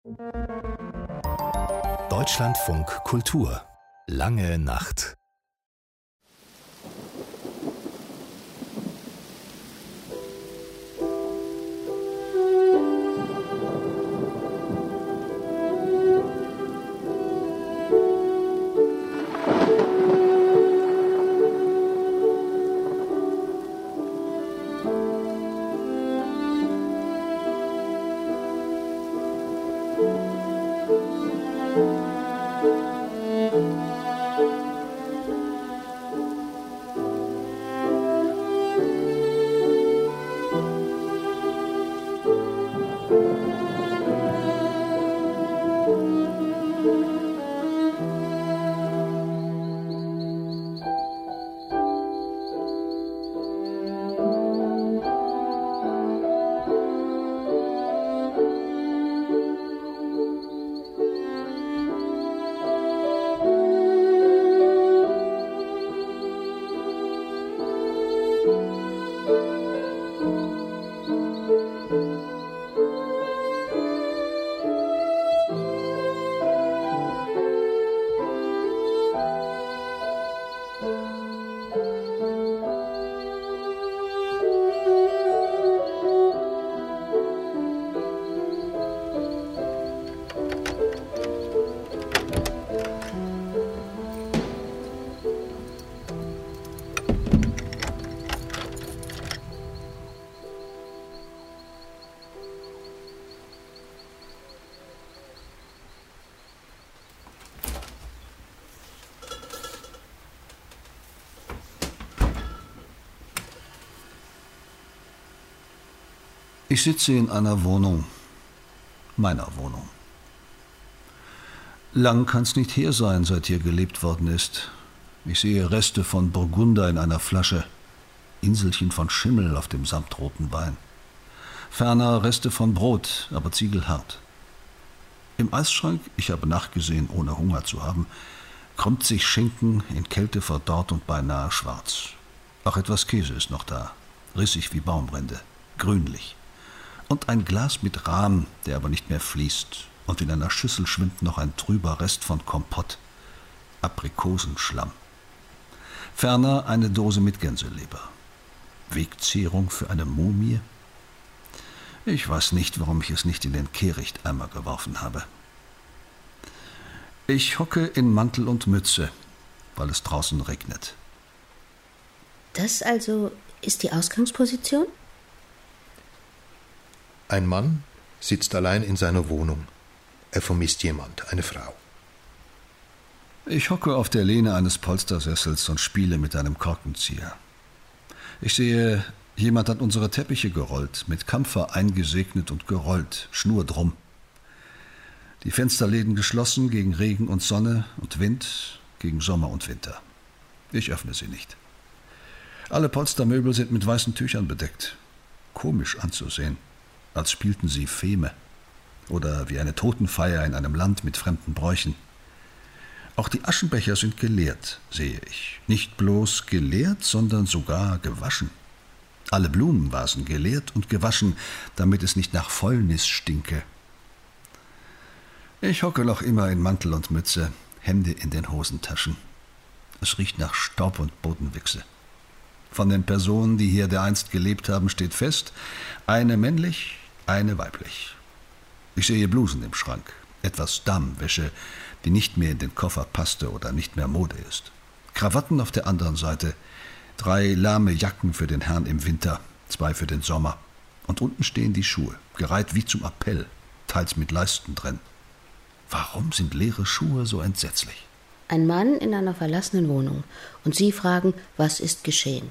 Deutschlandfunk Kultur. Lange Nacht. Ich sitze in einer Wohnung, meiner Wohnung. Lang kann's nicht her sein, seit hier gelebt worden ist. Ich sehe Reste von Burgunder in einer Flasche, Inselchen von Schimmel auf dem samtroten Wein. Ferner Reste von Brot, aber ziegelhart. Im Eisschrank, ich habe nachgesehen, ohne Hunger zu haben, krümmt sich Schinken, in Kälte verdorrt und beinahe schwarz. Auch etwas Käse ist noch da, rissig wie Baumrinde, grünlich. Und ein Glas mit Rahm, der aber nicht mehr fließt, und in einer Schüssel schwimmt noch ein trüber Rest von Kompott, Aprikosenschlamm. Ferner eine Dose mit Gänseleber. Wegzehrung für eine Mumie? Ich weiß nicht, warum ich es nicht in den Kehrichteimer geworfen habe. Ich hocke in Mantel und Mütze, weil es draußen regnet. Das also ist die Ausgangsposition? Ein Mann sitzt allein in seiner Wohnung. Er vermisst jemand, eine Frau. Ich hocke auf der Lehne eines Polstersessels und spiele mit einem Korkenzieher. Ich sehe, jemand hat unsere Teppiche gerollt, mit Kampfer eingesegnet und gerollt, Schnur drum. Die Fensterläden geschlossen gegen Regen und Sonne und Wind, gegen Sommer und Winter. Ich öffne sie nicht. Alle Polstermöbel sind mit weißen Tüchern bedeckt. Komisch anzusehen, als spielten sie Feme oder wie eine Totenfeier in einem Land mit fremden Bräuchen. Auch die Aschenbecher sind geleert, sehe ich. Nicht bloß geleert, sondern sogar gewaschen. Alle Blumenvasen geleert und gewaschen, damit es nicht nach Fäulnis stinke. Ich hocke noch immer in Mantel und Mütze, Hände in den Hosentaschen. Es riecht nach Staub und Bodenwichse. Von den Personen, die hier dereinst gelebt haben, steht fest, eine männlich, eine weiblich. Ich sehe Blusen im Schrank, etwas Damenwäsche, die nicht mehr in den Koffer passte oder nicht mehr Mode ist. Krawatten auf der anderen Seite, 3 lahme Jacken für den Herrn im Winter, 2 für den Sommer. Und unten stehen die Schuhe, gereiht wie zum Appell, teils mit Leisten drin. Warum sind leere Schuhe so entsetzlich? Ein Mann in einer verlassenen Wohnung. Und Sie fragen, was ist geschehen?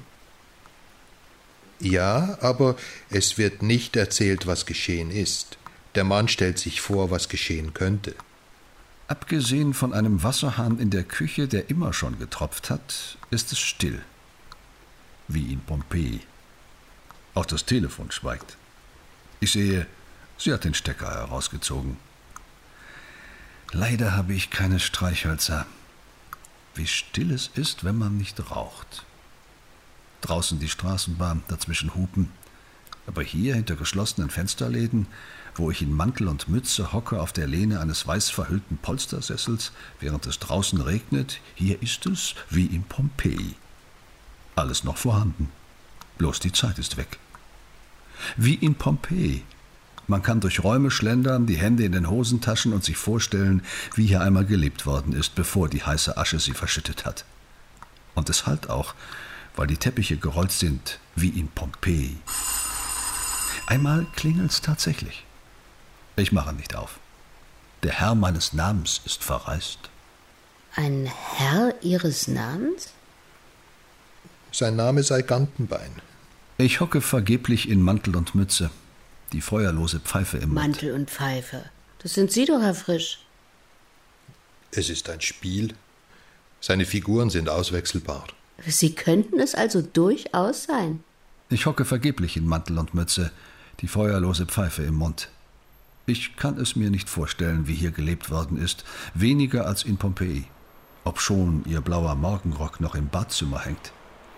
Ja, aber es wird nicht erzählt, was geschehen ist. Der Mann stellt sich vor, was geschehen könnte. Abgesehen von einem Wasserhahn in der Küche, der immer schon getropft hat, ist es still. Wie in Pompeji. Auch das Telefon schweigt. Ich sehe, sie hat den Stecker herausgezogen. Leider habe ich keine Streichhölzer. Wie still es ist, wenn man nicht raucht. Draußen die Straßenbahn, dazwischen Hupen. Aber hier hinter geschlossenen Fensterläden, wo ich in Mantel und Mütze hocke auf der Lehne eines weiß verhüllten Polstersessels, während es draußen regnet, hier ist es wie in Pompeji. Alles noch vorhanden. Bloß die Zeit ist weg. Wie in Pompeji. Man kann durch Räume schlendern, die Hände in den Hosentaschen und sich vorstellen, wie hier einmal gelebt worden ist, bevor die heiße Asche sie verschüttet hat. Und es hallt auch, weil die Teppiche gerollt sind wie in Pompeji. Einmal klingelt's tatsächlich. Ich mache nicht auf. Der Herr meines Namens ist verreist. Ein Herr Ihres Namens? Sein Name sei Gantenbein. Ich hocke vergeblich in Mantel und Mütze, die feuerlose Pfeife im Mund. Mantel und Pfeife. Das sind Sie doch, Herr Frisch. Es ist ein Spiel. Seine Figuren sind auswechselbar. Sie könnten es also durchaus sein. Ich hocke vergeblich in Mantel und Mütze, die feuerlose Pfeife im Mund. Ich kann es mir nicht vorstellen, wie hier gelebt worden ist, weniger als in Pompeji, obschon ihr blauer Morgenrock noch im Badzimmer hängt.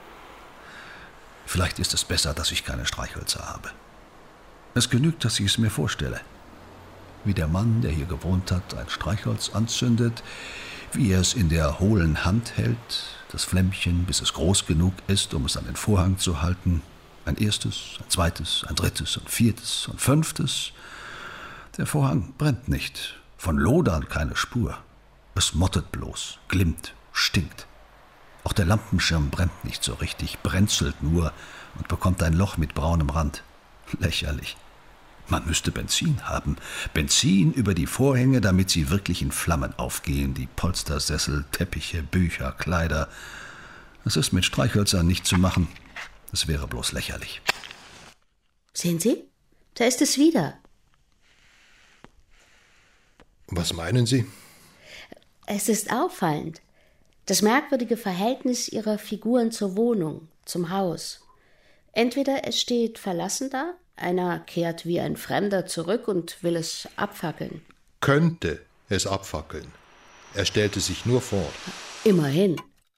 Vielleicht ist es besser, dass ich keine Streichhölzer habe. Es genügt, dass ich es mir vorstelle. Wie der Mann, der hier gewohnt hat, ein Streichholz anzündet, wie er es in der hohlen Hand hält, das Flämmchen, bis es groß genug ist, um es an den Vorhang zu halten. Ein erstes, ein zweites, ein drittes und viertes und fünftes. Der Vorhang brennt nicht, von Lodern keine Spur. Es mottet bloß, glimmt, stinkt. Auch der Lampenschirm brennt nicht so richtig, brenzelt nur und bekommt ein Loch mit braunem Rand. Lächerlich. Man müsste Benzin haben. Benzin über die Vorhänge, damit sie wirklich in Flammen aufgehen. Die Polstersessel, Teppiche, Bücher, Kleider. Es ist mit Streichhölzern nicht zu machen. Es wäre bloß lächerlich. Sehen Sie? Da ist es wieder. Was meinen Sie? Es ist auffallend. Das merkwürdige Verhältnis ihrer Figuren zur Wohnung, zum Haus. Entweder es steht verlassen da, einer kehrt wie ein Fremder zurück und will es abfackeln. Könnte es abfackeln. Er stellte sich nur vor. Immerhin.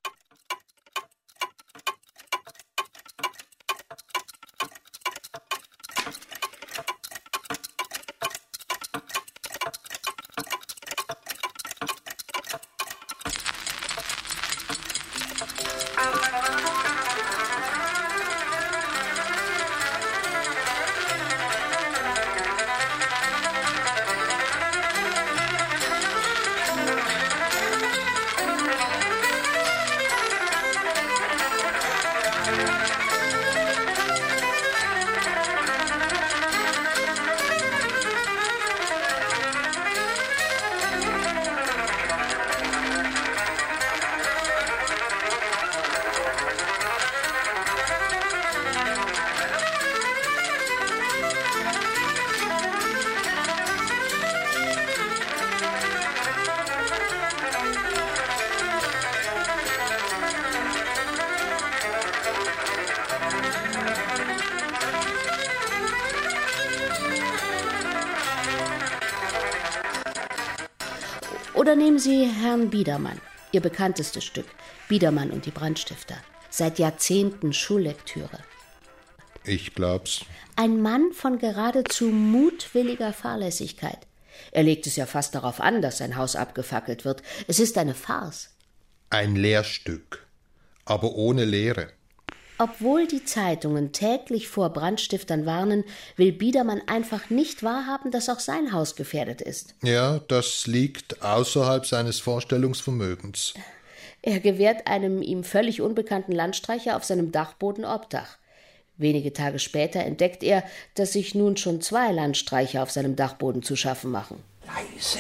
Oder nehmen Sie Herrn Biedermann, Ihr bekanntestes Stück, Biedermann und die Brandstifter. Seit Jahrzehnten Schullektüre. Ich glaub's. Ein Mann von geradezu mutwilliger Fahrlässigkeit. Er legt es ja fast darauf an, dass sein Haus abgefackelt wird. Es ist eine Farce. Ein Lehrstück, aber ohne Lehre. Obwohl die Zeitungen täglich vor Brandstiftern warnen, will Biedermann einfach nicht wahrhaben, dass auch sein Haus gefährdet ist. Ja, das liegt außerhalb seines Vorstellungsvermögens. Er gewährt einem ihm völlig unbekannten Landstreicher auf seinem Dachboden Obdach. Wenige Tage später entdeckt er, dass sich nun schon 2 Landstreicher auf seinem Dachboden zu schaffen machen. Leise.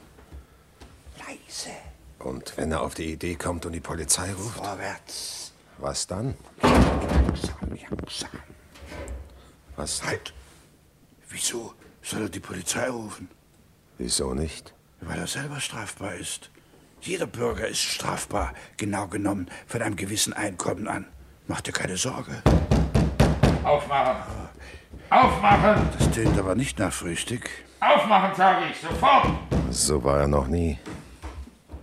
Leise. Und wenn er auf die Idee kommt und die Polizei ruft? Vorwärts. Was dann? Langsam. Was? Halt! Wieso soll er die Polizei rufen? Wieso nicht? Weil er selber strafbar ist. Jeder Bürger ist strafbar, genau genommen, von einem gewissen Einkommen an. Mach dir keine Sorge. Aufmachen! Aufmachen! Das tönt aber nicht nach Frühstück. Aufmachen, sage ich, sofort! So war er noch nie.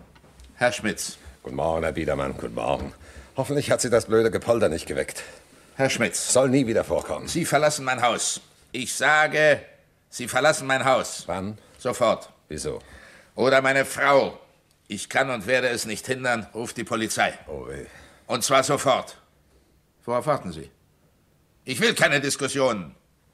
Herr Schmitz. Guten Morgen, Herr Biedermann. Guten Morgen. Hoffentlich hat Sie das blöde Gepolter nicht geweckt. Herr Schmitz. Soll nie wieder vorkommen. Sie verlassen mein Haus. Ich sage, Sie verlassen mein Haus. Wann? Sofort. Wieso? Oder meine Frau. Ich kann und werde es nicht hindern, ruft die Polizei. Oh weh. Und zwar sofort. Worauf warten Sie? Ich will keine Diskussionen.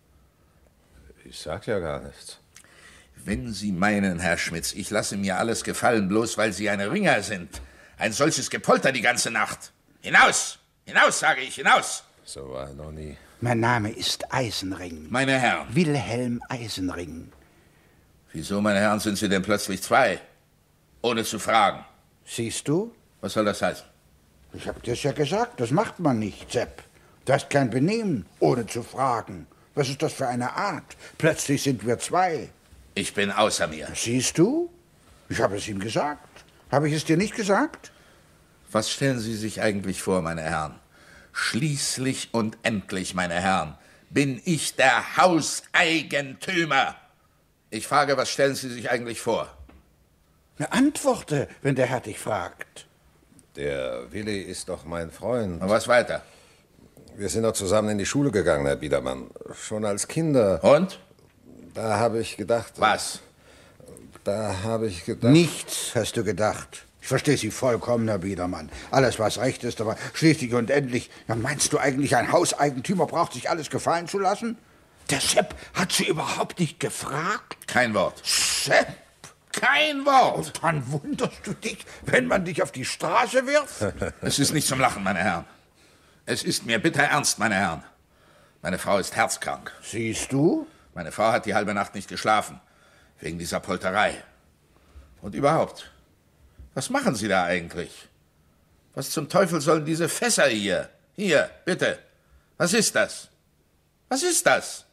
Ich sag ja gar nichts. Wenn Sie meinen, Herr Schmitz, ich lasse mir alles gefallen, bloß weil Sie ein Ringer sind. Ein solches Gepolter die ganze Nacht. Hinaus! Hinaus, sage ich, hinaus! So war er noch nie. Mein Name ist Eisenring. Meine Herren. Wilhelm Eisenring. Wieso, meine Herren, sind Sie denn plötzlich zwei? Ohne zu fragen. Siehst du? Was soll das heißen? Ich hab dir's ja gesagt, das macht man nicht, Sepp. Du hast kein Benehmen, ohne zu fragen. Was ist das für eine Art? Plötzlich sind wir zwei. Ich bin außer mir. Siehst du? Ich habe es ihm gesagt. Habe ich es dir nicht gesagt? Was stellen Sie sich eigentlich vor, meine Herren? Schließlich und endlich, meine Herren, bin ich der Hauseigentümer. Ich frage, was stellen Sie sich eigentlich vor? Na, antworte, wenn der Herr dich fragt. Der Willi ist doch mein Freund. Und was weiter? Wir sind doch zusammen in die Schule gegangen, Herr Biedermann. Schon als Kinder. Und? Da habe ich gedacht... Was? Da habe ich gedacht... Nichts hast du gedacht. Ich verstehe Sie vollkommen, Herr Biedermann. Alles, was recht ist, aber schließlich und endlich... Ja, meinst du eigentlich, ein Hauseigentümer braucht sich alles gefallen zu lassen? Der Sepp hat Sie überhaupt nicht gefragt? Kein Wort. Sepp! Kein Wort! Und dann wunderst du dich, wenn man dich auf die Straße wirft? Es ist nicht zum Lachen, meine Herren. Es ist mir bitter ernst, meine Herren. Meine Frau ist herzkrank. Siehst du? Meine Frau hat die halbe Nacht nicht geschlafen. Wegen dieser Polterei. Und überhaupt, was machen Sie da eigentlich? Was zum Teufel sollen diese Fässer hier? Hier, bitte. Was ist das? Was ist das?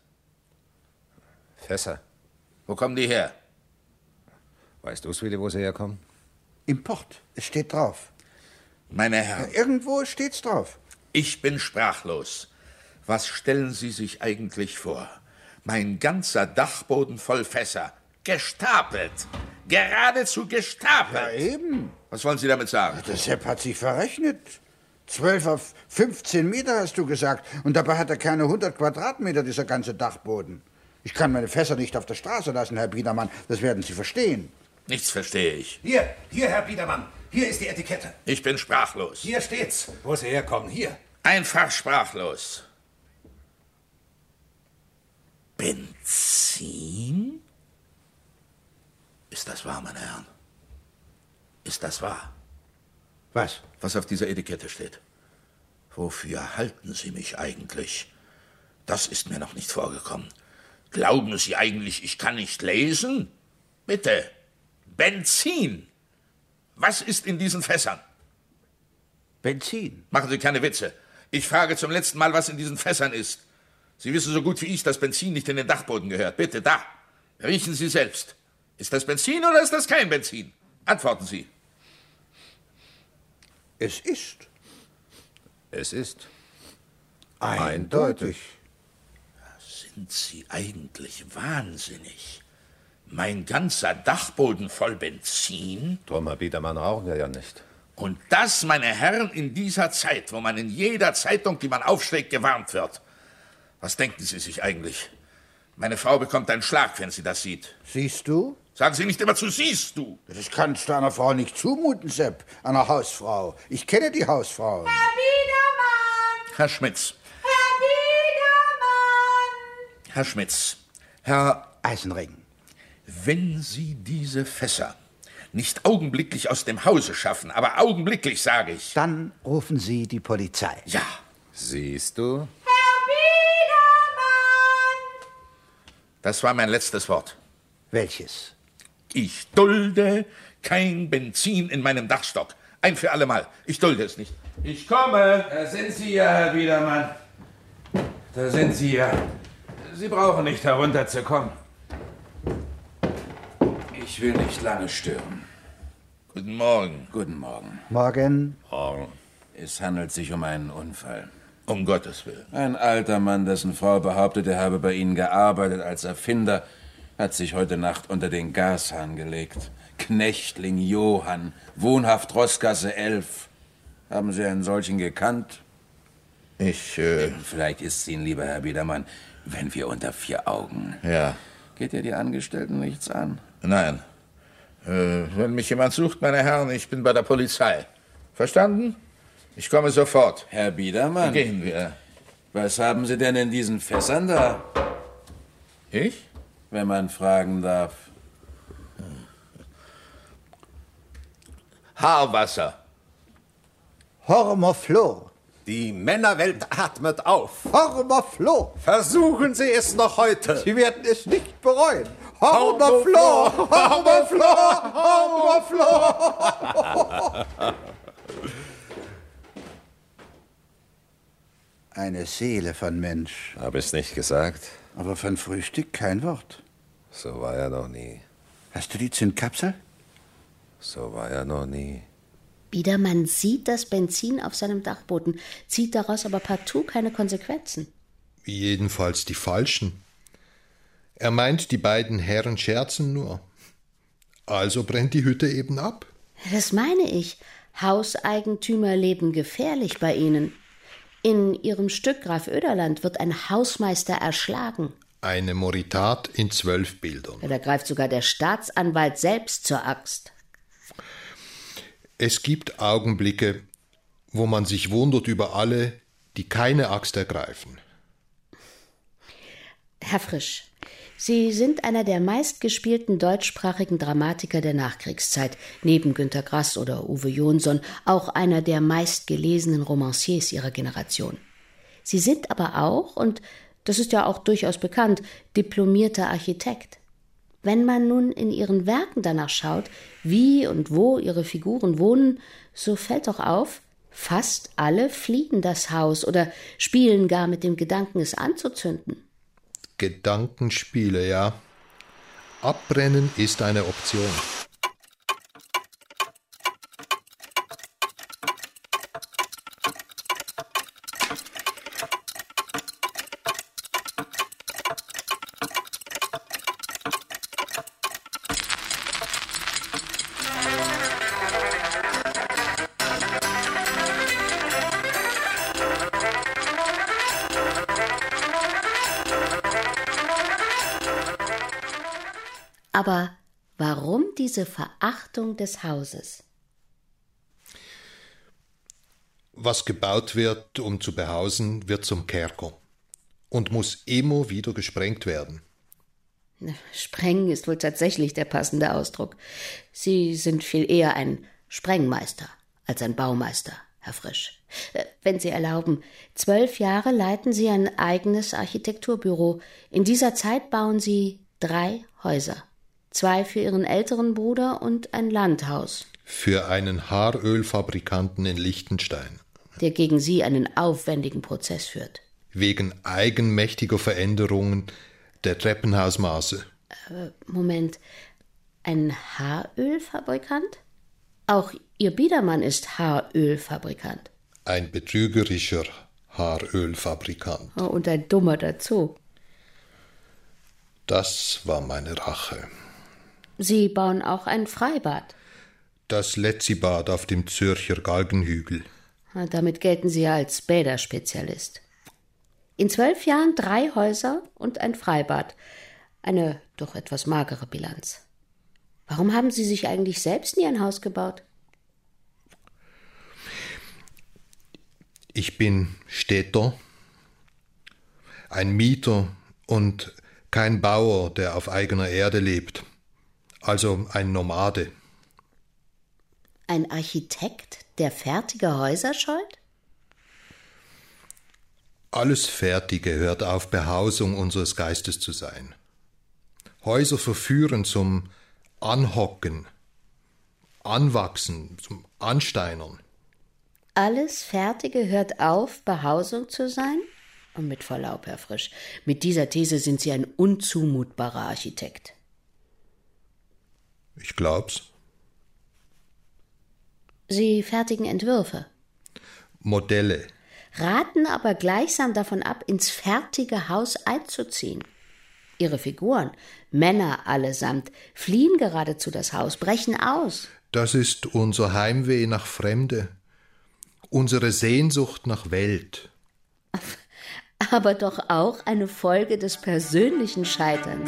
Fässer. Wo kommen die her? Weißt du's, Willi, wo sie herkommen? Import. Es steht drauf. Meine Ja, Herren, irgendwo steht's drauf. ich bin sprachlos. Was stellen Sie sich eigentlich vor? Mein ganzer Dachboden voll Fässer. Gestapelt. Geradezu gestapelt. Ja, eben. Was wollen Sie damit sagen? Der Sepp hat sich verrechnet. 12 auf 15 Meter hast du gesagt. Und dabei hat er keine 100 Quadratmeter, dieser ganze Dachboden. Ich kann meine Fässer nicht auf der Straße lassen, Herr Biedermann. Das werden Sie verstehen. Nichts verstehe ich. Hier, Herr Biedermann. Hier ist die Etikette. Ich bin sprachlos. Hier steht's, wo sie herkommen. Hier. Einfach sprachlos. Benzin? Ist das wahr, meine Herren? Ist das wahr? Was? Was auf dieser Etikette steht? Wofür halten Sie mich eigentlich? Das ist mir noch nicht vorgekommen. Glauben Sie eigentlich, ich kann nicht lesen? Bitte. Benzin. Was ist in diesen Fässern? Benzin. Machen Sie keine Witze. Ich frage zum letzten Mal, was in diesen Fässern ist. Sie wissen so gut wie ich, dass Benzin nicht in den Dachboden gehört. Bitte, da. Riechen Sie selbst. Ist das Benzin oder ist das kein Benzin? Antworten Sie. Es ist. Es ist. Eindeutig. Sind Sie eigentlich wahnsinnig? Mein ganzer Dachboden voll Benzin? Drum, Herr Biedermann, rauchen wir ja nicht. Und das, meine Herren, in dieser Zeit, wo man in jeder Zeitung, die man aufschlägt, gewarnt wird. Was denken Sie sich eigentlich? Meine Frau bekommt einen Schlag, wenn sie das sieht. Siehst du? Sagen Sie nicht immer zu siehst du. Das kannst du einer Frau nicht zumuten, Sepp. Einer Hausfrau. Ich kenne die Hausfrauen. Herr Biedermann! Herr Schmitz. Herr Biedermann! Herr Schmitz. Herr, Eisenring. wenn Sie diese Fässer nicht augenblicklich aus dem Hause schaffen, aber augenblicklich, sage ich. Dann rufen Sie die Polizei. Ja. Siehst du? Herr Biedermann! Das war mein letztes Wort. Welches? Ich dulde kein Benzin in meinem Dachstock. Ein für allemal. Ich dulde es nicht. Ich komme. Da sind Sie ja, Herr Biedermann. Da sind Sie ja. Sie brauchen nicht herunterzukommen. Ich will nicht lange stören. Guten Morgen. Guten Morgen. Morgen. Es handelt sich um einen Unfall. Um Gottes Willen. Ein alter Mann, dessen Frau behauptet, er habe bei Ihnen gearbeitet als Erfinder, hat sich heute Nacht unter den Gashahn gelegt. Knechtling Johann, wohnhaft Rossgasse 11. Haben Sie einen solchen gekannt? Vielleicht ist es Ihnen, lieber Herr Biedermann, wenn wir unter 4 Augen... Ja. Geht ja die Angestellten nichts an? Nein. Wenn mich jemand sucht, meine Herren, ich bin bei der Polizei. Verstanden? Ich komme sofort. Herr Biedermann. Gehen wir. Was haben Sie denn in diesen Fässern da? Ich? Wenn man fragen darf. Haarwasser. Hormoflor. Die Männerwelt atmet auf. Hormoflor. Versuchen Sie es noch heute. Sie werden es nicht bereuen. Hormoflor. Hormoflor. Hormoflor. Eine Seele von Mensch. Hab ich's nicht gesagt? Aber von Frühstück kein Wort. So war er noch nie. Hast du die Zündkapsel? So war er noch nie. Biedermann sieht das Benzin auf seinem Dachboden, zieht daraus aber partout keine Konsequenzen. Jedenfalls die falschen. Er meint, die beiden Herren scherzen nur. Also brennt die Hütte eben ab. Das meine ich. Hauseigentümer leben gefährlich bei ihnen. In ihrem Stück Graf Oederland wird ein Hausmeister erschlagen. Eine Moritat in 12 Bildern. Ja, da greift sogar der Staatsanwalt selbst zur Axt. Es gibt Augenblicke, wo man sich wundert über alle, die keine Axt ergreifen. Herr Frisch, Sie sind einer der meistgespielten deutschsprachigen Dramatiker der Nachkriegszeit, neben Günter Grass oder Uwe Jonsson, auch einer der meistgelesenen Romanciers Ihrer Generation. Sie sind aber auch, und das ist ja auch durchaus bekannt, diplomierter Architekt. Wenn man nun in Ihren Werken danach schaut, wie und wo Ihre Figuren wohnen, so fällt doch auf, fast alle fliehen das Haus oder spielen gar mit dem Gedanken, es anzuzünden. Gedankenspiele, ja. Abbrennen ist eine Option. Aber warum diese Verachtung des Hauses? Was gebaut wird, um zu behausen, wird zum Kerker und muss immer wieder gesprengt werden. Sprengen ist wohl tatsächlich der passende Ausdruck. Sie sind viel eher ein Sprengmeister als ein Baumeister, Herr Frisch. Wenn Sie erlauben, 12 Jahre leiten Sie ein eigenes Architekturbüro. In dieser Zeit bauen Sie 3 Häuser. 2 für Ihren älteren Bruder und ein Landhaus. Für einen Haarölfabrikanten in Liechtenstein. Der gegen Sie einen aufwendigen Prozess führt. Wegen eigenmächtiger Veränderungen der Treppenhausmaße. Moment, ein Haarölfabrikant? Auch Ihr Biedermann ist Haarölfabrikant. Ein betrügerischer Haarölfabrikant. Oh, und ein Dummer dazu. Das war meine Rache. Sie bauen auch ein Freibad. Das Letzibad auf dem Zürcher Galgenhügel. Damit gelten Sie ja als Bäderspezialist. In 12 Jahren 3 Häuser und ein Freibad. Eine doch etwas magere Bilanz. Warum haben Sie sich eigentlich selbst nie ein Haus gebaut? Ich bin Städter, ein Mieter und kein Bauer, der auf eigener Erde lebt. Also ein Nomade. Ein Architekt, der fertige Häuser scheut? Alles Fertige hört auf, Behausung unseres Geistes zu sein. Häuser verführen zum Anhocken, Anwachsen, zum Ansteinern. Alles Fertige hört auf, Behausung zu sein? Und mit Verlaub, Herr Frisch, mit dieser These sind Sie ein unzumutbarer Architekt. Ich glaub's. Sie fertigen Entwürfe. Modelle. Raten aber gleichsam davon ab, ins fertige Haus einzuziehen. Ihre Figuren, Männer allesamt, fliehen geradezu das Haus, brechen aus. Das ist unser Heimweh nach Fremde, unsere Sehnsucht nach Welt. aber doch auch eine Folge des persönlichen Scheiterns.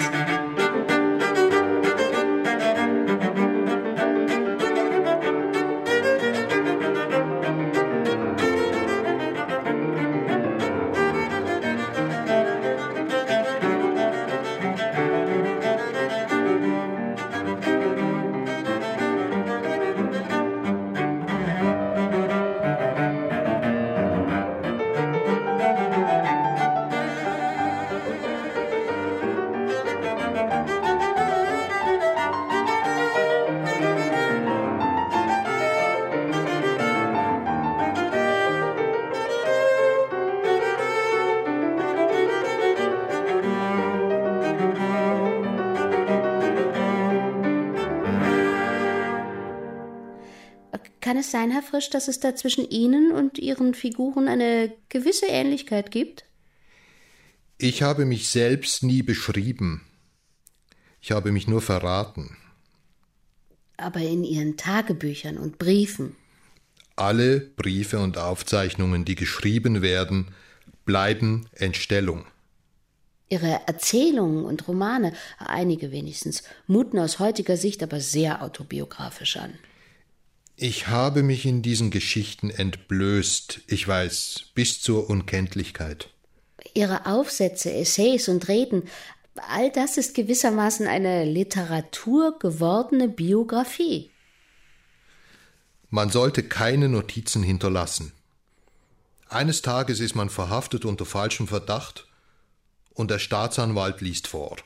Kann es sein, Herr Frisch, dass es da zwischen Ihnen und Ihren Figuren eine gewisse Ähnlichkeit gibt? Ich habe mich selbst nie beschrieben. Ich habe mich nur verraten. Aber in Ihren Tagebüchern und Briefen? Alle Briefe und Aufzeichnungen, die geschrieben werden, bleiben Entstellung. Ihre Erzählungen und Romane, einige wenigstens, muten aus heutiger Sicht aber sehr autobiografisch an. Ich habe mich in diesen Geschichten entblößt, ich weiß, bis zur Unkenntlichkeit. Ihre Aufsätze, Essays und Reden, all das ist gewissermaßen eine Literatur gewordene Biografie. Man sollte keine Notizen hinterlassen. Eines Tages ist man verhaftet unter falschem Verdacht und der Staatsanwalt liest vor.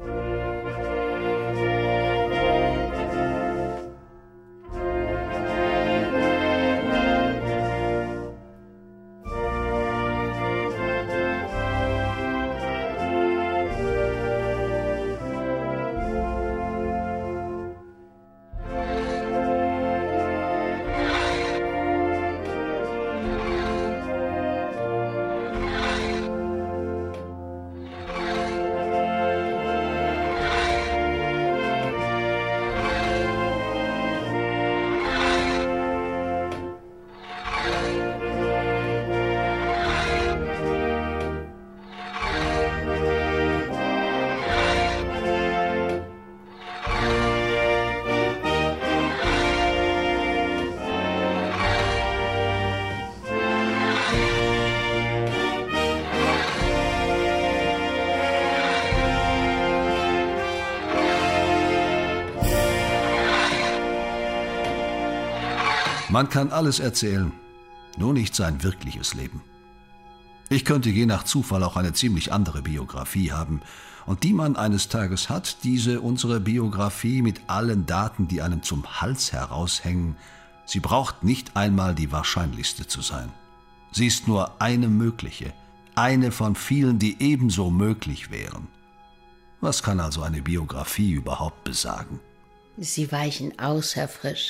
Man kann alles erzählen, nur nicht sein wirkliches Leben. Ich könnte je nach Zufall auch eine ziemlich andere Biografie haben, und die man eines Tages hat, diese unsere Biografie mit allen Daten, die einem zum Hals heraushängen, sie braucht nicht einmal die wahrscheinlichste zu sein. Sie ist nur eine mögliche, eine von vielen, die ebenso möglich wären. Was kann also eine Biografie überhaupt besagen? Sie weichen aus, Herr Frisch.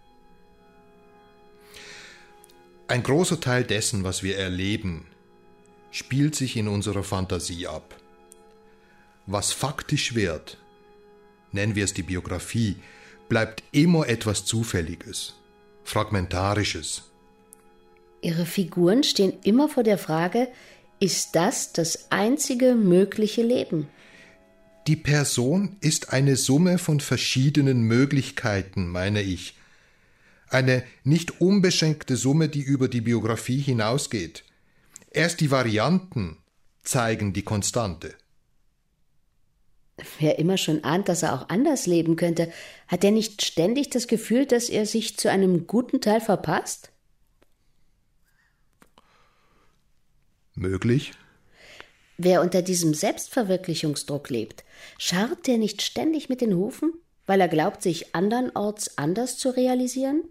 Ein großer Teil dessen, was wir erleben, spielt sich in unserer Fantasie ab. Was faktisch wird, nennen wir es die Biografie, bleibt immer etwas Zufälliges, Fragmentarisches. Ihre Figuren stehen immer vor der Frage, ist das das einzige mögliche Leben? Die Person ist eine Summe von verschiedenen Möglichkeiten, meine ich. Eine nicht unbeschränkte Summe, die über die Biografie hinausgeht. Erst die Varianten zeigen die Konstante. Wer immer schon ahnt, dass er auch anders leben könnte, hat er nicht ständig das Gefühl, dass er sich zu einem guten Teil verpasst? Möglich. Wer unter diesem Selbstverwirklichungsdruck lebt, scharrt der nicht ständig mit den Hufen, weil er glaubt, sich andernorts anders zu realisieren?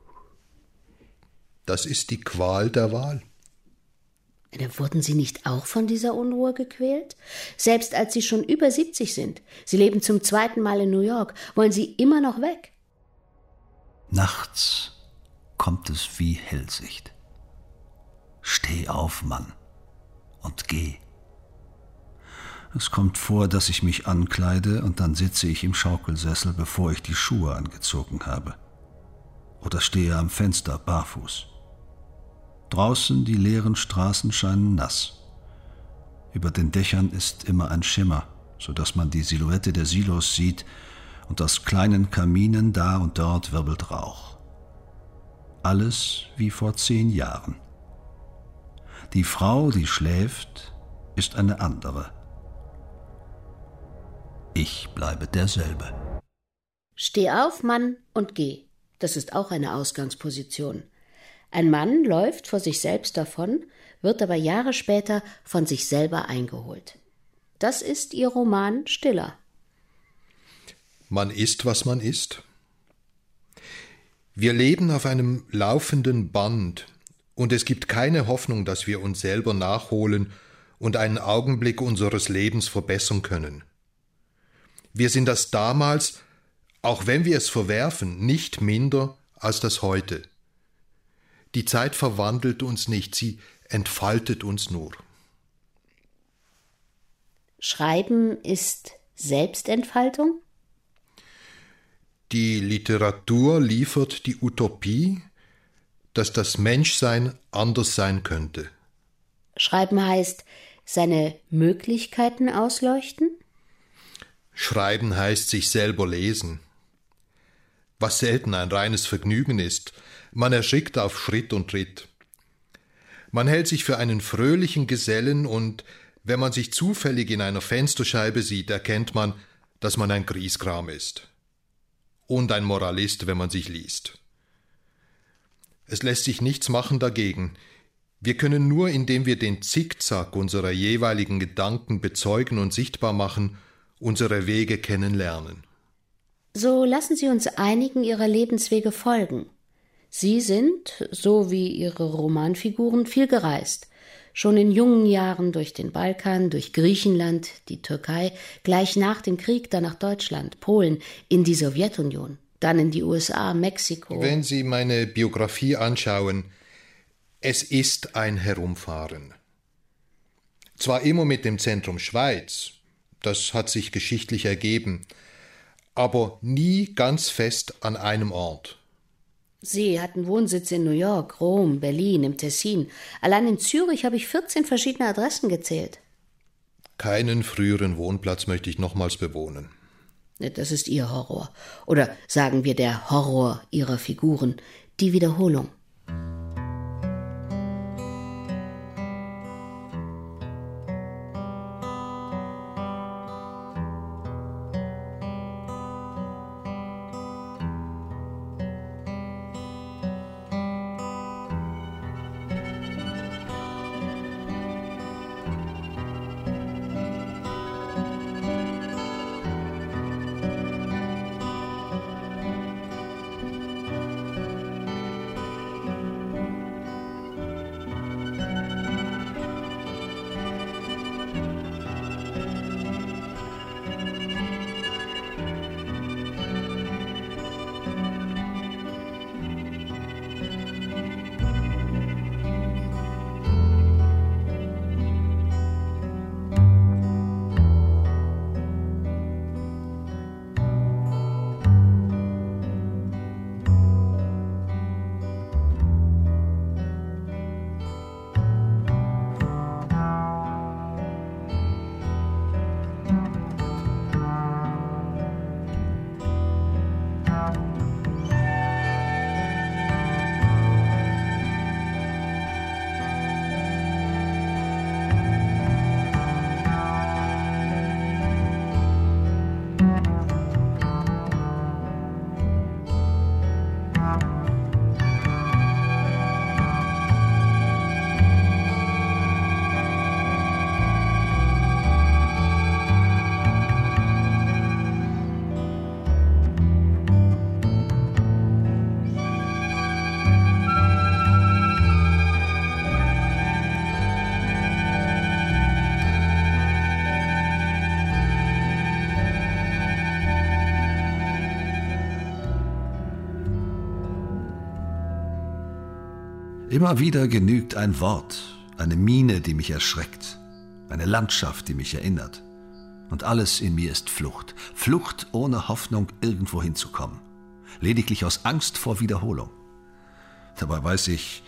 Das ist die Qual der Wahl. Wurden Sie nicht auch von dieser Unruhe gequält? Selbst als Sie schon über 70 sind. Sie leben zum 2. Mal in New York. Wollen Sie immer noch weg? Nachts kommt es wie Hellsicht. Steh auf, Mann, und geh. Es kommt vor, dass ich mich ankleide und dann sitze ich im Schaukelsessel, bevor ich die Schuhe angezogen habe. Oder stehe am Fenster barfuß. Draußen die leeren Straßen scheinen nass. Über den Dächern ist immer ein Schimmer, sodass man die Silhouette der Silos sieht, und aus kleinen Kaminen da und dort wirbelt Rauch. Alles wie vor 10 Jahren. Die Frau, die schläft, ist eine andere. Ich bleibe derselbe. Steh auf, Mann, und geh. Das ist auch eine Ausgangsposition. Ein Mann läuft vor sich selbst davon, wird aber Jahre später von sich selber eingeholt. Das ist ihr Roman Stiller. Man ist, was man ist. Wir leben auf einem laufenden Band, und es gibt keine Hoffnung, dass wir uns selber nachholen und einen Augenblick unseres Lebens verbessern können. Wir sind das damals, auch wenn wir es verwerfen, nicht minder als das heute. Die Zeit verwandelt uns nicht, sie entfaltet uns nur. Schreiben ist Selbstentfaltung? Die Literatur liefert die Utopie, dass das Menschsein anders sein könnte. Schreiben heißt, seine Möglichkeiten ausleuchten? Schreiben heißt sich selber lesen. Was selten ein reines Vergnügen ist, man erschrickt auf Schritt und Tritt. Man hält sich für einen fröhlichen Gesellen und wenn man sich zufällig in einer Fensterscheibe sieht, erkennt man, dass man ein Griesgram ist. Und ein Moralist, wenn man sich liest. Es lässt sich nichts machen dagegen. Wir können nur, indem wir den Zickzack unserer jeweiligen Gedanken bezeugen und sichtbar machen, unsere Wege kennenlernen. So lassen Sie uns einigen Ihrer Lebenswege folgen. Sie sind, so wie Ihre Romanfiguren, viel gereist. Schon in jungen Jahren durch den Balkan, durch Griechenland, die Türkei, gleich nach dem Krieg dann nach Deutschland, Polen, in die Sowjetunion, dann in die USA, Mexiko. Wenn Sie meine Biografie anschauen, es ist ein Herumfahren. Zwar immer mit dem Zentrum Schweiz, das hat sich geschichtlich ergeben, aber nie ganz fest an einem Ort. Sie hatten Wohnsitz in New York, Rom, Berlin, im Tessin. Allein in Zürich habe ich 14 verschiedene Adressen gezählt. Keinen früheren Wohnplatz möchte ich nochmals bewohnen. Das ist Ihr Horror. Oder sagen wir der Horror Ihrer Figuren, die Wiederholung. Immer wieder genügt ein Wort, eine Miene, die mich erschreckt, eine Landschaft, die mich erinnert. Und alles in mir ist Flucht. Flucht ohne Hoffnung, irgendwo hinzukommen. Lediglich aus Angst vor Wiederholung. Dabei weiß ich,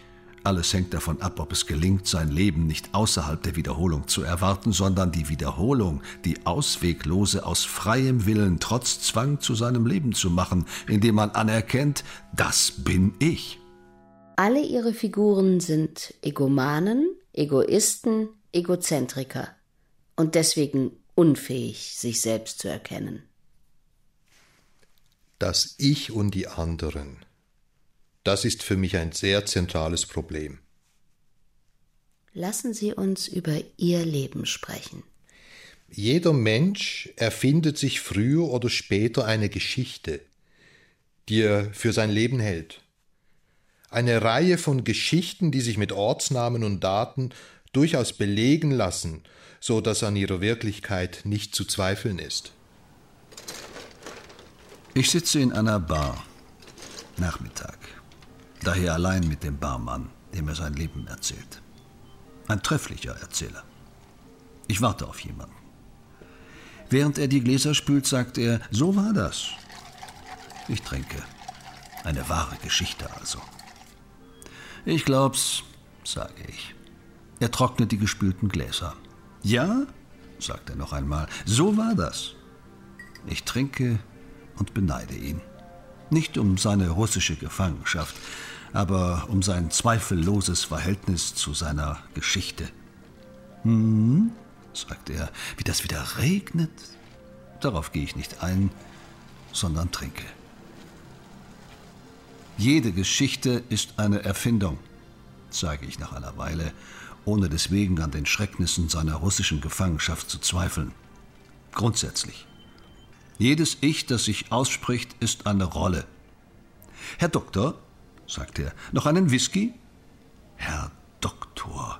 alles hängt davon ab, ob es gelingt, sein Leben nicht außerhalb der Wiederholung zu erwarten, sondern die Wiederholung, die ausweglose, aus freiem Willen, trotz Zwang zu seinem Leben zu machen, indem man anerkennt, das bin ich. Alle ihre Figuren sind Egomanen, Egoisten, Egozentriker und deswegen unfähig, sich selbst zu erkennen. Das Ich und die anderen, das ist für mich ein sehr zentrales Problem. Lassen Sie uns über Ihr Leben sprechen. Jeder Mensch erfindet sich früher oder später eine Geschichte, die er für sein Leben hält. Eine Reihe von Geschichten, die sich mit Ortsnamen und Daten durchaus belegen lassen, so dass an ihrer Wirklichkeit nicht zu zweifeln ist. Ich sitze in einer Bar. Nachmittag. Daher allein mit dem Barmann, dem er sein Leben erzählt. Ein trefflicher Erzähler. Ich warte auf jemanden. Während er die Gläser spült, sagt er, so war das. Ich trinke. Eine wahre Geschichte also. Ich glaub's, sage ich. Er trocknet die gespülten Gläser. Ja, sagt er noch einmal, so war das. Ich trinke und beneide ihn. Nicht um seine russische Gefangenschaft, aber um sein zweifelloses Verhältnis zu seiner Geschichte. Sagt er, wie das wieder regnet. Darauf gehe ich nicht ein, sondern trinke. Jede Geschichte ist eine Erfindung, sage ich nach einer Weile, ohne deswegen an den Schrecknissen seiner russischen Gefangenschaft zu zweifeln. Grundsätzlich. Jedes Ich, das sich ausspricht, ist eine Rolle. Herr Doktor, sagt er, noch einen Whisky? Herr Doktor.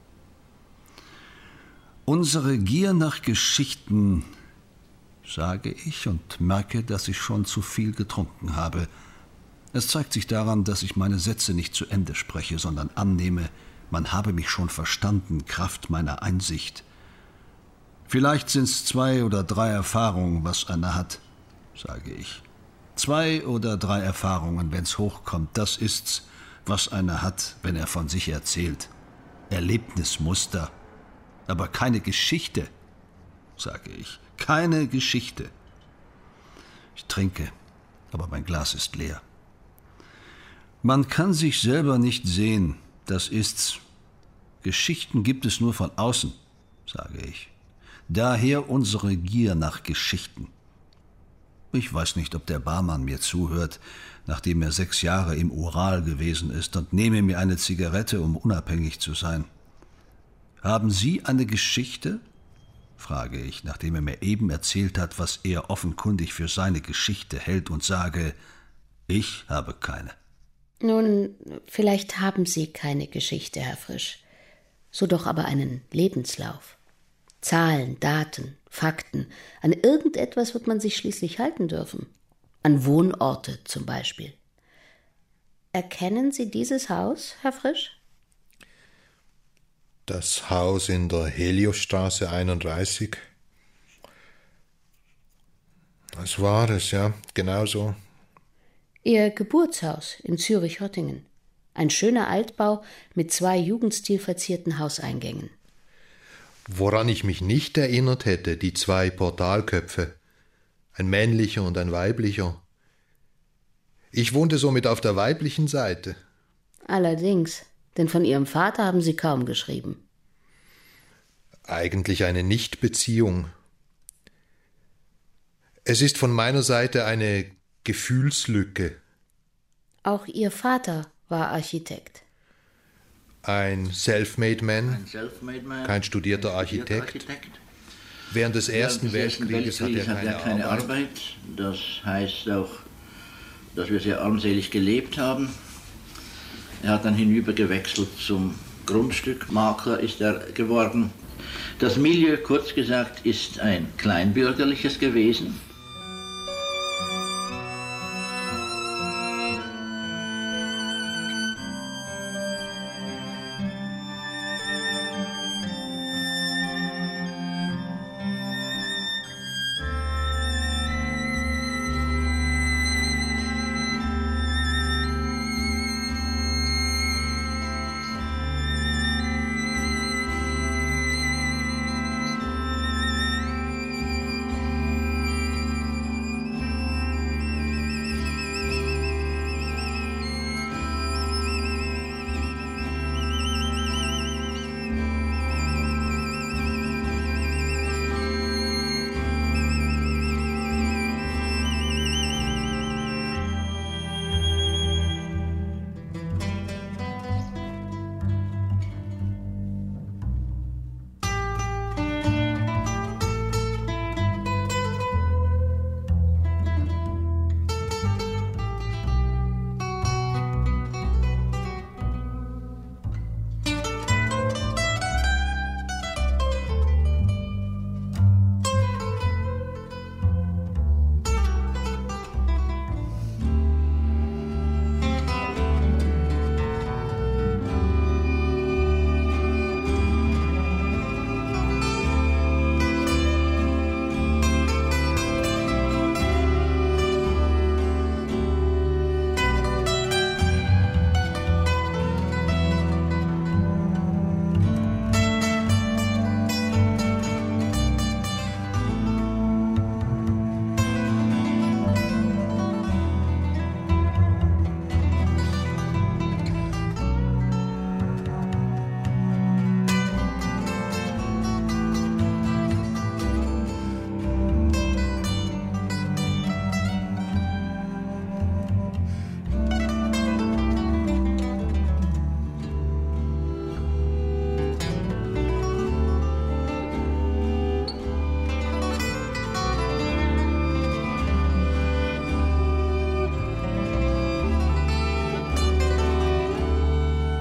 Unsere Gier nach Geschichten, sage ich und merke, dass ich schon zu viel getrunken habe. Es zeigt sich daran, dass ich meine Sätze nicht zu Ende spreche, sondern annehme, man habe mich schon verstanden, Kraft meiner Einsicht. Vielleicht sind's 2 oder 3 Erfahrungen, was einer hat, sage ich. 2 oder 3 Erfahrungen, wenn's hochkommt, das ist's, was einer hat, wenn er von sich erzählt. Erlebnismuster, aber keine Geschichte, sage ich. Keine Geschichte. Ich trinke, aber mein Glas ist leer. Man kann sich selber nicht sehen, das ist's. Geschichten gibt es nur von außen, sage ich. Daher unsere Gier nach Geschichten. Ich weiß nicht, ob der Barmann mir zuhört, nachdem er 6 Jahre im Ural gewesen ist, und nehme mir eine Zigarette, um unabhängig zu sein. Haben Sie eine Geschichte? Frage ich, nachdem er mir eben erzählt hat, was er offenkundig für seine Geschichte hält, und sage, ich habe keine. Nun, vielleicht haben Sie keine Geschichte, Herr Frisch. So doch aber einen Lebenslauf. Zahlen, Daten, Fakten. An irgendetwas wird man sich schließlich halten dürfen. An Wohnorte zum Beispiel. Erkennen Sie dieses Haus, Herr Frisch? Das Haus in der Heliosstraße 31. Das war es, ja, genau so. Ihr Geburtshaus in Zürich-Hottingen. Ein schöner Altbau mit 2 jugendstilverzierten Hauseingängen. Woran ich mich nicht erinnert hätte, die 2 Portalköpfe. Ein männlicher und ein weiblicher. Ich wohnte somit auf der weiblichen Seite. Allerdings, denn von Ihrem Vater haben Sie kaum geschrieben. Eigentlich eine Nichtbeziehung. Es ist von meiner Seite eine Gefühlslücke. Auch Ihr Vater war Architekt. Ein Self-Made Man, kein studierter Architekt. Während des Ersten Weltkrieges hat er keine Arbeit. Das heißt auch, dass wir sehr armselig gelebt haben. Er hat dann hinübergewechselt zum Grundstückmakler, ist er geworden. Das Milieu, kurz gesagt, ist ein kleinbürgerliches gewesen.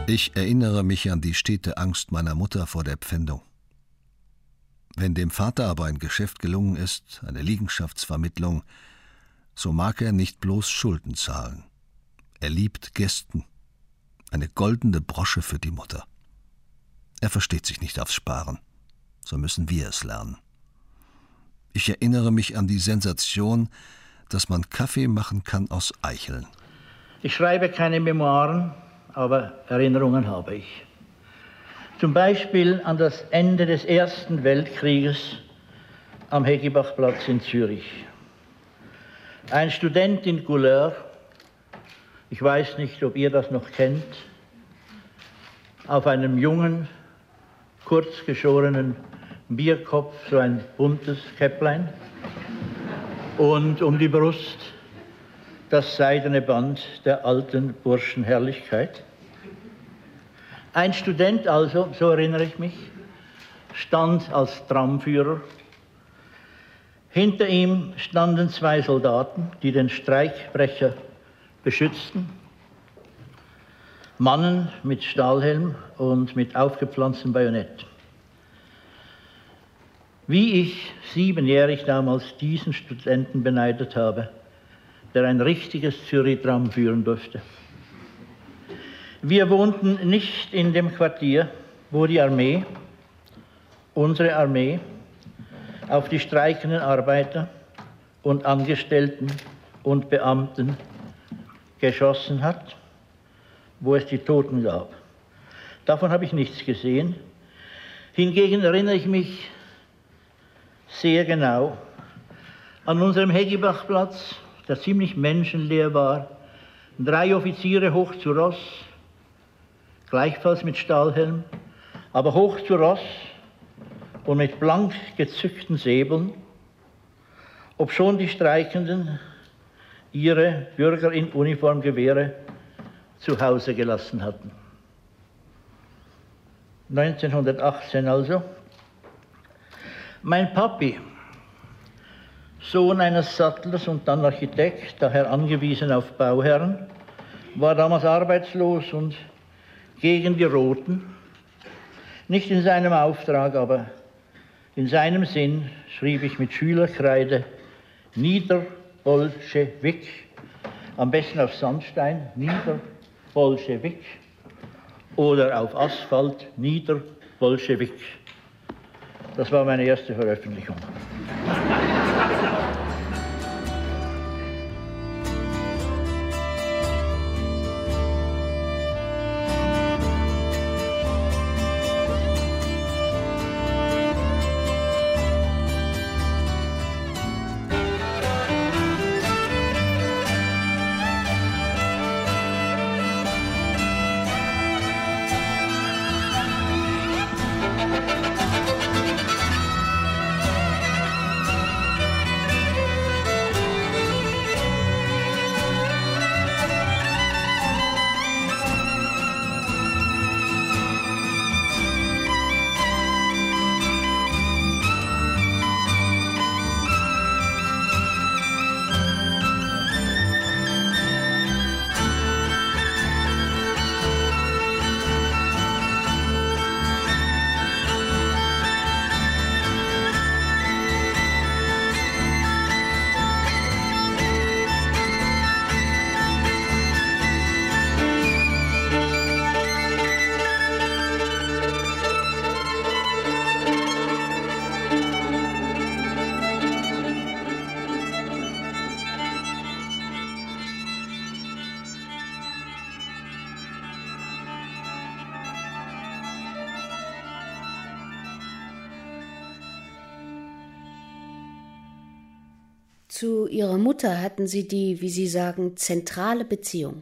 Ich erinnere mich an die stete Angst meiner Mutter vor der Pfändung. Wenn dem Vater aber ein Geschäft gelungen ist, eine Liegenschaftsvermittlung, so mag er nicht bloß Schulden zahlen. Er liebt Gästen. Eine goldene Brosche für die Mutter. Er versteht sich nicht aufs Sparen. So müssen wir es lernen. Ich erinnere mich an die Sensation, dass man Kaffee machen kann aus Eicheln. Ich schreibe keine Memoiren, aber Erinnerungen habe ich. Zum Beispiel an das Ende des Ersten Weltkrieges am Hegibachplatz in Zürich. Ein Student in Couleur, ich weiß nicht, ob ihr das noch kennt, auf einem jungen, kurzgeschorenen Bierkopf, so ein buntes Käpplein, und um die Brust das seidene Band der alten Burschenherrlichkeit. Ein Student also, so erinnere ich mich, stand als Tramführer. Hinter ihm standen 2 Soldaten, die den Streikbrecher beschützten. Mannen mit Stahlhelm und mit aufgepflanztem Bajonett. Wie ich 7-jährig damals diesen Studenten beneidet habe, der ein richtiges Zürich-Tram führen durfte. Wir wohnten nicht in dem Quartier, wo die Armee, unsere Armee, auf die streikenden Arbeiter und Angestellten und Beamten geschossen hat, wo es die Toten gab. Davon habe ich nichts gesehen. Hingegen erinnere ich mich sehr genau an unserem Hegibachplatz, der ziemlich menschenleer war, 3 Offiziere hoch zu Ross, gleichfalls mit Stahlhelm, aber hoch zu Ross und mit blank gezückten Säbeln, obschon die Streikenden ihre Bürger in Uniformgewehre zu Hause gelassen hatten. 1918 also. Mein Papi, Sohn eines Sattlers und dann Architekt, daher angewiesen auf Bauherren, war damals arbeitslos und gegen die Roten. Nicht in seinem Auftrag, aber in seinem Sinn schrieb ich mit Schülerkreide Niederbolschewik, am besten auf Sandstein, Niederbolschewik, oder auf Asphalt, Niederbolschewik. Das war meine erste Veröffentlichung. Zu Ihrer Mutter hatten Sie die, wie Sie sagen, zentrale Beziehung.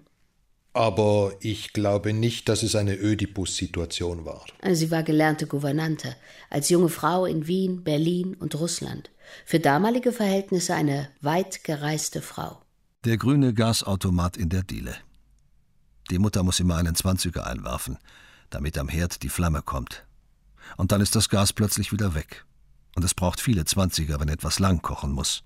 Aber ich glaube nicht, dass es eine Ödipus-Situation war. Sie war gelernte Gouvernante, als junge Frau in Wien, Berlin und Russland. Für damalige Verhältnisse eine weit gereiste Frau. Der grüne Gasautomat in der Diele. Die Mutter muss immer einen 20er einwerfen, damit am Herd die Flamme kommt. Und dann ist das Gas plötzlich wieder weg. Und es braucht viele 20er, wenn etwas lang kochen muss.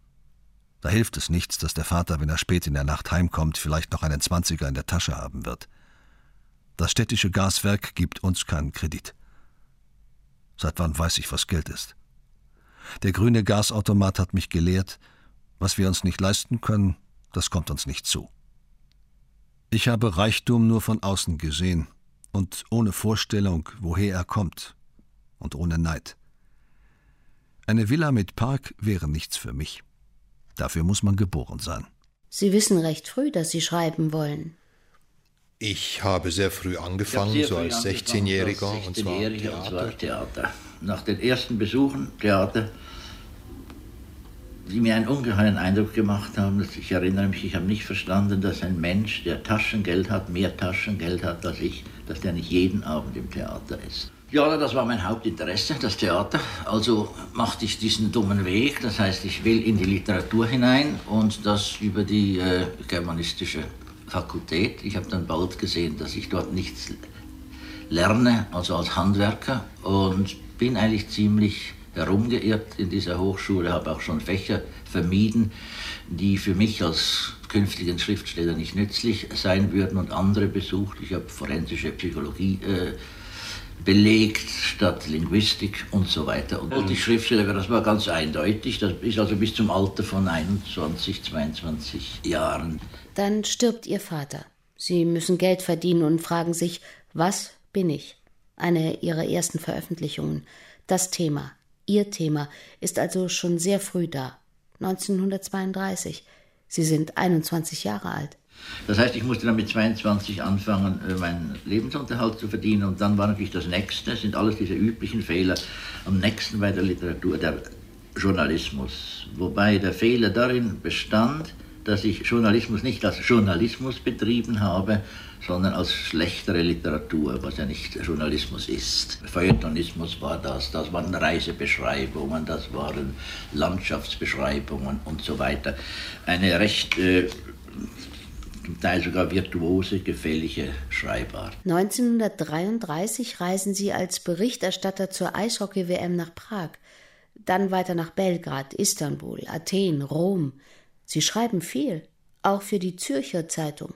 Da hilft es nichts, dass der Vater, wenn er spät in der Nacht heimkommt, vielleicht noch einen 20er in der Tasche haben wird. Das städtische Gaswerk gibt uns keinen Kredit. Seit wann weiß ich, was Geld ist? Der grüne Gasautomat hat mich gelehrt, was wir uns nicht leisten können, das kommt uns nicht zu. Ich habe Reichtum nur von außen gesehen und ohne Vorstellung, woher er kommt und ohne Neid. Eine Villa mit Park wäre nichts für mich. Dafür muss man geboren sein. Sie wissen recht früh, dass Sie schreiben wollen. Ich habe sehr früh angefangen, so als 16-Jähriger, und zwar Theater. Nach den ersten Besuchen Theater, die mir einen ungeheuren Eindruck gemacht haben. Ich erinnere mich, ich habe nicht verstanden, dass ein Mensch, der Taschengeld hat, mehr Taschengeld hat als ich, dass der nicht jeden Abend im Theater ist. Ja, das war mein Hauptinteresse, das Theater. Also machte ich diesen dummen Weg, das heißt, ich will in die Literatur hinein und das über die germanistische Fakultät. Ich habe dann bald gesehen, dass ich dort nichts lerne, also als Handwerker, und bin eigentlich ziemlich herumgeirrt in dieser Hochschule, habe auch schon Fächer vermieden, die für mich als künftigen Schriftsteller nicht nützlich sein würden, und andere besucht. Ich habe forensische Psychologie belegt statt Linguistik und so weiter. Und die Schriftsteller, das war ganz eindeutig, das ist also bis zum Alter von 21, 22 Jahren. Dann stirbt Ihr Vater. Sie müssen Geld verdienen und fragen sich, was bin ich? Eine Ihrer ersten Veröffentlichungen. Das Thema, Ihr Thema, ist also schon sehr früh da. 1932. Sie sind 21 Jahre alt. Das heißt, ich musste dann mit 22 anfangen, meinen Lebensunterhalt zu verdienen. Und dann war natürlich das Nächste, sind alles diese üblichen Fehler, am nächsten bei der Literatur, der Journalismus. Wobei der Fehler darin bestand, dass ich Journalismus nicht als Journalismus betrieben habe, sondern als schlechtere Literatur, was ja nicht Journalismus ist. Feuilletonismus war das waren Reisebeschreibungen, das waren Landschaftsbeschreibungen und so weiter. Eine recht zum Teil sogar virtuose, gefällige Schreibart. 1933 reisen Sie als Berichterstatter zur Eishockey-WM nach Prag, dann weiter nach Belgrad, Istanbul, Athen, Rom. Sie schreiben viel, auch für die Zürcher Zeitung.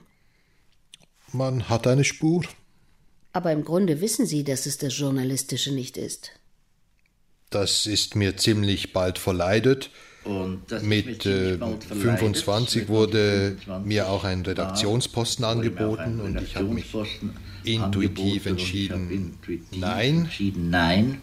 Man hat eine Spur. Aber im Grunde wissen Sie, dass es das Journalistische nicht ist. Das ist mir ziemlich bald verleidet. Mit 25 wurde mir auch ein Redaktionsposten angeboten und ich habe mich intuitiv entschieden, nein.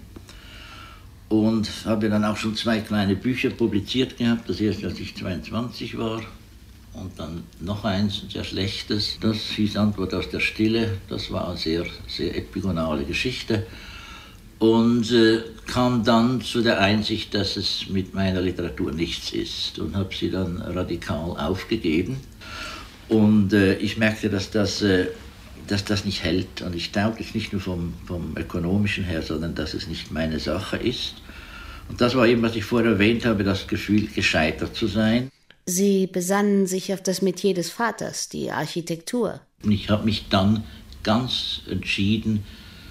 Und habe dann auch schon 2 kleine Bücher publiziert gehabt. Das erste, als ich 22 war, und dann noch eins, ein sehr schlechtes. Das hieß Antwort aus der Stille. Das war eine sehr, sehr epigonale Geschichte. Und kam dann zu der Einsicht, dass es mit meiner Literatur nichts ist, und habe sie dann radikal aufgegeben. Und ich merkte, dass das nicht hält. Und ich taugte es nicht nur vom Ökonomischen her, sondern dass es nicht meine Sache ist. Und das war eben, was ich vorher erwähnt habe, das Gefühl, gescheitert zu sein. Sie besannen sich auf das Metier des Vaters, die Architektur. Und ich habe mich dann ganz entschieden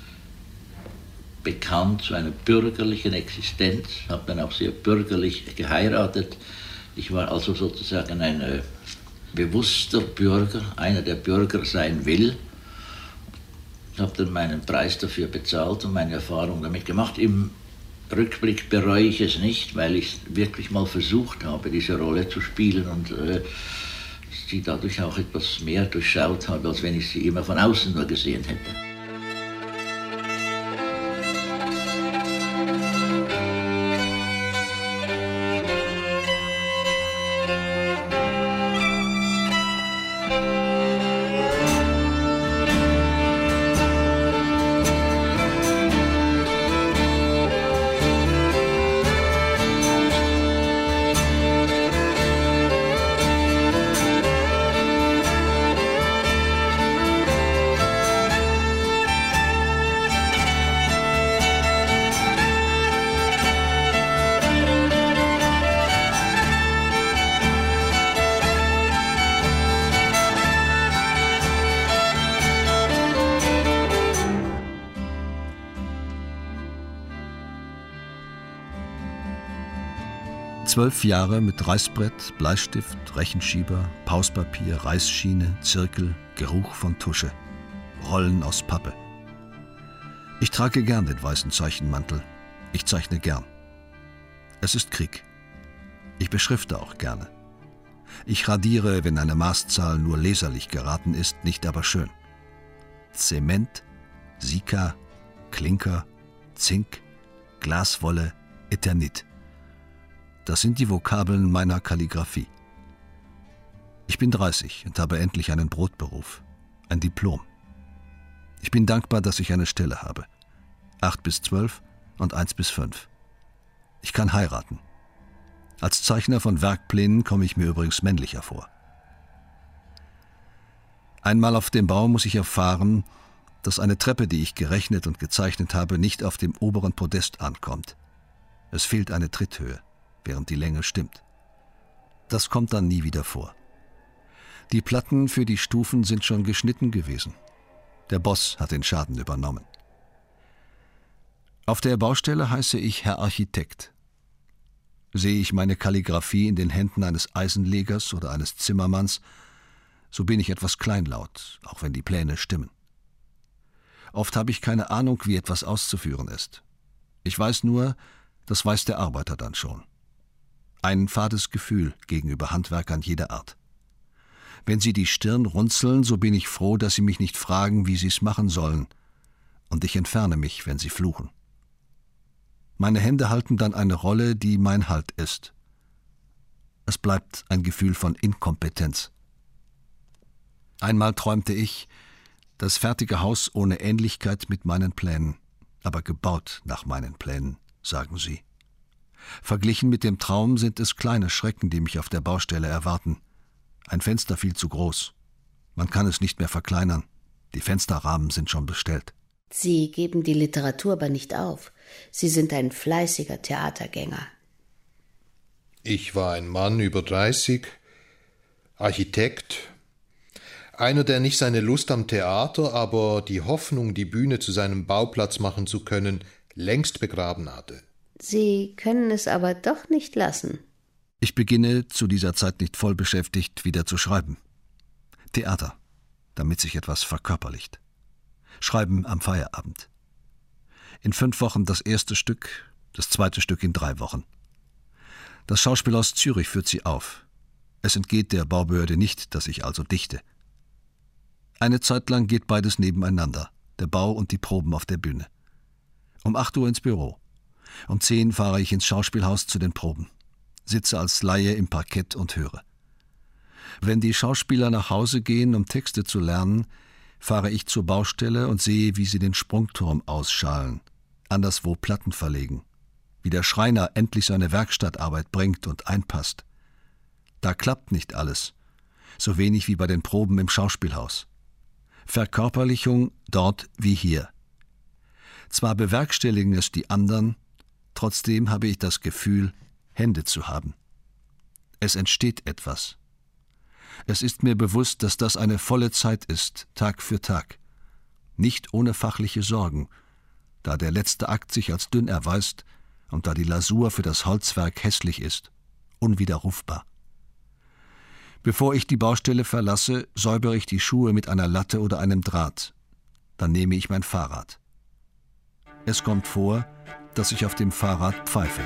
bekannt zu einer bürgerlichen Existenz, habe dann auch sehr bürgerlich geheiratet. Ich war also sozusagen ein bewusster Bürger, einer, der Bürger sein will. Ich habe dann meinen Preis dafür bezahlt und meine Erfahrung damit gemacht. Im Rückblick bereue ich es nicht, weil ich wirklich mal versucht habe, diese Rolle zu spielen und sie dadurch auch etwas mehr durchschaut habe, als wenn ich sie immer von außen nur gesehen hätte. Zwölf Jahre mit Reißbrett, Bleistift, Rechenschieber, Pauspapier, Reißschiene, Zirkel, Geruch von Tusche. Rollen aus Pappe. Ich trage gern den weißen Zeichenmantel. Ich zeichne gern. Es ist Krieg. Ich beschrifte auch gerne. Ich radiere, wenn eine Maßzahl nur leserlich geraten ist, nicht aber schön. Zement, Sika, Klinker, Zink, Glaswolle, Eternit. Das sind die Vokabeln meiner Kalligraphie. Ich bin 30 und habe endlich einen Brotberuf, ein Diplom. Ich bin dankbar, dass ich eine Stelle habe. 8 bis 12 und 1 bis 5. Ich kann heiraten. Als Zeichner von Werkplänen komme ich mir übrigens männlicher vor. Einmal auf dem Bau muss ich erfahren, dass eine Treppe, die ich gerechnet und gezeichnet habe, nicht auf dem oberen Podest ankommt. Es fehlt eine Tritthöhe, während die Länge stimmt. Das kommt dann nie wieder vor. Die Platten für die Stufen sind schon geschnitten gewesen. Der Boss hat den Schaden übernommen. Auf der Baustelle heiße ich Herr Architekt. Sehe ich meine Kalligraphie in den Händen eines Eisenlegers oder eines Zimmermanns, so bin ich etwas kleinlaut, auch wenn die Pläne stimmen. Oft habe ich keine Ahnung, wie etwas auszuführen ist. Ich weiß nur, das weiß der Arbeiter dann schon. Ein fades Gefühl gegenüber Handwerkern jeder Art. Wenn sie die Stirn runzeln, so bin ich froh, dass sie mich nicht fragen, wie sie es machen sollen, und ich entferne mich, wenn sie fluchen. Meine Hände halten dann eine Rolle, die mein Halt ist. Es bleibt ein Gefühl von Inkompetenz. Einmal träumte ich, das fertige Haus ohne Ähnlichkeit mit meinen Plänen, aber gebaut nach meinen Plänen, sagen sie. Verglichen mit dem Traum sind es kleine Schrecken, die mich auf der Baustelle erwarten. Ein Fenster viel zu groß. Man kann es nicht mehr verkleinern. Die Fensterrahmen sind schon bestellt. Sie geben die Literatur aber nicht auf. Sie sind ein fleißiger Theatergänger. Ich war ein Mann über 30, Architekt, einer, der nicht seine Lust am Theater, aber die Hoffnung, die Bühne zu seinem Bauplatz machen zu können, längst begraben hatte. Sie können es aber doch nicht lassen. Ich beginne, zu dieser Zeit nicht voll beschäftigt, wieder zu schreiben. Theater, damit sich etwas verkörperlicht. Schreiben am Feierabend. In 5 Wochen das erste Stück, das zweite Stück in 3 Wochen. Das Schauspielhaus Zürich führt sie auf. Es entgeht der Baubehörde nicht, dass ich also dichte. Eine Zeit lang geht beides nebeneinander, der Bau und die Proben auf der Bühne. Um 8 Uhr ins Büro. Um 10 fahre ich ins Schauspielhaus zu den Proben. Sitze als Laie im Parkett und höre. Wenn die Schauspieler nach Hause gehen, um Texte zu lernen, fahre ich zur Baustelle und sehe, wie sie den Sprungturm ausschalen, anderswo Platten verlegen, wie der Schreiner endlich seine Werkstattarbeit bringt und einpasst. Da klappt nicht alles, so wenig wie bei den Proben im Schauspielhaus. Verkörperlichung dort wie hier. Zwar bewerkstelligen es die anderen, trotzdem habe ich das Gefühl, Hände zu haben. Es entsteht etwas. Es ist mir bewusst, dass das eine volle Zeit ist, Tag für Tag. Nicht ohne fachliche Sorgen, da der letzte Akt sich als dünn erweist und da die Lasur für das Holzwerk hässlich ist, unwiderrufbar. Bevor ich die Baustelle verlasse, säubere ich die Schuhe mit einer Latte oder einem Draht. Dann nehme ich mein Fahrrad. Es kommt vor, dass ich auf dem Fahrrad pfeife.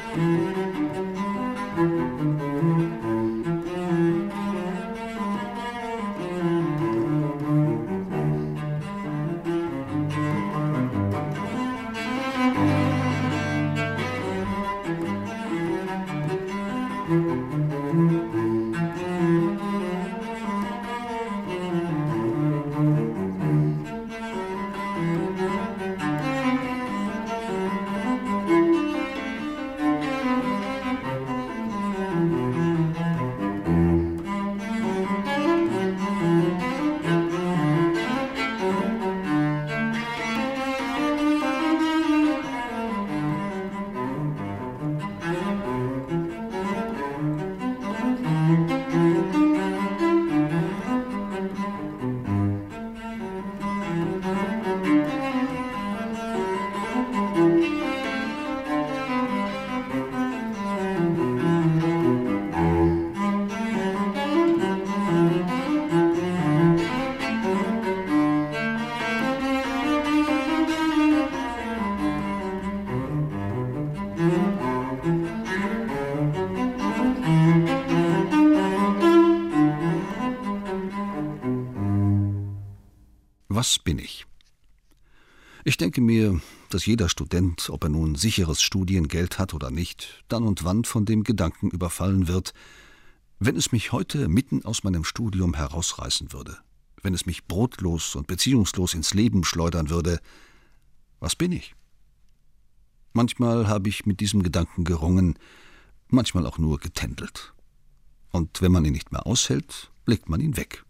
Was bin ich? Ich denke mir, dass jeder Student, ob er nun sicheres Studiengeld hat oder nicht, dann und wann von dem Gedanken überfallen wird, wenn es mich heute mitten aus meinem Studium herausreißen würde, wenn es mich brotlos und beziehungslos ins Leben schleudern würde, was bin ich? Manchmal habe ich mit diesem Gedanken gerungen, manchmal auch nur getändelt. Und wenn man ihn nicht mehr aushält, legt man ihn weg.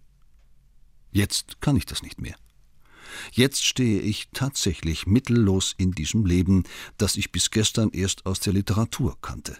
Jetzt kann ich das nicht mehr. Jetzt stehe ich tatsächlich mittellos in diesem Leben, das ich bis gestern erst aus der Literatur kannte.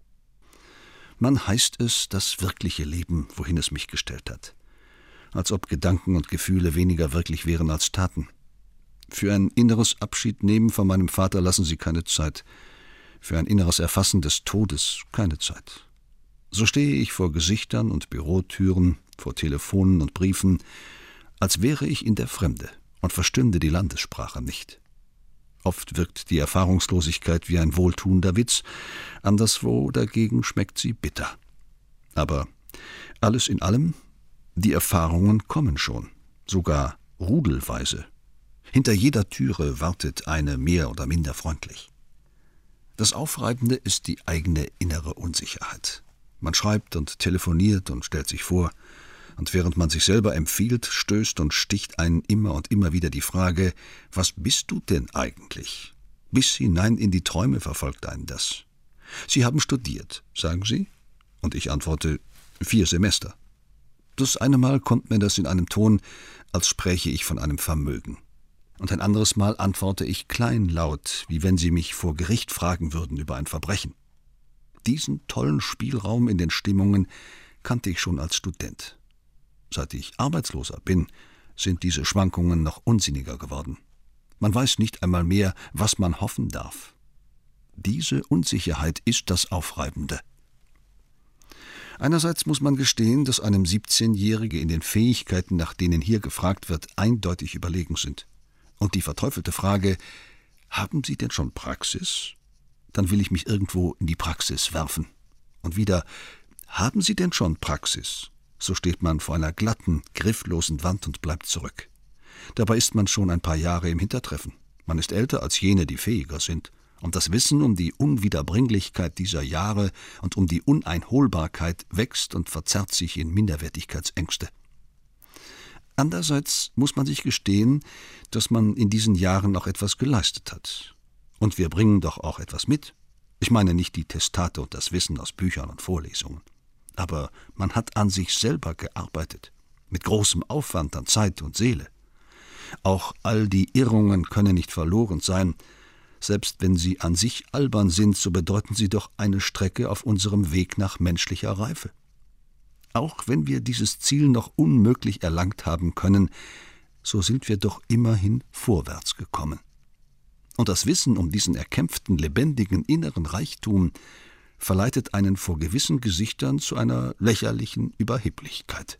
Man heißt es das wirkliche Leben, wohin es mich gestellt hat. Als ob Gedanken und Gefühle weniger wirklich wären als Taten. Für ein inneres Abschiednehmen von meinem Vater lassen sie keine Zeit. Für ein inneres Erfassen des Todes keine Zeit. So stehe ich vor Gesichtern und Bürotüren, vor Telefonen und Briefen, als wäre ich in der Fremde und verstünde die Landessprache nicht. Oft wirkt die Erfahrungslosigkeit wie ein wohltuender Witz, anderswo dagegen schmeckt sie bitter. Aber alles in allem, die Erfahrungen kommen schon, sogar rudelweise. Hinter jeder Türe wartet eine mehr oder minder freundlich. Das Aufreibende ist die eigene innere Unsicherheit. Man schreibt und telefoniert und stellt sich vor, und während man sich selber empfiehlt, stößt und sticht einen immer und immer wieder die Frage, was bist du denn eigentlich? Bis hinein in die Träume verfolgt einen das. Sie haben studiert, sagen Sie? Und ich antworte, 4 Semester. Das eine Mal kommt mir das in einem Ton, als spräche ich von einem Vermögen. Und ein anderes Mal antworte ich kleinlaut, wie wenn Sie mich vor Gericht fragen würden über ein Verbrechen. Diesen tollen Spielraum in den Stimmungen kannte ich schon als Student. Seit ich Arbeitsloser bin, sind diese Schwankungen noch unsinniger geworden. Man weiß nicht einmal mehr, was man hoffen darf. Diese Unsicherheit ist das Aufreibende. Einerseits muss man gestehen, dass einem 17-Jährige in den Fähigkeiten, nach denen hier gefragt wird, eindeutig überlegen sind. Und die verteufelte Frage, haben Sie denn schon Praxis? Dann will ich mich irgendwo in die Praxis werfen. Und wieder, haben Sie denn schon Praxis? So steht man vor einer glatten, grifflosen Wand und bleibt zurück. Dabei ist man schon ein paar Jahre im Hintertreffen. Man ist älter als jene, die fähiger sind. Und das Wissen um die Unwiederbringlichkeit dieser Jahre und um die Uneinholbarkeit wächst und verzerrt sich in Minderwertigkeitsängste. Andererseits muss man sich gestehen, dass man in diesen Jahren auch etwas geleistet hat. Und wir bringen doch auch etwas mit. Ich meine nicht die Testate und das Wissen aus Büchern und Vorlesungen. Aber man hat an sich selber gearbeitet, mit großem Aufwand an Zeit und Seele. Auch all die Irrungen können nicht verloren sein. Selbst wenn sie an sich albern sind, so bedeuten sie doch eine Strecke auf unserem Weg nach menschlicher Reife. Auch wenn wir dieses Ziel noch unmöglich erlangt haben können, so sind wir doch immerhin vorwärts gekommen. Und das Wissen um diesen erkämpften, lebendigen inneren Reichtum verleitet einen vor gewissen Gesichtern zu einer lächerlichen Überheblichkeit.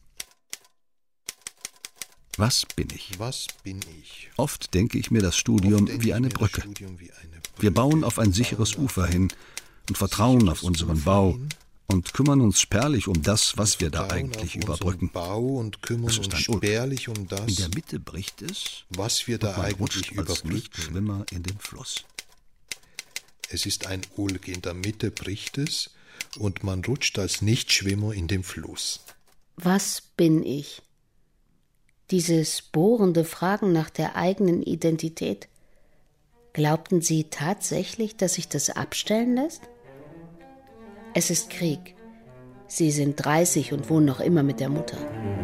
Was bin ich? Was bin ich? Oft denke ich mir das Studium wie eine Brücke. Wir bauen auf ein sicheres Ufer hin, und vertrauen auf unseren Bau und kümmern uns spärlich um das, was wir da eigentlich überbrücken. Es ist ein spärlich um das, in der Mitte bricht es, was wir da eigentlich überbrücken. Schwimmer in den Fluss. Es ist ein Ulk, in der Mitte bricht es und man rutscht als Nichtschwimmer in den Fluss. Was bin ich? Dieses bohrende Fragen nach der eigenen Identität. Glaubten Sie tatsächlich, dass sich das abstellen lässt? Es ist Krieg. Sie sind 30 und wohnen noch immer mit der Mutter.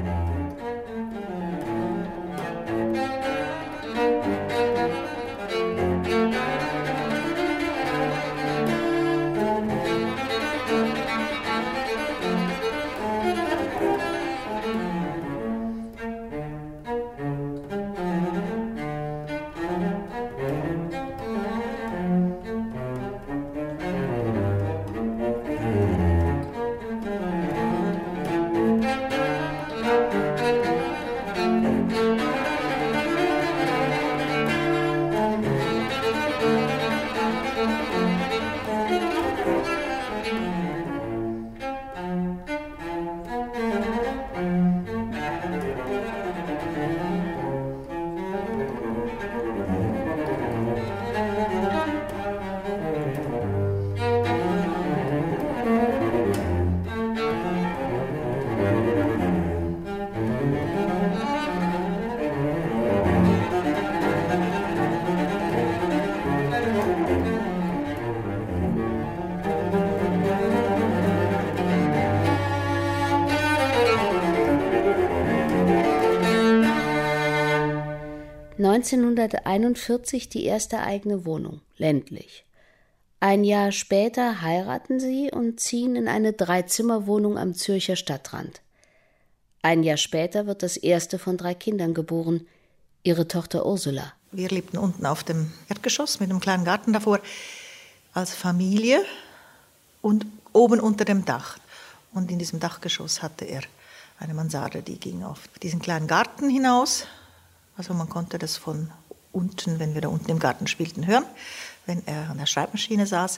(1941) die erste eigene Wohnung, ländlich. Ein Jahr später heiraten sie und ziehen in eine 3-Zimmer-Wohnung am Zürcher Stadtrand. Ein Jahr später wird das erste von 3 Kindern geboren, ihre Tochter Ursula. Wir lebten unten auf dem Erdgeschoss mit einem kleinen Garten davor als Familie und oben unter dem Dach. Und in diesem Dachgeschoss hatte er eine Mansarde, die ging auf diesen kleinen Garten hinaus. Also man konnte das von unten, wenn wir da unten im Garten spielten, hören, wenn er an der Schreibmaschine saß.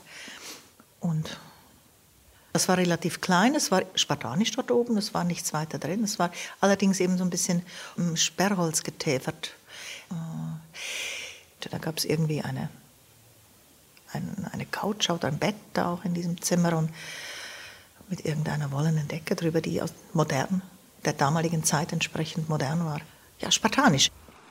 Und das war relativ klein, es war spartanisch dort oben, es war nichts weiter drin. Es war allerdings eben so ein bisschen Sperrholz getäfert. Da gab es irgendwie eine Couch oder ein Bett da auch in diesem Zimmer und mit irgendeiner wollenen Decke drüber, die modern, der damaligen Zeit entsprechend modern war. Ja, spartanisch.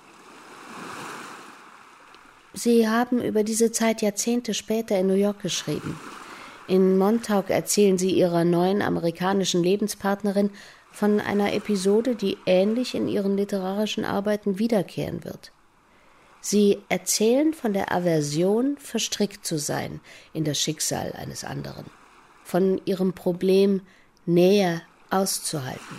Sie haben über diese Zeit Jahrzehnte später in New York geschrieben. In Montauk erzählen Sie Ihrer neuen amerikanischen Lebenspartnerin von einer Episode, die ähnlich in Ihren literarischen Arbeiten wiederkehren wird. Sie erzählen von der Aversion, verstrickt zu sein in das Schicksal eines anderen, von Ihrem Problem, Nähe auszuhalten.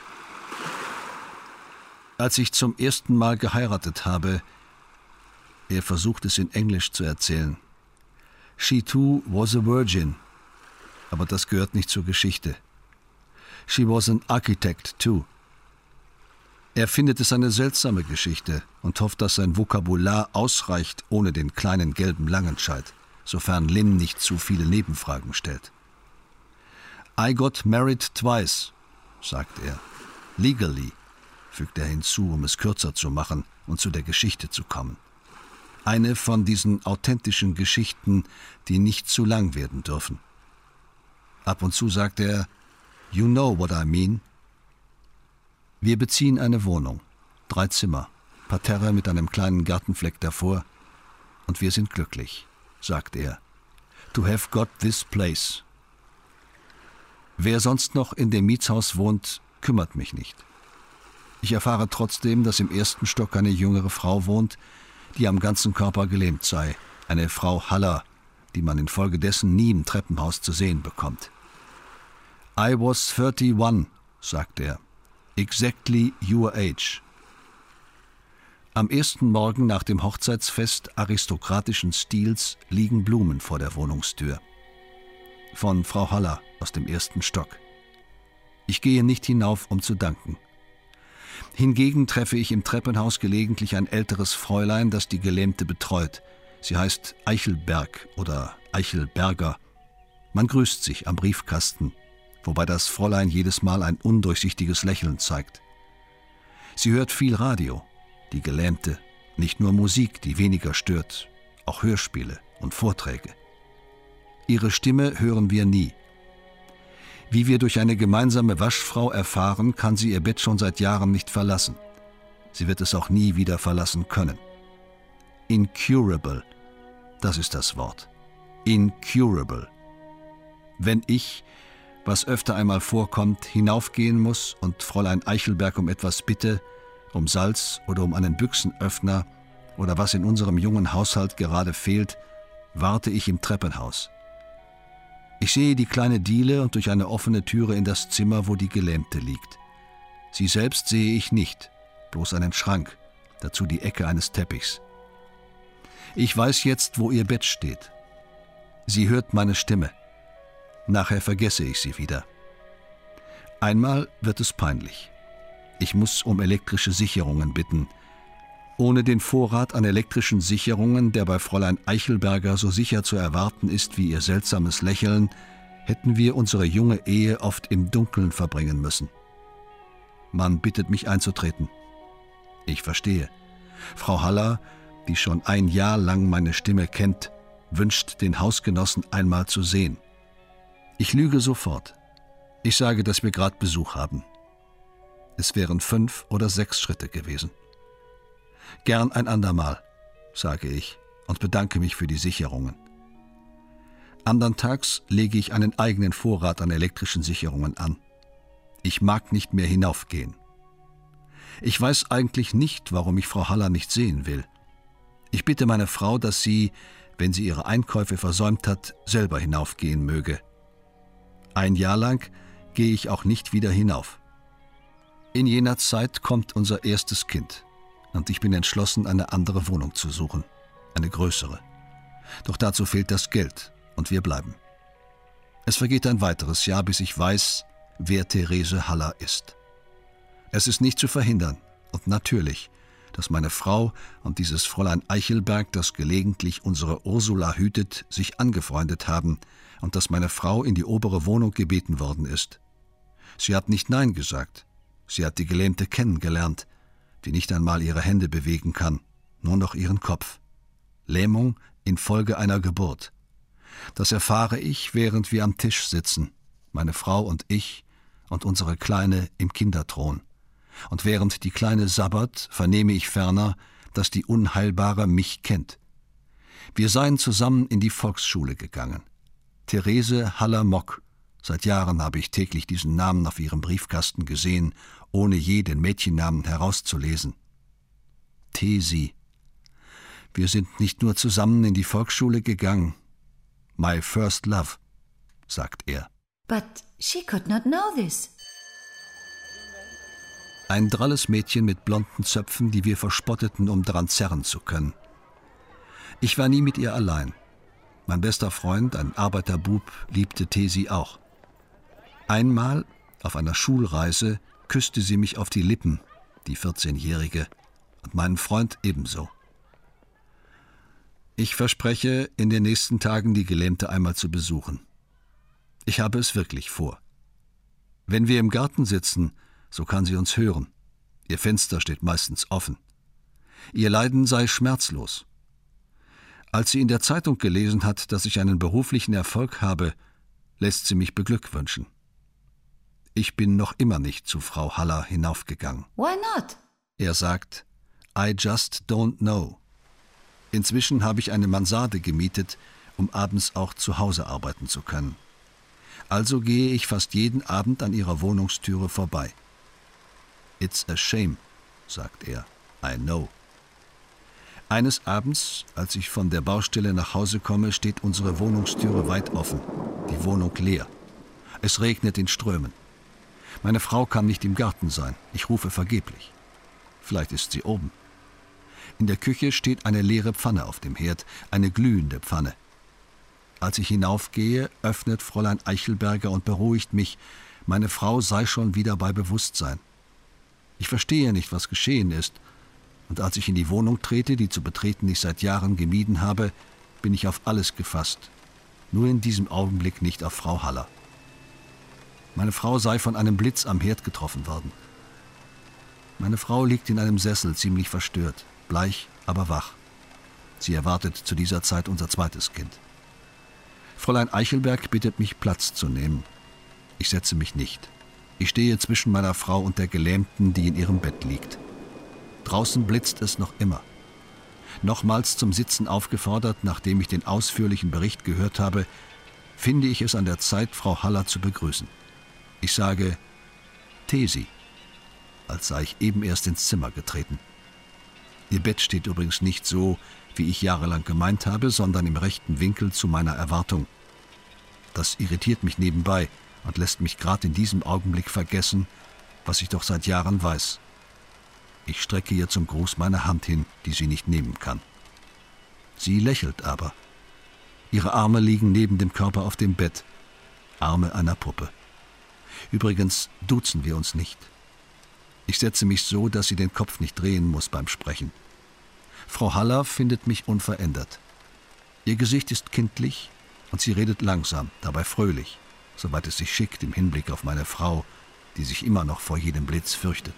Als ich zum ersten Mal geheiratet habe, er versucht es in Englisch zu erzählen. She too was a virgin, aber das gehört nicht zur Geschichte. She was an architect too. Er findet es eine seltsame Geschichte und hofft, dass sein Vokabular ausreicht ohne den kleinen gelben Langenscheidt, sofern Lynn nicht zu viele Nebenfragen stellt. I got married twice, sagt er. Legally, fügt er hinzu, um es kürzer zu machen und zu der Geschichte zu kommen. Eine von diesen authentischen Geschichten, die nicht zu lang werden dürfen. Ab und zu sagt er, You know what I mean. Wir beziehen eine Wohnung, 3 Zimmer, Parterre mit einem kleinen Gartenfleck davor, und wir sind glücklich, sagt er. To have got this place. Wer sonst noch in dem Mietshaus wohnt, kümmert mich nicht. Ich erfahre trotzdem, dass im 1. Stock eine jüngere Frau wohnt, die am ganzen Körper gelähmt sei, eine Frau Haller, die man infolgedessen nie im Treppenhaus zu sehen bekommt. I was 31, sagt er. Exactly your age. Am ersten Morgen nach dem Hochzeitsfest aristokratischen Stils liegen Blumen vor der Wohnungstür. Von Frau Haller aus dem 1. Stock. Ich gehe nicht hinauf, um zu danken. Hingegen treffe ich im Treppenhaus gelegentlich ein älteres Fräulein, das die Gelähmte betreut. Sie heißt Eichelberg oder Eichelberger. Man grüßt sich am Briefkasten, wobei das Fräulein jedes Mal ein undurchsichtiges Lächeln zeigt. Sie hört viel Radio, die Gelähmte, nicht nur Musik, die weniger stört, auch Hörspiele und Vorträge. Ihre Stimme hören wir nie. Wie wir durch eine gemeinsame Waschfrau erfahren, kann sie ihr Bett schon seit Jahren nicht verlassen. Sie wird es auch nie wieder verlassen können. Incurable, das ist das Wort. Incurable. Wenn ich, was öfter einmal vorkommt, hinaufgehen muss und Fräulein Eichelberg um etwas bitte, um Salz oder um einen Büchsenöffner oder was in unserem jungen Haushalt gerade fehlt, warte ich im Treppenhaus. Ich sehe die kleine Diele und durch eine offene Türe in das Zimmer, wo die Gelähmte liegt. Sie selbst sehe ich nicht, bloß einen Schrank, dazu die Ecke eines Teppichs. Ich weiß jetzt, wo ihr Bett steht. Sie hört meine Stimme. Nachher vergesse ich sie wieder. Einmal wird es peinlich. Ich muss um elektrische Sicherungen bitten. Ohne den Vorrat an elektrischen Sicherungen, der bei Fräulein Eichelberger so sicher zu erwarten ist wie ihr seltsames Lächeln, hätten wir unsere junge Ehe oft im Dunkeln verbringen müssen. Man bittet mich einzutreten. Ich verstehe. Frau Haller, die schon ein Jahr lang meine Stimme kennt, wünscht den Hausgenossen einmal zu sehen. Ich lüge sofort. Ich sage, dass wir gerade Besuch haben. Es wären 5 oder 6 Schritte gewesen. Gern ein andermal, sage ich und bedanke mich für die Sicherungen. Andern Tags lege ich einen eigenen Vorrat an elektrischen Sicherungen an. Ich mag nicht mehr hinaufgehen. Ich weiß eigentlich nicht, warum ich Frau Haller nicht sehen will. Ich bitte meine Frau, dass sie, wenn sie ihre Einkäufe versäumt hat, selber hinaufgehen möge. Ein Jahr lang gehe ich auch nicht wieder hinauf. In jener Zeit kommt unser erstes Kind und ich bin entschlossen, eine andere Wohnung zu suchen, eine größere. Doch dazu fehlt das Geld und wir bleiben. Es vergeht ein weiteres Jahr, bis ich weiß, wer Therese Haller ist. Es ist nicht zu verhindern und natürlich, dass meine Frau und dieses Fräulein Eichelberg, das gelegentlich unsere Ursula hütet, sich angefreundet haben und dass meine Frau in die obere Wohnung gebeten worden ist. Sie hat nicht Nein gesagt. Sie hat die Gelähmte kennengelernt, die nicht einmal ihre Hände bewegen kann, nur noch ihren Kopf. Lähmung infolge einer Geburt. Das erfahre ich, während wir am Tisch sitzen, meine Frau und ich und unsere Kleine im Kinderthron. Und während die Kleine sabbert, vernehme ich ferner, dass die Unheilbare mich kennt. Wir seien zusammen in die Volksschule gegangen. Therese Haller-Mock. Seit Jahren habe ich täglich diesen Namen auf ihrem Briefkasten gesehen, ohne je den Mädchennamen herauszulesen. Thesi. Wir sind nicht nur zusammen in die Volksschule gegangen. My first love, sagt er. But she could not know this. Ein dralles Mädchen mit blonden Zöpfen, die wir verspotteten, um daran zerren zu können. Ich war nie mit ihr allein. Mein bester Freund, ein Arbeiterbub, liebte Thesi auch. Einmal, auf einer Schulreise, küsste sie mich auf die Lippen, die 14-Jährige, und meinen Freund ebenso. Ich verspreche, in den nächsten Tagen die Gelähmte einmal zu besuchen. Ich habe es wirklich vor. Wenn wir im Garten sitzen, so kann sie uns hören. Ihr Fenster steht meistens offen. Ihr Leiden sei schmerzlos. Als sie in der Zeitung gelesen hat, dass ich einen beruflichen Erfolg habe, lässt sie mich beglückwünschen. Ich bin noch immer nicht zu Frau Haller hinaufgegangen. Why not? Er sagt, I just don't know. Inzwischen habe ich eine Mansarde gemietet, um abends auch zu Hause arbeiten zu können. Also gehe ich fast jeden Abend an ihrer Wohnungstüre vorbei. It's a shame, sagt er. I know. Eines Abends, als ich von der Baustelle nach Hause komme, steht unsere Wohnungstüre weit offen, die Wohnung leer. Es regnet in Strömen. Meine Frau kann nicht im Garten sein. Ich rufe vergeblich. Vielleicht ist sie oben. In der Küche steht eine leere Pfanne auf dem Herd, eine glühende Pfanne. Als ich hinaufgehe, öffnet Fräulein Eichelberger und beruhigt mich, meine Frau sei schon wieder bei Bewusstsein. Ich verstehe nicht, was geschehen ist, und als ich in die Wohnung trete, die zu betreten ich seit Jahren gemieden habe, bin ich auf alles gefasst. Nur in diesem Augenblick nicht auf Frau Haller. Meine Frau sei von einem Blitz am Herd getroffen worden. Meine Frau liegt in einem Sessel, ziemlich verstört, bleich, aber wach. Sie erwartet zu dieser Zeit unser zweites Kind. Fräulein Eichelberg bittet mich, Platz zu nehmen. Ich setze mich nicht. Ich stehe zwischen meiner Frau und der Gelähmten, die in ihrem Bett liegt. Draußen blitzt es noch immer. Nochmals zum Sitzen aufgefordert, nachdem ich den ausführlichen Bericht gehört habe, finde ich es an der Zeit, Frau Haller zu begrüßen. Ich sage Tesi, als sei ich eben erst ins Zimmer getreten. Ihr Bett steht übrigens nicht so, wie ich jahrelang gemeint habe, sondern im rechten Winkel zu meiner Erwartung. Das irritiert mich nebenbei und lässt mich gerade in diesem Augenblick vergessen, was ich doch seit Jahren weiß. Ich strecke ihr zum Gruß meine Hand hin, die sie nicht nehmen kann. Sie lächelt aber. Ihre Arme liegen neben dem Körper auf dem Bett, Arme einer Puppe. Übrigens duzen wir uns nicht. Ich setze mich so, dass sie den Kopf nicht drehen muss beim Sprechen. Frau Haller findet mich unverändert. Ihr Gesicht ist kindlich und sie redet langsam, dabei fröhlich, soweit es sich schickt im Hinblick auf meine Frau, die sich immer noch vor jedem Blitz fürchtet.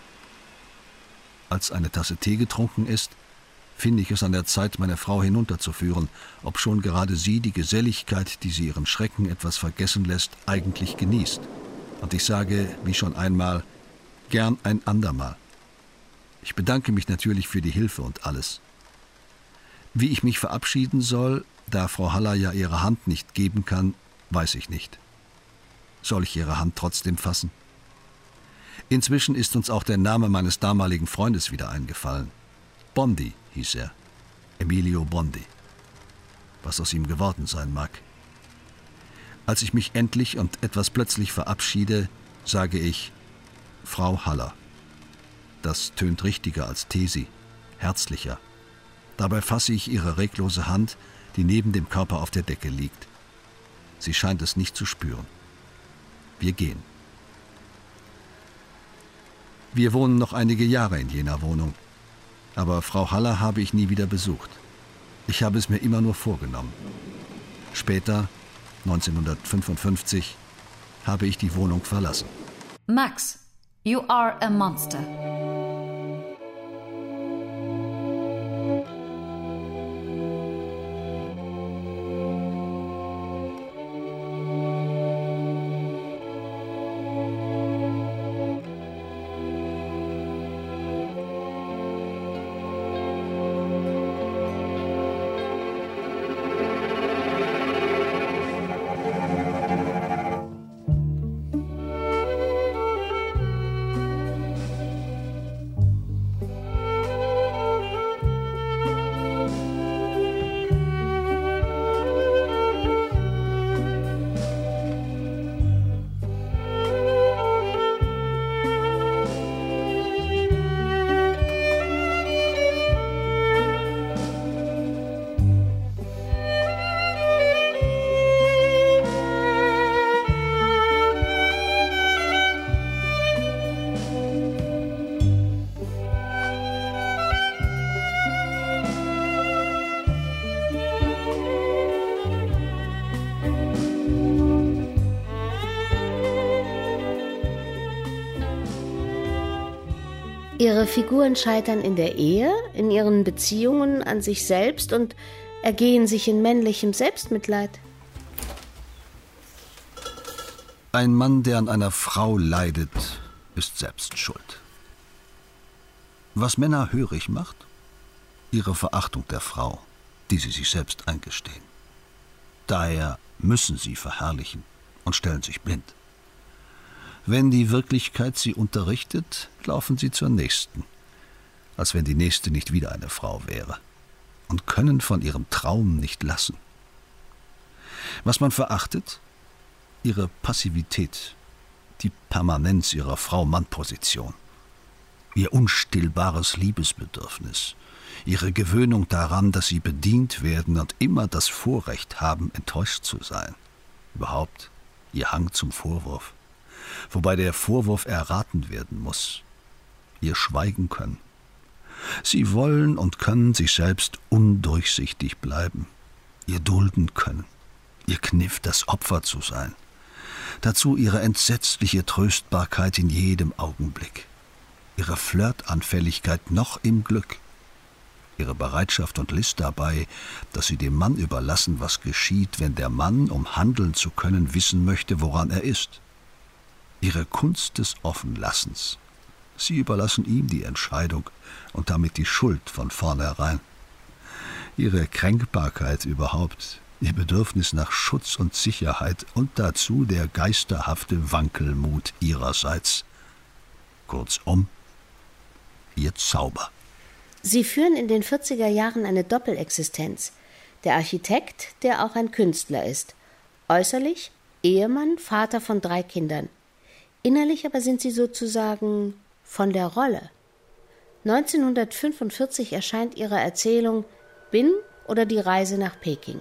Als eine Tasse Tee getrunken ist, finde ich es an der Zeit, meine Frau hinunterzuführen, obschon gerade sie die Geselligkeit, die sie ihren Schrecken etwas vergessen lässt, eigentlich genießt. Und ich sage, wie schon einmal, gern ein andermal. Ich bedanke mich natürlich für die Hilfe und alles. Wie ich mich verabschieden soll, da Frau Haller ja ihre Hand nicht geben kann, weiß ich nicht. Soll ich ihre Hand trotzdem fassen? Inzwischen ist uns auch der Name meines damaligen Freundes wieder eingefallen. Bondi hieß er, Emilio Bondi. Was aus ihm geworden sein mag. Als ich mich endlich und etwas plötzlich verabschiede, sage ich Frau Haller. Das tönt richtiger als Tesi, herzlicher. Dabei fasse ich ihre reglose Hand, die neben dem Körper auf der Decke liegt. Sie scheint es nicht zu spüren. Wir gehen. Wir wohnen noch einige Jahre in jener Wohnung. Aber Frau Haller habe ich nie wieder besucht. Ich habe es mir immer nur vorgenommen. Später, 1955, habe ich die Wohnung verlassen. Max, you are a monster. Ihre Figuren scheitern in der Ehe, in ihren Beziehungen an sich selbst und ergehen sich in männlichem Selbstmitleid. Ein Mann, der an einer Frau leidet, ist selbst schuld. Was Männer hörig macht? Ihre Verachtung der Frau, die sie sich selbst eingestehen. Daher müssen sie verherrlichen und stellen sich blind. Wenn die Wirklichkeit sie unterrichtet, laufen sie zur nächsten, als wenn die nächste nicht wieder eine Frau wäre, und können von ihrem Traum nicht lassen. Was man verachtet? Ihre Passivität, die Permanenz ihrer Frau-Mann-Position, ihr unstillbares Liebesbedürfnis, ihre Gewöhnung daran, dass sie bedient werden und immer das Vorrecht haben, enttäuscht zu sein. Überhaupt ihr Hang zum Vorwurf, wobei der Vorwurf erraten werden muss. Ihr Schweigen können. Sie wollen und können sich selbst undurchsichtig bleiben, ihr dulden können, Ihr Kniff, das Opfer zu sein. Dazu ihre entsetzliche Tröstbarkeit in jedem Augenblick. Ihre Flirtanfälligkeit noch im Glück. Ihre Bereitschaft und List dabei, dass sie dem Mann überlassen, was geschieht, wenn der Mann, um handeln zu können, wissen möchte, woran er ist. Ihre Kunst des Offenlassens. Sie überlassen ihm die Entscheidung und damit die Schuld von vornherein. Ihre Kränkbarkeit überhaupt, ihr Bedürfnis nach Schutz und Sicherheit und dazu der geisterhafte Wankelmut ihrerseits. Kurzum, ihr Zauber. Sie führen in den 40er Jahren eine Doppelexistenz. Der Architekt, der auch ein Künstler ist. Äußerlich Ehemann, Vater von 3 Kindern. Innerlich aber sind sie sozusagen von der Rolle. 1945 erscheint ihre Erzählung Bin oder die Reise nach Peking.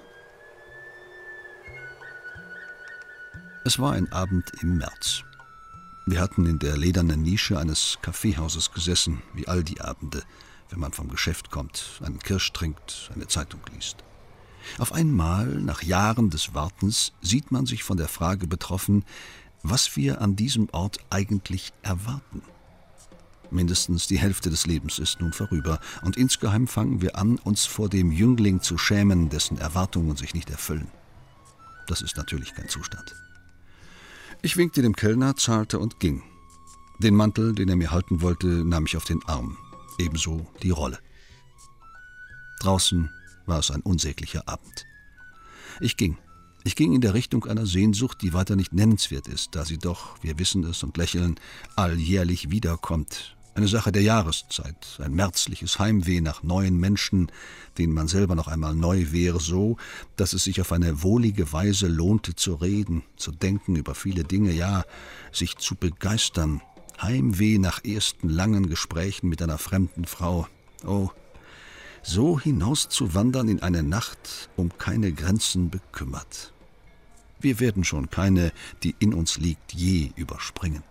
Es war ein Abend im März. Wir hatten in der ledernen Nische eines Kaffeehauses gesessen, wie all die Abende, wenn man vom Geschäft kommt, einen Kirsch trinkt, eine Zeitung liest. Auf einmal, nach Jahren des Wartens, sieht man sich von der Frage betroffen, was wir an diesem Ort eigentlich erwarten. Mindestens die Hälfte des Lebens ist nun vorüber, und insgeheim fangen wir an, uns vor dem Jüngling zu schämen, dessen Erwartungen sich nicht erfüllen. Das ist natürlich kein Zustand. Ich winkte dem Kellner, zahlte und ging. Den Mantel, den er mir halten wollte, nahm ich auf den Arm. Ebenso die Rolle. Draußen war es ein unsäglicher Abend. Ich ging in der Richtung einer Sehnsucht, die weiter nicht nennenswert ist, da sie doch, wir wissen es und lächeln, alljährlich wiederkommt. Eine Sache der Jahreszeit, ein märzliches Heimweh nach neuen Menschen, denen man selber noch einmal neu wäre, so, dass es sich auf eine wohlige Weise lohnte zu reden, zu denken über viele Dinge, ja, sich zu begeistern. Heimweh nach ersten langen Gesprächen mit einer fremden Frau. Oh, so hinauszuwandern in eine Nacht, um keine Grenzen bekümmert. Wir werden schon keine, die in uns liegt, je überspringen.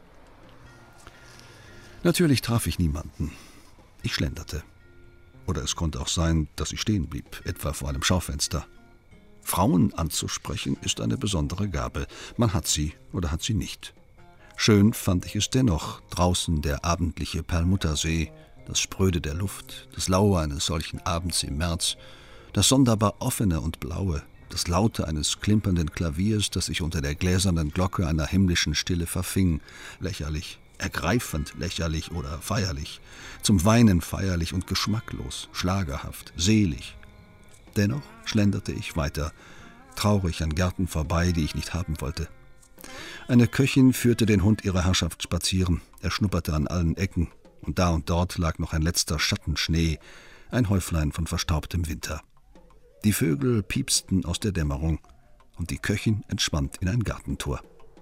Natürlich traf ich niemanden. Ich schlenderte. Oder es konnte auch sein, dass ich stehen blieb, etwa vor einem Schaufenster. Frauen anzusprechen ist eine besondere Gabe. Man hat sie oder hat sie nicht. Schön fand ich es dennoch, draußen der abendliche Perlmuttersee, das Spröde der Luft, das Laue eines solchen Abends im März, das sonderbar Offene und Blaue, das Laute eines klimpernden Klaviers, das sich unter der gläsernen Glocke einer himmlischen Stille verfing, lächerlich, ergreifend lächerlich oder feierlich, zum Weinen feierlich und geschmacklos, schlagerhaft, selig. Dennoch schlenderte ich weiter, traurig an Gärten vorbei, die ich nicht haben wollte. Eine Köchin führte den Hund ihrer Herrschaft spazieren, er schnupperte an allen Ecken, und da und dort lag noch ein letzter Schattenschnee, ein Häuflein von verstaubtem Winter. Die Vögel piepsten aus der Dämmerung, und die Köchin entschwand in ein Gartentor.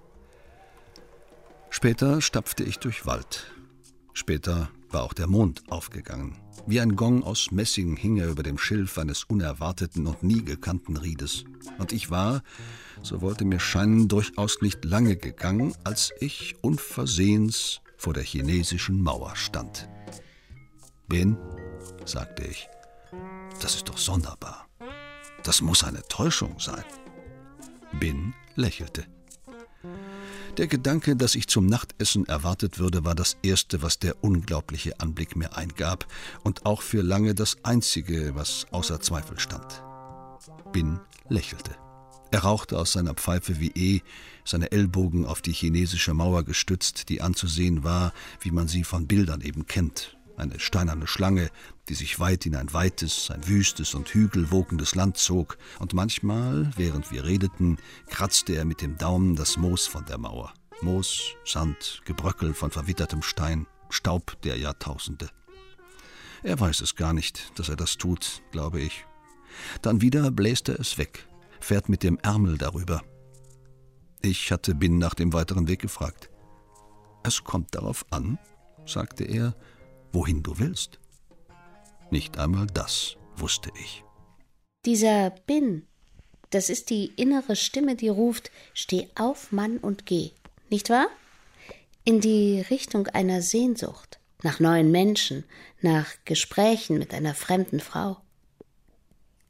Später stapfte ich durch Wald. Später war auch der Mond aufgegangen. Wie ein Gong aus Messing hing er über dem Schilf eines unerwarteten und nie gekannten Riedes. Und ich war, so wollte mir scheinen, durchaus nicht lange gegangen, als ich unversehens vor der chinesischen Mauer stand. Bin, sagte ich, das ist doch sonderbar. Das muss eine Täuschung sein. Bin lächelte. Der Gedanke, dass ich zum Nachtessen erwartet würde, war das Erste, was der unglaubliche Anblick mir eingab und auch für lange das Einzige, was außer Zweifel stand. Bin lächelte. Er rauchte aus seiner Pfeife wie seine Ellbogen auf die chinesische Mauer gestützt, die anzusehen war, wie man sie von Bildern eben kennt. Eine steinerne Schlange, die sich weit in ein weites, ein wüstes und hügelwogendes Land zog, und manchmal, während wir redeten, kratzte er mit dem Daumen das Moos von der Mauer. Moos, Sand, Gebröckel von verwittertem Stein, Staub der Jahrtausende. Er weiß es gar nicht, dass er das tut, glaube ich. Dann wieder bläst er es weg, fährt mit dem Ärmel darüber. Ich hatte Bin nach dem weiteren Weg gefragt. Es kommt darauf an, sagte er, wohin du willst. Nicht einmal das wusste ich. Dieser Bin, das ist die innere Stimme, die ruft, steh auf, Mann, und geh. Nicht wahr? In die Richtung einer Sehnsucht, nach neuen Menschen, nach Gesprächen mit einer fremden Frau.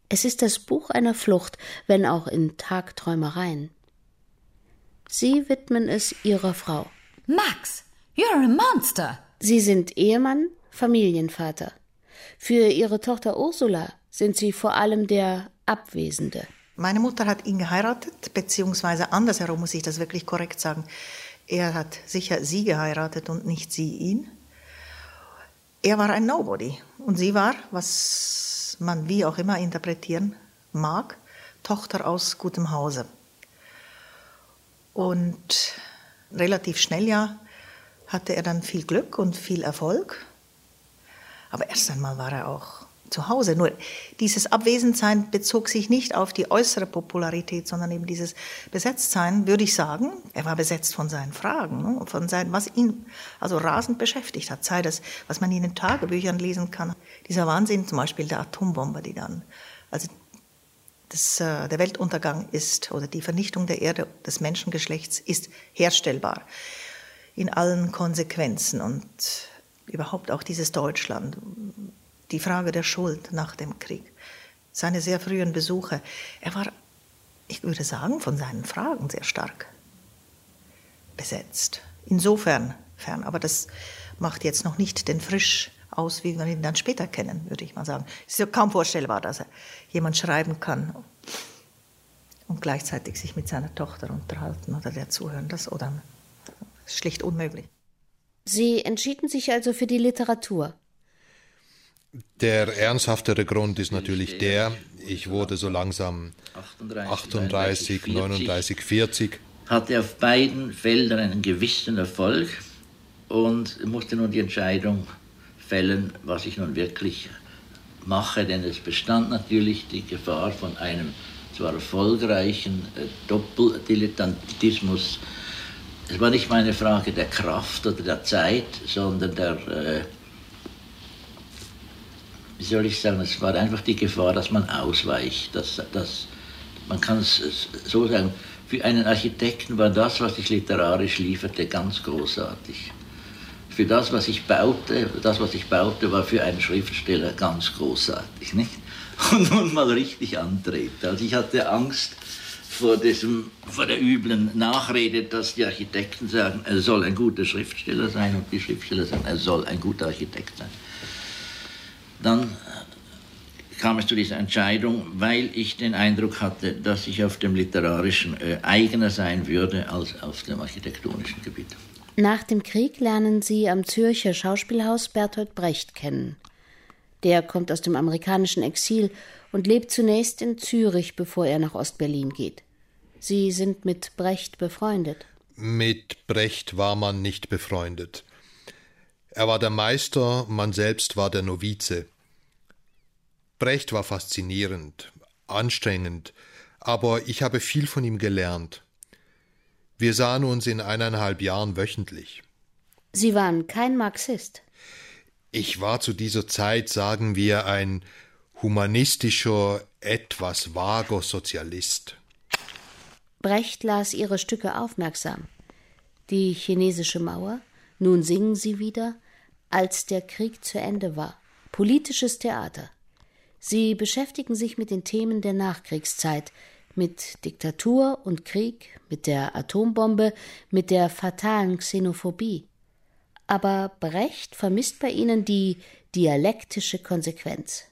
Es ist das Buch einer Flucht, wenn auch in Tagträumereien. Sie widmen es ihrer Frau. Max, you're a monster! Sie sind Ehemann, Familienvater. Für ihre Tochter Ursula sind sie vor allem der Abwesende. Meine Mutter hat ihn geheiratet, beziehungsweise andersherum muss ich das wirklich korrekt sagen. Er hat sicher sie geheiratet und nicht sie ihn. Er war ein Nobody und sie war, was man wie auch immer interpretieren mag, Tochter aus gutem Hause. Und relativ schnell hatte er dann viel Glück und viel Erfolg. Aber erst einmal war er auch zu Hause. Nur dieses Abwesendsein bezog sich nicht auf die äußere Popularität, sondern eben dieses Besetztsein, würde ich sagen. Er war besetzt von seinen Fragen, von seinen, was ihn also rasend beschäftigt hat. Sei das, was man in den Tagebüchern lesen kann. Dieser Wahnsinn zum Beispiel der Atombombe, die dann, also der Weltuntergang ist oder die Vernichtung der Erde, des Menschengeschlechts ist herstellbar in allen Konsequenzen und überhaupt auch dieses Deutschland, die Frage der Schuld nach dem Krieg, seine sehr frühen Besuche. Er war, ich würde sagen, von seinen Fragen sehr stark besetzt. Insofern fern, aber das macht jetzt noch nicht den Frisch aus, wie wir ihn dann später kennen, würde ich mal sagen. Es ist ja kaum vorstellbar, dass er jemand schreiben kann und gleichzeitig sich mit seiner Tochter unterhalten oder der zuhören. Das ist schlicht unmöglich. Sie entschieden sich also für die Literatur. Der ernsthaftere Grund ist natürlich der, ich wurde so langsam 38, 39, 40. Hatte auf beiden Feldern einen gewissen Erfolg und musste nun die Entscheidung fällen, was ich nun wirklich mache, denn es bestand natürlich die Gefahr von einem zwar erfolgreichen Doppeldilettantismus. Es war nicht mal eine Frage der Kraft oder der Zeit, sondern wie soll ich sagen, es war einfach die Gefahr, dass man ausweicht. Man kann es so sagen, für einen Architekten war das, was ich literarisch lieferte, ganz großartig. Für das, was ich baute, war für einen Schriftsteller ganz großartig, nicht? Und nun mal richtig antreten. Also ich hatte Angst vor der üblen Nachrede, dass die Architekten sagen, er soll ein guter Schriftsteller sein und die Schriftsteller sagen, er soll ein guter Architekt sein. Dann kam es zu dieser Entscheidung, weil ich den Eindruck hatte, dass ich auf dem literarischen eigener sein würde als auf dem architektonischen Gebiet. Nach dem Krieg lernen Sie am Zürcher Schauspielhaus Bertolt Brecht kennen. Der kommt aus dem amerikanischen Exil und lebt zunächst in Zürich, bevor er nach Ostberlin geht. Sie sind mit Brecht befreundet. Mit Brecht war man nicht befreundet. Er war der Meister, man selbst war der Novize. Brecht war faszinierend, anstrengend, aber ich habe viel von ihm gelernt. Wir sahen uns in 1,5 Jahren wöchentlich. Sie waren kein Marxist. Ich war zu dieser Zeit, sagen wir, ein humanistischer, etwas vager Sozialist. Brecht las ihre Stücke aufmerksam. Die chinesische Mauer, nun singen sie wieder, als der Krieg zu Ende war. Politisches Theater. Sie beschäftigen sich mit den Themen der Nachkriegszeit, mit Diktatur und Krieg, mit der Atombombe, mit der fatalen Xenophobie. Aber Brecht vermisst bei ihnen die dialektische Konsequenz.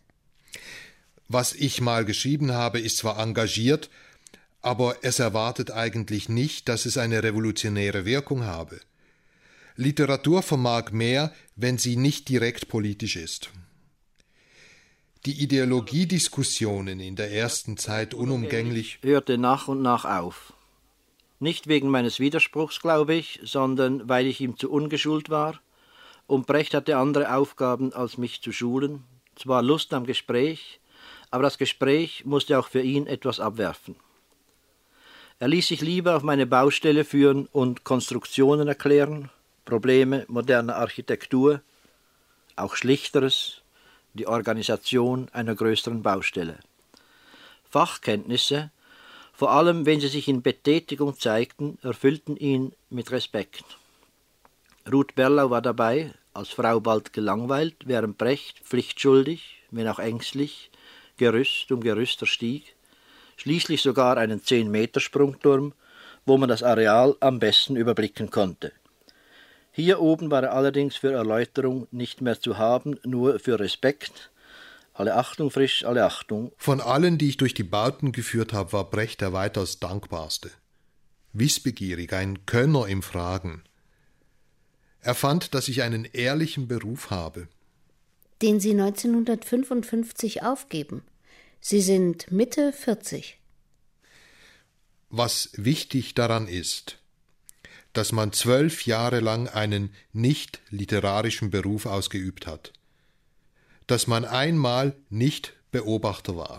Was ich mal geschrieben habe, ist zwar engagiert, aber es erwartet eigentlich nicht, dass es eine revolutionäre Wirkung habe. Literatur vermag mehr, wenn sie nicht direkt politisch ist. Die Ideologiediskussionen in der ersten Zeit unumgänglich hörte nach und nach auf. Nicht wegen meines Widerspruchs, glaube ich, sondern weil ich ihm zu ungeschult war und Brecht hatte andere Aufgaben, als mich zu schulen. Zwar Lust am Gespräch, aber das Gespräch musste auch für ihn etwas abwerfen. Er ließ sich lieber auf meine Baustelle führen und Konstruktionen erklären, Probleme moderner Architektur, auch Schlichteres, die Organisation einer größeren Baustelle. Fachkenntnisse, vor allem wenn sie sich in Betätigung zeigten, erfüllten ihn mit Respekt. Ruth Berlau war dabei, als Frau bald gelangweilt, während Brecht pflichtschuldig, wenn auch ängstlich, Gerüst um Gerüst erstieg, schließlich sogar einen 10-Meter-Sprungturm, wo man das Areal am besten überblicken konnte. Hier oben war er allerdings für Erläuterung nicht mehr zu haben, nur für Respekt. Alle Achtung, frisch, alle Achtung. Von allen, die ich durch die Bauten geführt habe, war Brecht der weitaus dankbarste. Wissbegierig, ein Könner im Fragen. Er fand, dass ich einen ehrlichen Beruf habe. Den Sie 1955 aufgeben. Sie sind Mitte 40. Was wichtig daran ist, dass man 12 Jahre lang einen nicht literarischen Beruf ausgeübt hat. Dass man einmal nicht Beobachter war.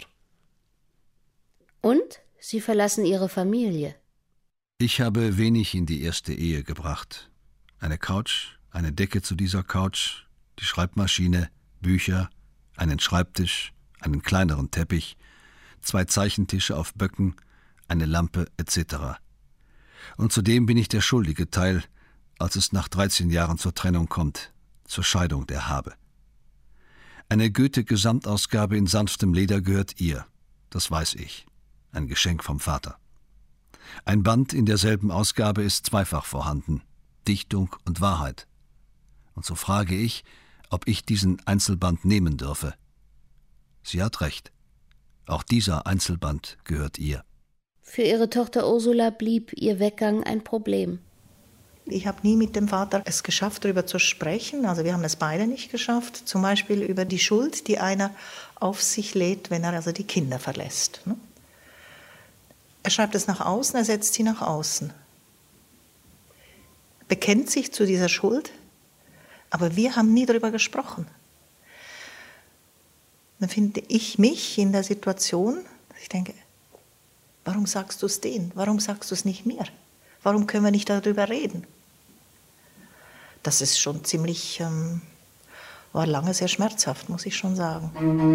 Und Sie verlassen Ihre Familie. Ich habe wenig in die erste Ehe gebracht. Eine Couch, eine Decke zu dieser Couch, die Schreibmaschine, Bücher, einen Schreibtisch, einen kleineren Teppich, 2 Zeichentische auf Böcken, eine Lampe etc. Und zudem bin ich der schuldige Teil, als es nach 13 Jahren zur Trennung kommt, zur Scheidung der Habe. Eine Goethe-Gesamtausgabe in sanftem Leder gehört ihr, das weiß ich, ein Geschenk vom Vater. Ein Band in derselben Ausgabe ist zweifach vorhanden, Dichtung und Wahrheit. Und so frage ich, ob ich diesen Einzelband nehmen dürfe. Sie hat recht. Auch dieser Einzelband gehört ihr. Für Ihre Tochter Ursula blieb Ihr Weggang ein Problem. Ich habe nie mit dem Vater es geschafft, darüber zu sprechen. Also wir haben es beide nicht geschafft. Zum Beispiel über die Schuld, die einer auf sich lädt, wenn er also die Kinder verlässt. Er schreibt es nach außen, er setzt sie nach außen. Bekennt sich zu dieser Schuld, aber wir haben nie darüber gesprochen. Dann finde ich mich in der Situation, dass ich denke, warum sagst du es denen? Warum sagst du es nicht mir? Warum können wir nicht darüber reden? Das ist schon ziemlich, war lange sehr schmerzhaft, muss ich schon sagen.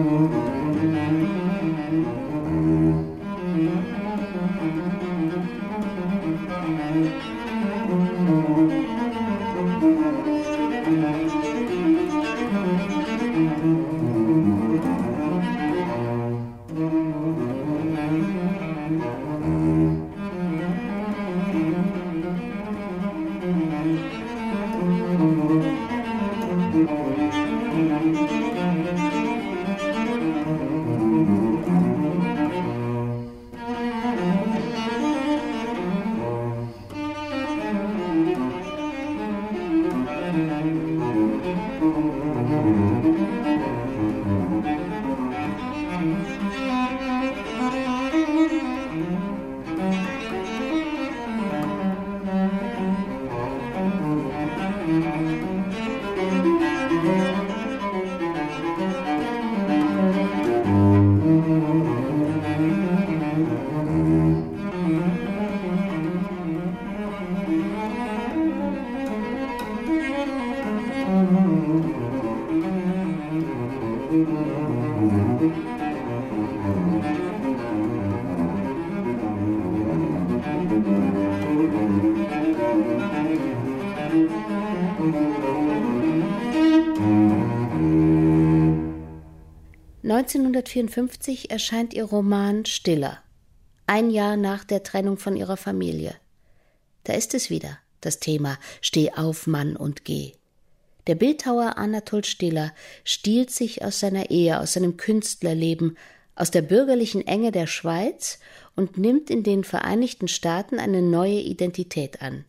1954 erscheint ihr Roman Stiller, ein Jahr nach der Trennung von ihrer Familie. Da ist es wieder, das Thema Steh auf, Mann, und geh. Der Bildhauer Anatol Stiller stiehlt sich aus seiner Ehe, aus seinem Künstlerleben, aus der bürgerlichen Enge der Schweiz und nimmt in den Vereinigten Staaten eine neue Identität an.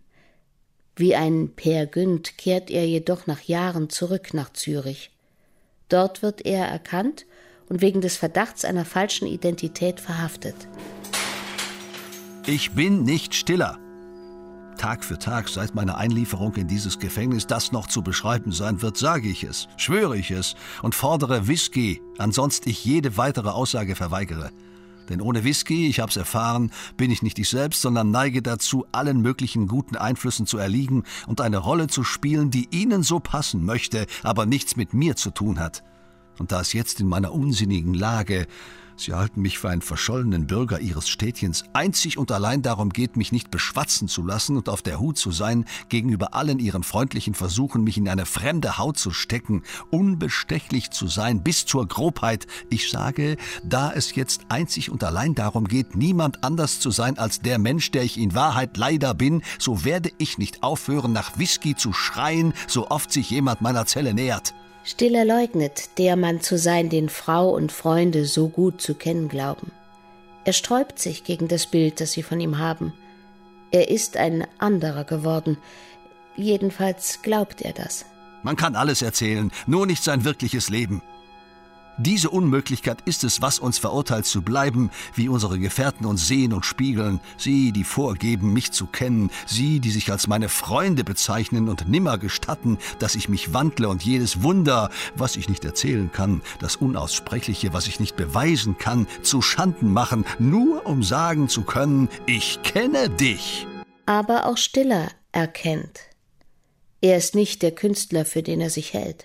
Wie ein Peer Gynt kehrt er jedoch nach Jahren zurück nach Zürich. Dort wird er erkannt und wegen des Verdachts einer falschen Identität verhaftet. Ich bin nicht Stiller. Tag für Tag, seit meiner Einlieferung in dieses Gefängnis, das noch zu beschreiben sein wird, sage ich es, schwöre ich es und fordere Whisky, ansonsten ich jede weitere Aussage verweigere. Denn ohne Whisky, ich hab's erfahren, bin ich nicht ich selbst, sondern neige dazu, allen möglichen guten Einflüssen zu erliegen und eine Rolle zu spielen, die Ihnen so passen möchte, aber nichts mit mir zu tun hat. Und da es jetzt in meiner unsinnigen Lage, Sie halten mich für einen verschollenen Bürger Ihres Städtchens. Einzig und allein darum geht, mich nicht beschwatzen zu lassen und auf der Hut zu sein gegenüber allen Ihren freundlichen Versuchen, mich in eine fremde Haut zu stecken, unbestechlich zu sein bis zur Grobheit. Ich sage, da es jetzt einzig und allein darum geht, niemand anders zu sein als der Mensch, der ich in Wahrheit leider bin, so werde ich nicht aufhören, nach Whisky zu schreien, so oft sich jemand meiner Zelle nähert. Stiller leugnet, der Mann zu sein, den Frau und Freunde so gut zu kennen glauben. Er sträubt sich gegen das Bild, das sie von ihm haben. Er ist ein anderer geworden. Jedenfalls glaubt er das. Man kann alles erzählen, nur nicht sein wirkliches Leben. Diese Unmöglichkeit ist es, was uns verurteilt zu bleiben, wie unsere Gefährten uns sehen und spiegeln. Sie, die vorgeben, mich zu kennen. Sie, die sich als meine Freunde bezeichnen und nimmer gestatten, dass ich mich wandle und jedes Wunder, was ich nicht erzählen kann, das Unaussprechliche, was ich nicht beweisen kann, zu Schanden machen, nur um sagen zu können, ich kenne dich. Aber auch Stiller erkennt. Er ist nicht der Künstler, für den er sich hält.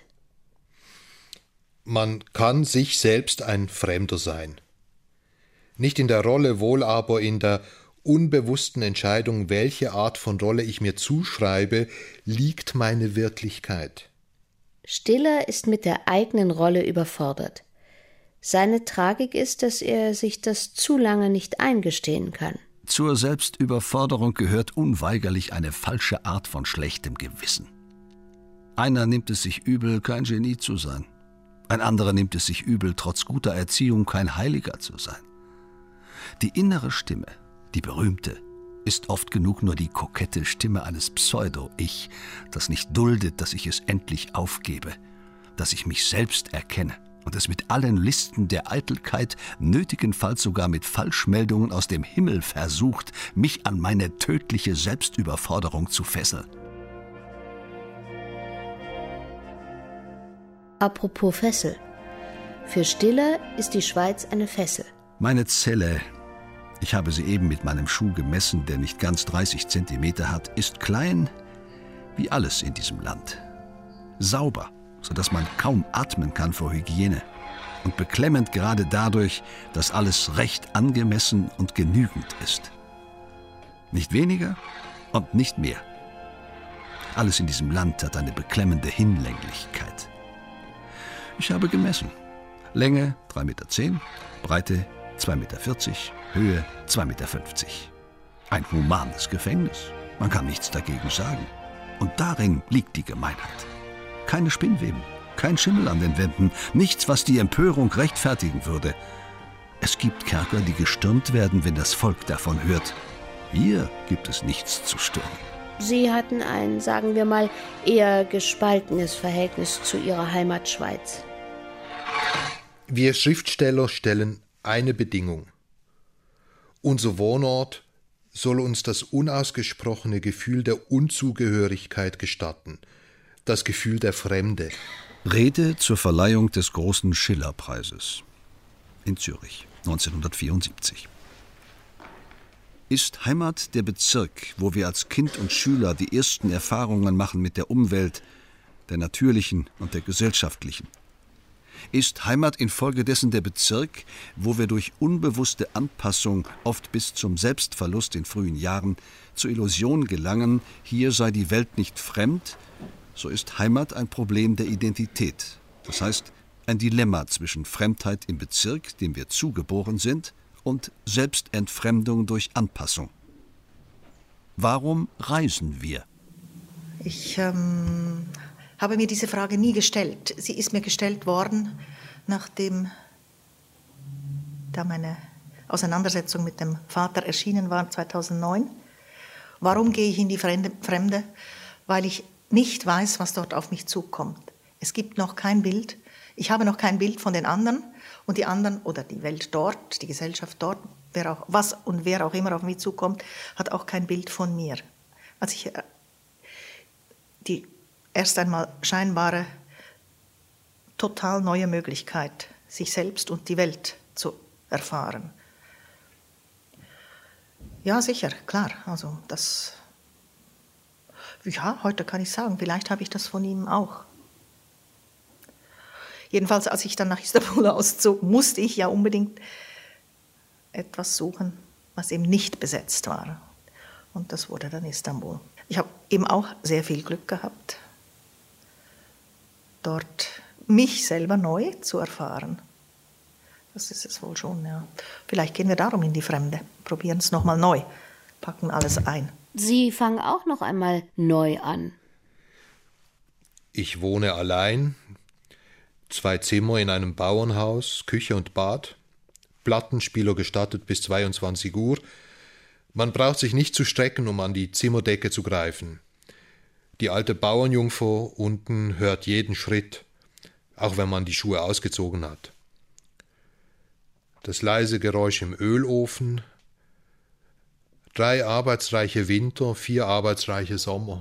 Man kann sich selbst ein Fremder sein. Nicht in der Rolle, wohl aber in der unbewussten Entscheidung, welche Art von Rolle ich mir zuschreibe, liegt meine Wirklichkeit. Stiller ist mit der eigenen Rolle überfordert. Seine Tragik ist, dass er sich das zu lange nicht eingestehen kann. Zur Selbstüberforderung gehört unweigerlich eine falsche Art von schlechtem Gewissen. Einer nimmt es sich übel, kein Genie zu sein. Ein anderer nimmt es sich übel, trotz guter Erziehung kein Heiliger zu sein. Die innere Stimme, die berühmte, ist oft genug nur die kokette Stimme eines Pseudo-Ich, das nicht duldet, dass ich es endlich aufgebe, dass ich mich selbst erkenne und es mit allen Listen der Eitelkeit, nötigenfalls sogar mit Falschmeldungen aus dem Himmel versucht, mich an meine tödliche Selbstüberforderung zu fesseln. Apropos Fessel. Für Stiller ist die Schweiz eine Fessel. Meine Zelle, ich habe sie eben mit meinem Schuh gemessen, der nicht ganz 30 Zentimeter hat, ist klein wie alles in diesem Land. Sauber, sodass man kaum atmen kann vor Hygiene. Und beklemmend gerade dadurch, dass alles recht angemessen und genügend ist. Nicht weniger und nicht mehr. Alles in diesem Land hat eine beklemmende Hinlänglichkeit. Ich habe gemessen. Länge 3,10 Meter, Breite 2,40 Meter, Höhe 2,50 Meter. Ein humanes Gefängnis. Man kann nichts dagegen sagen. Und darin liegt die Gemeinheit. Keine Spinnweben, kein Schimmel an den Wänden, nichts, was die Empörung rechtfertigen würde. Es gibt Kerker, die gestürmt werden, wenn das Volk davon hört. Hier gibt es nichts zu stürmen. Sie hatten ein, sagen wir mal, eher gespaltenes Verhältnis zu ihrer Heimat Schweiz. Wir Schriftsteller stellen eine Bedingung. Unser Wohnort soll uns das unausgesprochene Gefühl der Unzugehörigkeit gestatten, das Gefühl der Fremde. Rede zur Verleihung des großen Schillerpreises in Zürich 1974. Ist Heimat der Bezirk, wo wir als Kind und Schüler die ersten Erfahrungen machen mit der Umwelt, der natürlichen und der gesellschaftlichen? Ist Heimat infolgedessen der Bezirk, wo wir durch unbewusste Anpassung, oft bis zum Selbstverlust in frühen Jahren, zur Illusion gelangen, hier sei die Welt nicht fremd, so ist Heimat ein Problem der Identität. Das heißt, ein Dilemma zwischen Fremdheit im Bezirk, dem wir zugeboren sind, und Selbstentfremdung durch Anpassung. Warum reisen wir? Ich habe mir diese Frage nie gestellt. Sie ist mir gestellt worden, nachdem da meine Auseinandersetzung mit dem Vater erschienen war 2009. Warum gehe ich in die Fremde? Weil ich nicht weiß, was dort auf mich zukommt. Es gibt noch kein Bild. Ich habe noch kein Bild von den anderen. Und die anderen oder die Welt dort, die Gesellschaft dort, wer auch immer auf mich zukommt, hat auch kein Bild von mir. Als ich die erst einmal scheinbare, total neue Möglichkeit, sich selbst und die Welt zu erfahren. Ja, sicher, klar. Also das, ja, heute kann ich sagen, vielleicht habe ich das von ihm auch. Jedenfalls, als ich dann nach Istanbul auszog, musste ich ja unbedingt etwas suchen, was eben nicht besetzt war. Und das wurde dann Istanbul. Ich habe eben auch sehr viel Glück gehabt, dort mich selber neu zu erfahren. Das ist es wohl schon, ja. Vielleicht gehen wir darum in die Fremde, probieren es nochmal neu, packen alles ein. Sie fangen auch noch einmal neu an. Ich wohne allein, 2 Zimmer in einem Bauernhaus, Küche und Bad, Plattenspieler gestattet bis 22 Uhr. Man braucht sich nicht zu strecken, um an die Zimmerdecke zu greifen. Die alte Bauernjungfer unten hört jeden Schritt, auch wenn man die Schuhe ausgezogen hat. Das leise Geräusch im Ölofen, 3 arbeitsreiche Winter, 4 arbeitsreiche Sommer.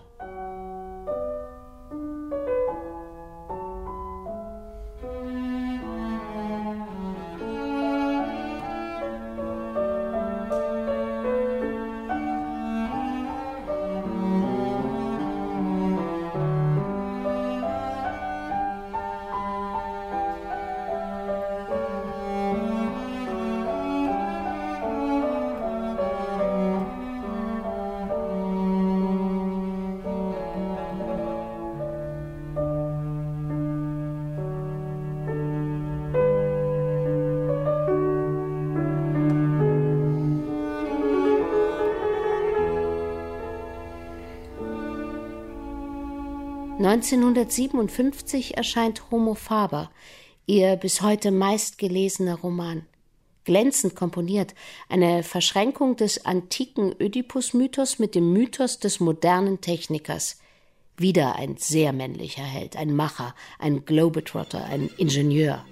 (1957) erscheint Homo Faber, ihr bis heute meistgelesener Roman. Glänzend komponiert, eine Verschränkung des antiken Ödipus-Mythos mit dem Mythos des modernen Technikers. Wieder ein sehr männlicher Held, ein Macher, ein Globetrotter, ein Ingenieur.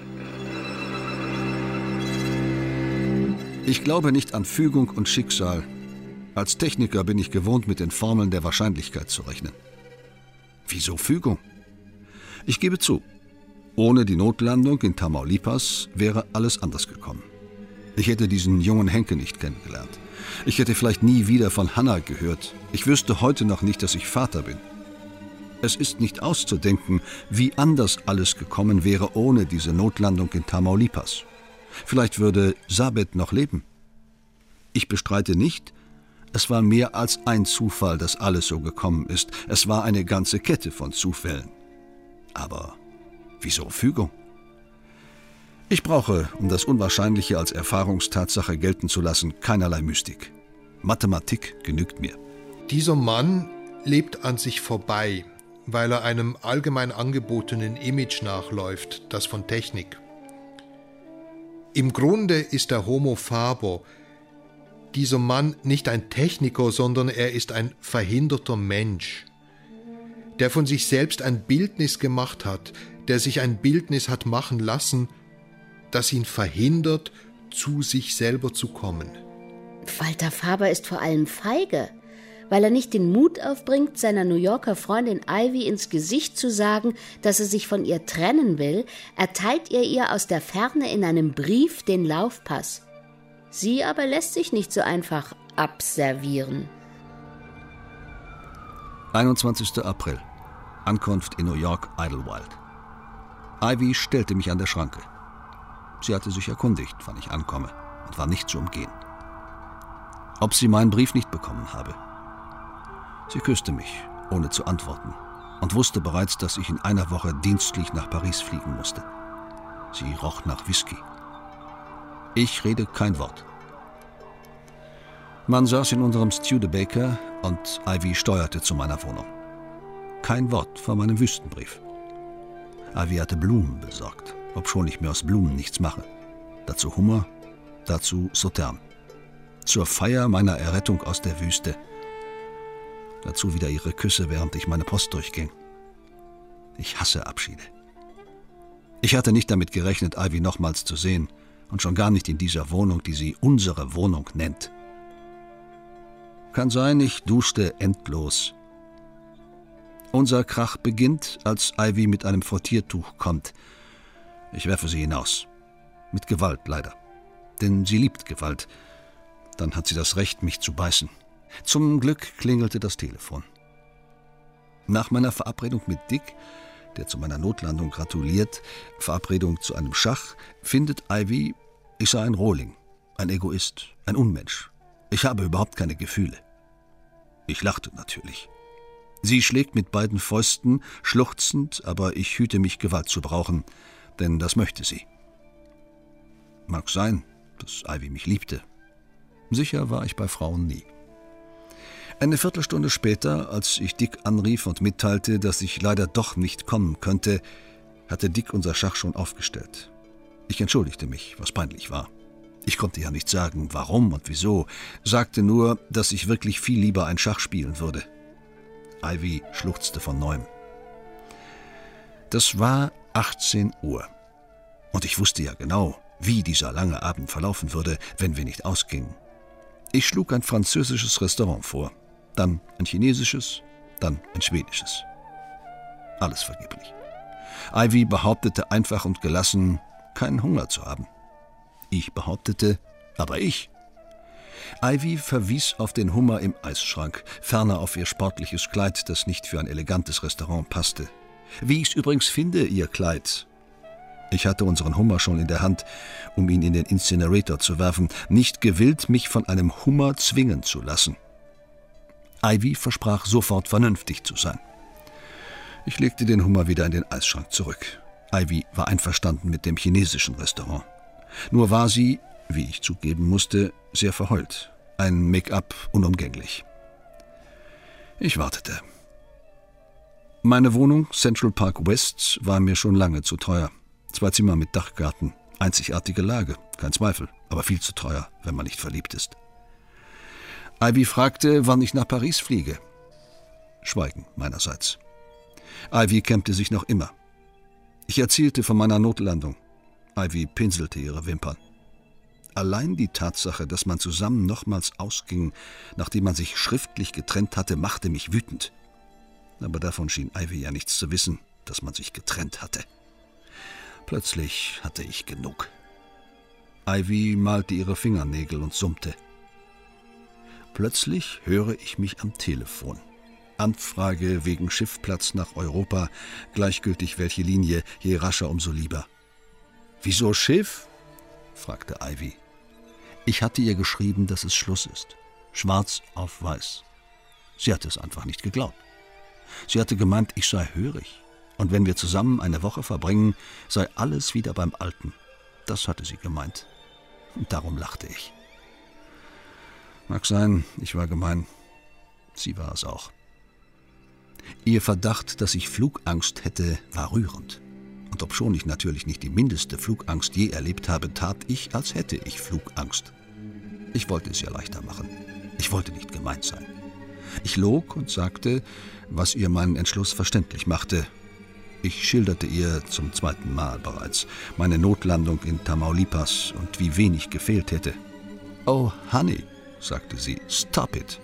Ich glaube nicht an Fügung und Schicksal. Als Techniker bin ich gewohnt, mit den Formeln der Wahrscheinlichkeit zu rechnen. Wieso Fügung? Ich gebe zu, ohne die Notlandung in Tamaulipas wäre alles anders gekommen. Ich hätte diesen jungen Henke nicht kennengelernt. Ich hätte vielleicht nie wieder von Hanna gehört. Ich wüsste heute noch nicht, dass ich Vater bin. Es ist nicht auszudenken, wie anders alles gekommen wäre ohne diese Notlandung in Tamaulipas. Vielleicht würde Sabet noch leben. Ich bestreite nicht, es war mehr als ein Zufall, dass alles so gekommen ist. Es war eine ganze Kette von Zufällen. Aber wieso Fügung? Ich brauche, um das Unwahrscheinliche als Erfahrungstatsache gelten zu lassen, keinerlei Mystik. Mathematik genügt mir. Dieser Mann lebt an sich vorbei, weil er einem allgemein angebotenen Image nachläuft, das von Technik. Im Grunde ist der Homo Faber, dieser Mann, nicht ein Techniker, sondern er ist ein verhinderter Mensch, der von sich selbst ein Bildnis gemacht hat, der sich ein Bildnis hat machen lassen, das ihn verhindert, zu sich selber zu kommen. Walter Faber ist vor allem feige, weil er nicht den Mut aufbringt, seiner New Yorker Freundin Ivy ins Gesicht zu sagen, dass er sich von ihr trennen will, erteilt er ihr aus der Ferne in einem Brief den Laufpass. Sie aber lässt sich nicht so einfach abservieren. 21. April. Ankunft in New York, Idlewild. Ivy stellte mich an der Schranke. Sie hatte sich erkundigt, wann ich ankomme, und war nicht zu umgehen. Ob sie meinen Brief nicht bekommen habe. Sie küsste mich, ohne zu antworten, und wusste bereits, dass ich in einer Woche dienstlich nach Paris fliegen musste. Sie roch nach Whisky. Ich rede kein Wort. Man saß in unserem Studebaker und Ivy steuerte zu meiner Wohnung. Kein Wort von meinem Wüstenbrief. Ivy hatte Blumen besorgt, obschon ich mir aus Blumen nichts mache. Dazu Hummer, dazu Sauterne. Zur Feier meiner Errettung aus der Wüste. Dazu wieder ihre Küsse, während ich meine Post durchging. Ich hasse Abschiede. Ich hatte nicht damit gerechnet, Ivy nochmals zu sehen. Und schon gar nicht in dieser Wohnung, die sie unsere Wohnung nennt. Kann sein, ich duschte endlos. Unser Krach beginnt, als Ivy mit einem Frottiertuch kommt. Ich werfe sie hinaus. Mit Gewalt, leider. Denn sie liebt Gewalt. Dann hat sie das Recht, mich zu beißen. Zum Glück klingelte das Telefon. Nach meiner Verabredung mit Dick der zu meiner Notlandung gratuliert, Verabredung zu einem Schach, findet Ivy, ich sei ein Rohling, ein Egoist, ein Unmensch. Ich habe überhaupt keine Gefühle. Ich lachte natürlich. Sie schlägt mit beiden Fäusten, schluchzend, aber ich hüte mich, Gewalt zu brauchen, denn das möchte sie. Mag sein, dass Ivy mich liebte. Sicher war ich bei Frauen nie. Eine Viertelstunde später, als ich Dick anrief und mitteilte, dass ich leider doch nicht kommen könnte, hatte Dick unser Schach schon aufgestellt. Ich entschuldigte mich, was peinlich war. Ich konnte ja nicht sagen, warum und wieso, sagte nur, dass ich wirklich viel lieber ein Schach spielen würde. Ivy schluchzte von neuem. Das war 18 Uhr. Und ich wusste ja genau, wie dieser lange Abend verlaufen würde, wenn wir nicht ausgingen. Ich schlug ein französisches Restaurant vor, dann ein chinesisches, dann ein schwedisches. Alles vergeblich. Ivy behauptete einfach und gelassen, keinen Hunger zu haben. Ich behauptete, aber ich. Ivy verwies auf den Hummer im Eisschrank, ferner auf ihr sportliches Kleid, das nicht für ein elegantes Restaurant passte. Wie ich's übrigens finde, ihr Kleid. Ich hatte unseren Hummer schon in der Hand, um ihn in den Incinerator zu werfen, nicht gewillt, mich von einem Hummer zwingen zu lassen. Ivy versprach sofort vernünftig zu sein. Ich legte den Hummer wieder in den Eisschrank zurück. Ivy war einverstanden mit dem chinesischen Restaurant. Nur war sie, wie ich zugeben musste, sehr verheult. Ein Make-up unumgänglich. Ich wartete. Meine Wohnung, Central Park West, war mir schon lange zu teuer. 2 Zimmer mit Dachgarten, einzigartige Lage, kein Zweifel, aber viel zu teuer, wenn man nicht verliebt ist. Ivy fragte, wann ich nach Paris fliege. Schweigen meinerseits. Ivy kämmte sich noch immer. Ich erzählte von meiner Notlandung. Ivy pinselte ihre Wimpern. Allein die Tatsache, dass man zusammen nochmals ausging, nachdem man sich schriftlich getrennt hatte, machte mich wütend. Aber davon schien Ivy ja nichts zu wissen, dass man sich getrennt hatte. Plötzlich hatte ich genug. Ivy malte ihre Fingernägel und summte. Plötzlich höre ich mich am Telefon. Anfrage wegen Schiffplatz nach Europa, gleichgültig welche Linie, je rascher, umso lieber. »Wieso Schiff?« fragte Ivy. Ich hatte ihr geschrieben, dass es Schluss ist. Schwarz auf weiß. Sie hatte es einfach nicht geglaubt. Sie hatte gemeint, ich sei hörig. Und wenn wir zusammen eine Woche verbringen, sei alles wieder beim Alten. Das hatte sie gemeint. Und darum lachte ich. Mag sein, ich war gemein. Sie war es auch. Ihr Verdacht, dass ich Flugangst hätte, war rührend. Und obschon ich natürlich nicht die mindeste Flugangst je erlebt habe, tat ich, als hätte ich Flugangst. Ich wollte es ihr leichter machen. Ich wollte nicht gemein sein. Ich log und sagte, was ihr meinen Entschluss verständlich machte. Ich schilderte ihr zum 2. Mal bereits meine Notlandung in Tamaulipas und wie wenig gefehlt hätte. »Oh, Honey«, sagte sie, »stop it.«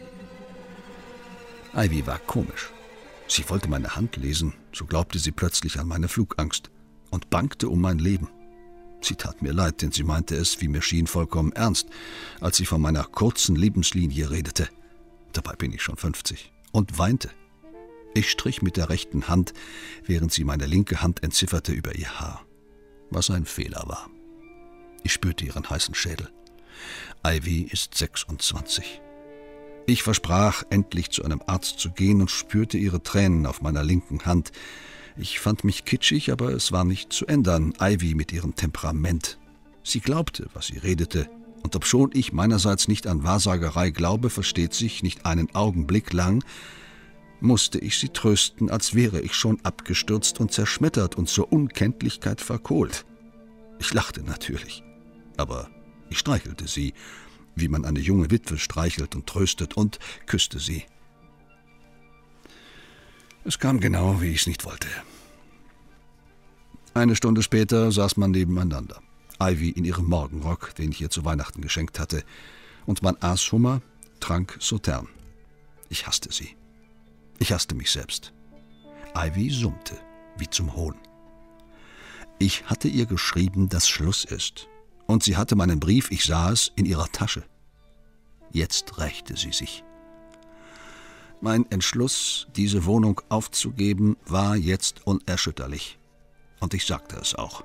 Ivy war komisch. Sie wollte meine Hand lesen, so glaubte sie plötzlich an meine Flugangst und bangte um mein Leben. Sie tat mir leid, denn sie meinte es, wie mir schien, vollkommen ernst, als sie von meiner kurzen Lebenslinie redete. Dabei bin ich schon 50 und weinte. Ich strich mit der rechten Hand, während sie meine linke Hand entzifferte über ihr Haar, was ein Fehler war. Ich spürte ihren heißen Schädel. Ivy ist 26. Ich versprach, endlich zu einem Arzt zu gehen und spürte ihre Tränen auf meiner linken Hand. Ich fand mich kitschig, aber es war nicht zu ändern. Ivy mit ihrem Temperament. Sie glaubte, was sie redete. Und obschon ich meinerseits nicht an Wahrsagerei glaube, versteht sich, nicht einen Augenblick lang, musste ich sie trösten, als wäre ich schon abgestürzt und zerschmettert und zur Unkenntlichkeit verkohlt. Ich lachte natürlich, aber ich streichelte sie, wie man eine junge Witwe streichelt und tröstet, und küsste sie. Es kam genau, wie ich es nicht wollte. Eine Stunde später saß man nebeneinander. Ivy in ihrem Morgenrock, den ich ihr zu Weihnachten geschenkt hatte, und man aß Hummer, trank Sautern. Ich hasste sie. Ich hasste mich selbst. Ivy summte, wie zum Hohn. Ich hatte ihr geschrieben, dass Schluss ist. Und sie hatte meinen Brief, ich sah es, in ihrer Tasche. Jetzt rächte sie sich. Mein Entschluss, diese Wohnung aufzugeben, war jetzt unerschütterlich. Und ich sagte es auch.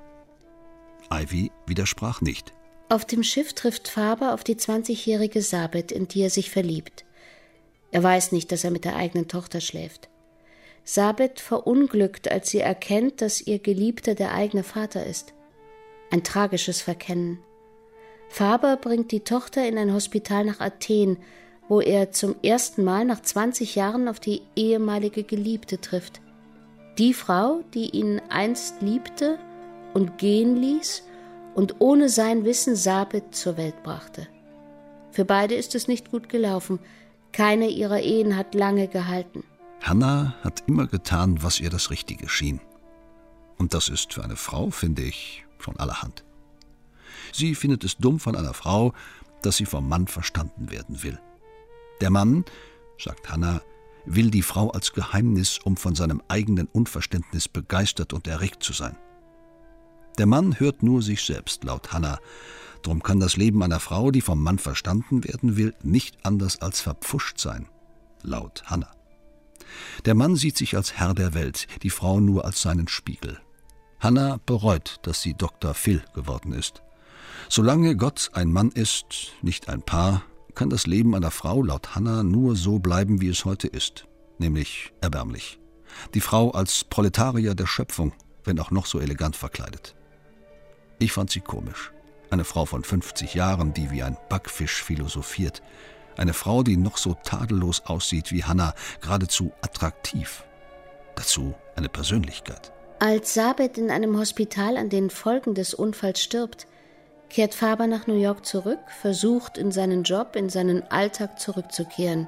Ivy widersprach nicht. Auf dem Schiff trifft Faber auf die 20-jährige Sabet, in die er sich verliebt. Er weiß nicht, dass er mit der eigenen Tochter schläft. Sabet verunglückt, als sie erkennt, dass ihr Geliebter der eigene Vater ist. Ein tragisches Verkennen. Faber bringt die Tochter in ein Hospital nach Athen, wo er zum ersten Mal nach 20 Jahren auf die ehemalige Geliebte trifft. Die Frau, die ihn einst liebte und gehen ließ und ohne sein Wissen Sabet zur Welt brachte. Für beide ist es nicht gut gelaufen. Keine ihrer Ehen hat lange gehalten. Hannah hat immer getan, was ihr das Richtige schien. Und das ist für eine Frau, finde ich, schon allerhand. Sie findet es dumm von einer Frau, dass sie vom Mann verstanden werden will. Der Mann, sagt Hannah, will die Frau als Geheimnis, um von seinem eigenen Unverständnis begeistert und erregt zu sein. Der Mann hört nur sich selbst, laut Hannah. Drum kann das Leben einer Frau, die vom Mann verstanden werden will, nicht anders als verpfuscht sein, laut Hannah. Der Mann sieht sich als Herr der Welt, die Frau nur als seinen Spiegel. Hannah bereut, dass sie Dr. Phil geworden ist. Solange Gott ein Mann ist, nicht ein Paar, kann das Leben einer Frau laut Hannah nur so bleiben, wie es heute ist, nämlich erbärmlich. Die Frau als Proletarier der Schöpfung, wenn auch noch so elegant verkleidet. Ich fand sie komisch. Eine Frau von 50 Jahren, die wie ein Backfisch philosophiert. Eine Frau, die noch so tadellos aussieht wie Hannah, geradezu attraktiv. Dazu eine Persönlichkeit. Als Sabet in einem Hospital an den Folgen des Unfalls stirbt, kehrt Faber nach New York zurück, versucht in seinen Job, in seinen Alltag zurückzukehren.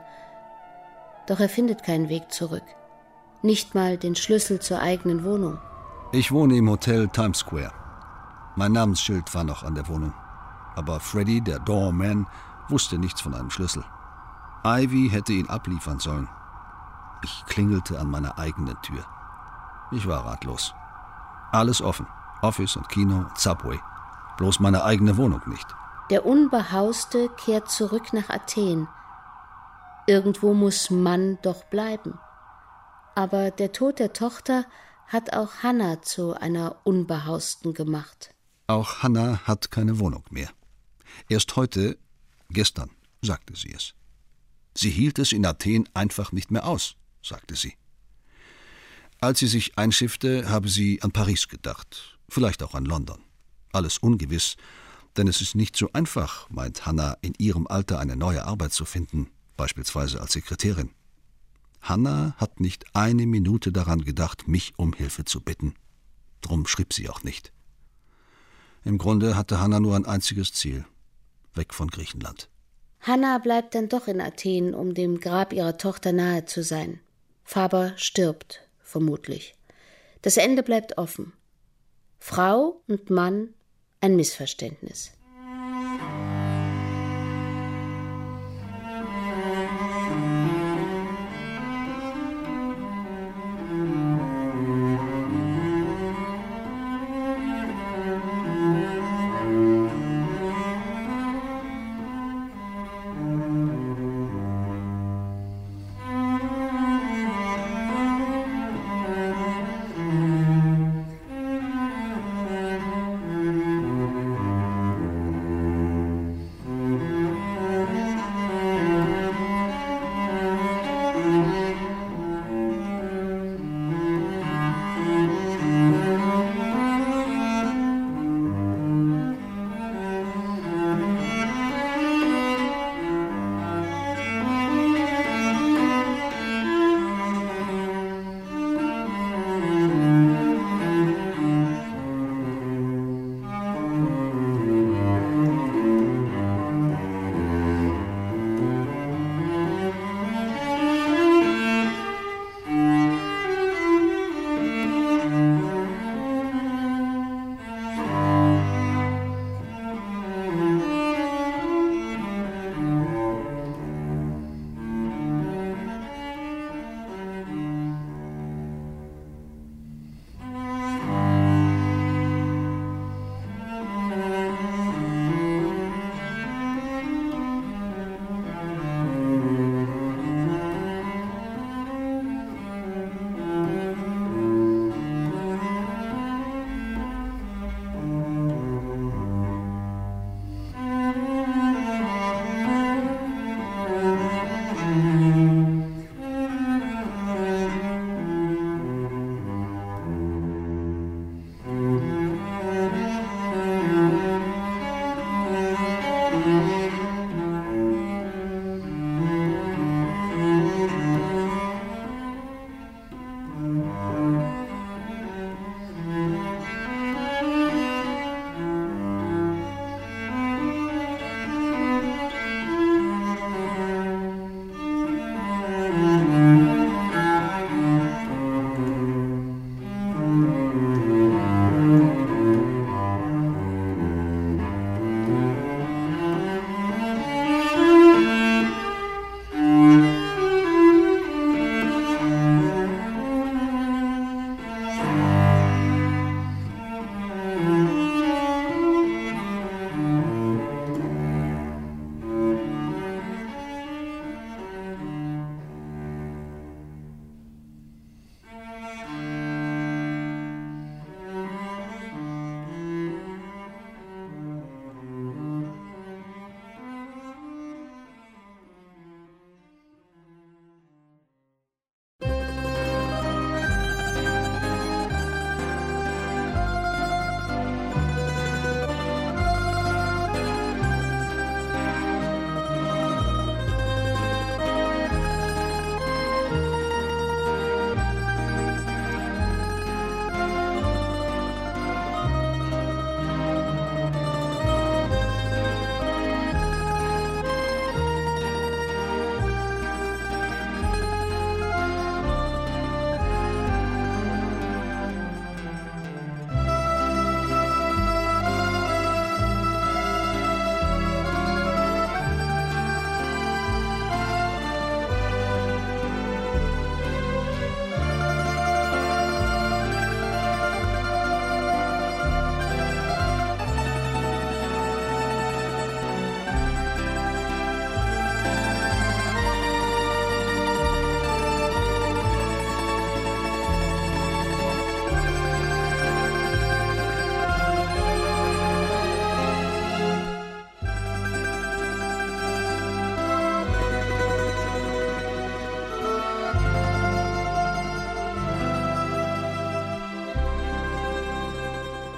Doch er findet keinen Weg zurück. Nicht mal den Schlüssel zur eigenen Wohnung. Ich wohne im Hotel Times Square. Mein Namensschild war noch an der Wohnung. Aber Freddy, der Doorman, wusste nichts von einem Schlüssel. Ivy hätte ihn abliefern sollen. Ich klingelte an meiner eigenen Tür. Ich war ratlos. Alles offen. Office und Kino und Subway. Bloß meine eigene Wohnung nicht. Der Unbehauste kehrt zurück nach Athen. Irgendwo muss Mann doch bleiben. Aber der Tod der Tochter hat auch Hannah zu einer Unbehausten gemacht. Auch Hannah hat keine Wohnung mehr. Erst heute, gestern, sagte sie es. Sie hielt es in Athen einfach nicht mehr aus, sagte sie. Als sie sich einschiffte, habe sie an Paris gedacht, vielleicht auch an London. Alles ungewiss, denn es ist nicht so einfach, meint Hannah, in ihrem Alter eine neue Arbeit zu finden, beispielsweise als Sekretärin. Hannah hat nicht eine Minute daran gedacht, mich um Hilfe zu bitten. Drum schrieb sie auch nicht. Im Grunde hatte Hannah nur ein einziges Ziel: weg von Griechenland. Hannah bleibt dann doch in Athen, um dem Grab ihrer Tochter nahe zu sein. Faber stirbt, vermutlich. Das Ende bleibt offen. Frau und Mann, ein Missverständnis.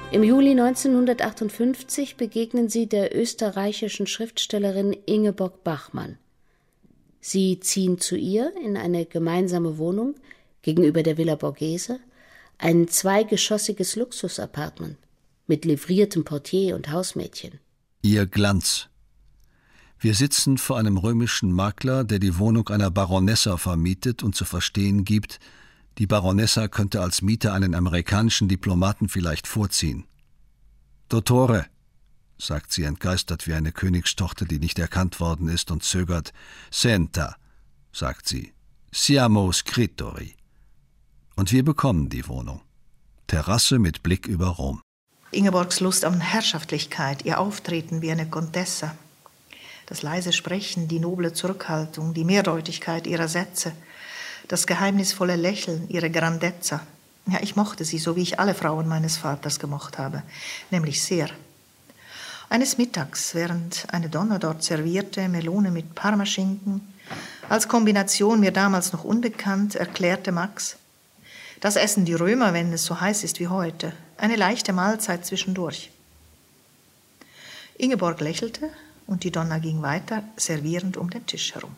Im Juli 1958 begegnen sie der österreichischen Schriftstellerin Ingeborg Bachmann. Sie ziehen zu ihr in eine gemeinsame Wohnung gegenüber der Villa Borghese, ein zweigeschossiges Luxusappartement mit livriertem Portier und Hausmädchen. Ihr Glanz. Wir sitzen vor einem römischen Makler, der die Wohnung einer Baronessa vermietet und zu verstehen gibt, die Baronessa könnte als Mieter einen amerikanischen Diplomaten vielleicht vorziehen. »Dottore«, sagt sie entgeistert wie eine Königstochter, die nicht erkannt worden ist und zögert. »Senta«, sagt sie, »siamo scrittori.« Und wir bekommen die Wohnung. Terrasse mit Blick über Rom. Ingeborgs Lust an Herrschaftlichkeit, ihr Auftreten wie eine Contessa, das leise Sprechen, die noble Zurückhaltung, die Mehrdeutigkeit ihrer Sätze, das geheimnisvolle Lächeln, ihre Grandezza. Ja, ich mochte sie, so wie ich alle Frauen meines Vaters gemocht habe, nämlich sehr. Eines Mittags, während eine Donna dort servierte, Melone mit Parmaschinken, als Kombination mir damals noch unbekannt, erklärte Max, das essen die Römer, wenn es so heiß ist wie heute. Eine leichte Mahlzeit zwischendurch. Ingeborg lächelte und die Donna ging weiter, servierend um den Tisch herum.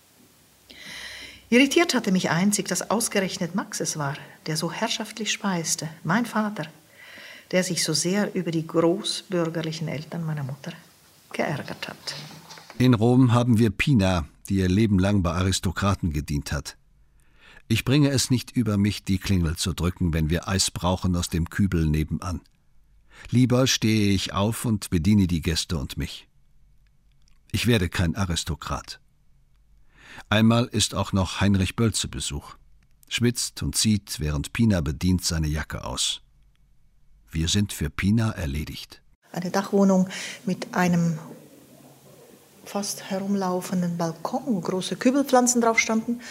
Irritiert hatte mich einzig, dass ausgerechnet Max es war, der so herrschaftlich speiste, mein Vater, der sich so sehr über die großbürgerlichen Eltern meiner Mutter geärgert hat. In Rom haben wir Pina, die ihr Leben lang bei Aristokraten gedient hat. Ich bringe es nicht über mich, die Klingel zu drücken, wenn wir Eis brauchen aus dem Kübel nebenan. Lieber stehe ich auf und bediene die Gäste und mich. Ich werde kein Aristokrat. Einmal ist auch noch Heinrich Böll zu Besuch, schwitzt und zieht, während Pina bedient, seine Jacke aus. Wir sind für Pina erledigt. Eine Dachwohnung mit einem fast herumlaufenden Balkon, wo große Kübelpflanzen drauf standen.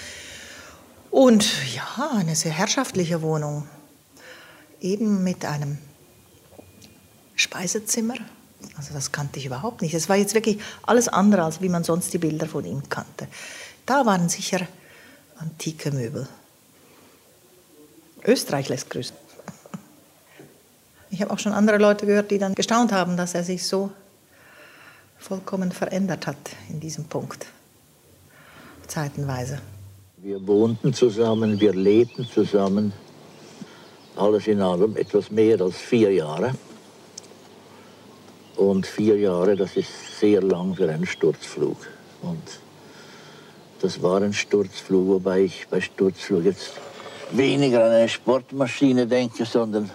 Und ja, eine sehr herrschaftliche Wohnung, eben mit einem Speisezimmer. Also das kannte ich überhaupt nicht. Es war jetzt wirklich alles andere, als wie man sonst die Bilder von ihm kannte. Da waren sicher antike Möbel. Österreich lässt grüßen. Ich habe auch schon andere Leute gehört, die dann gestaunt haben, dass er sich so vollkommen verändert hat in diesem Punkt. Zeitenweise. Wir wohnten zusammen, wir lebten zusammen. Alles in allem etwas mehr als 4 Jahre. Und 4 Jahre, das ist sehr lang für einen Sturzflug. Und das war ein Sturzflug, wobei ich bei Sturzflug jetzt weniger an eine Sportmaschine denke, sondern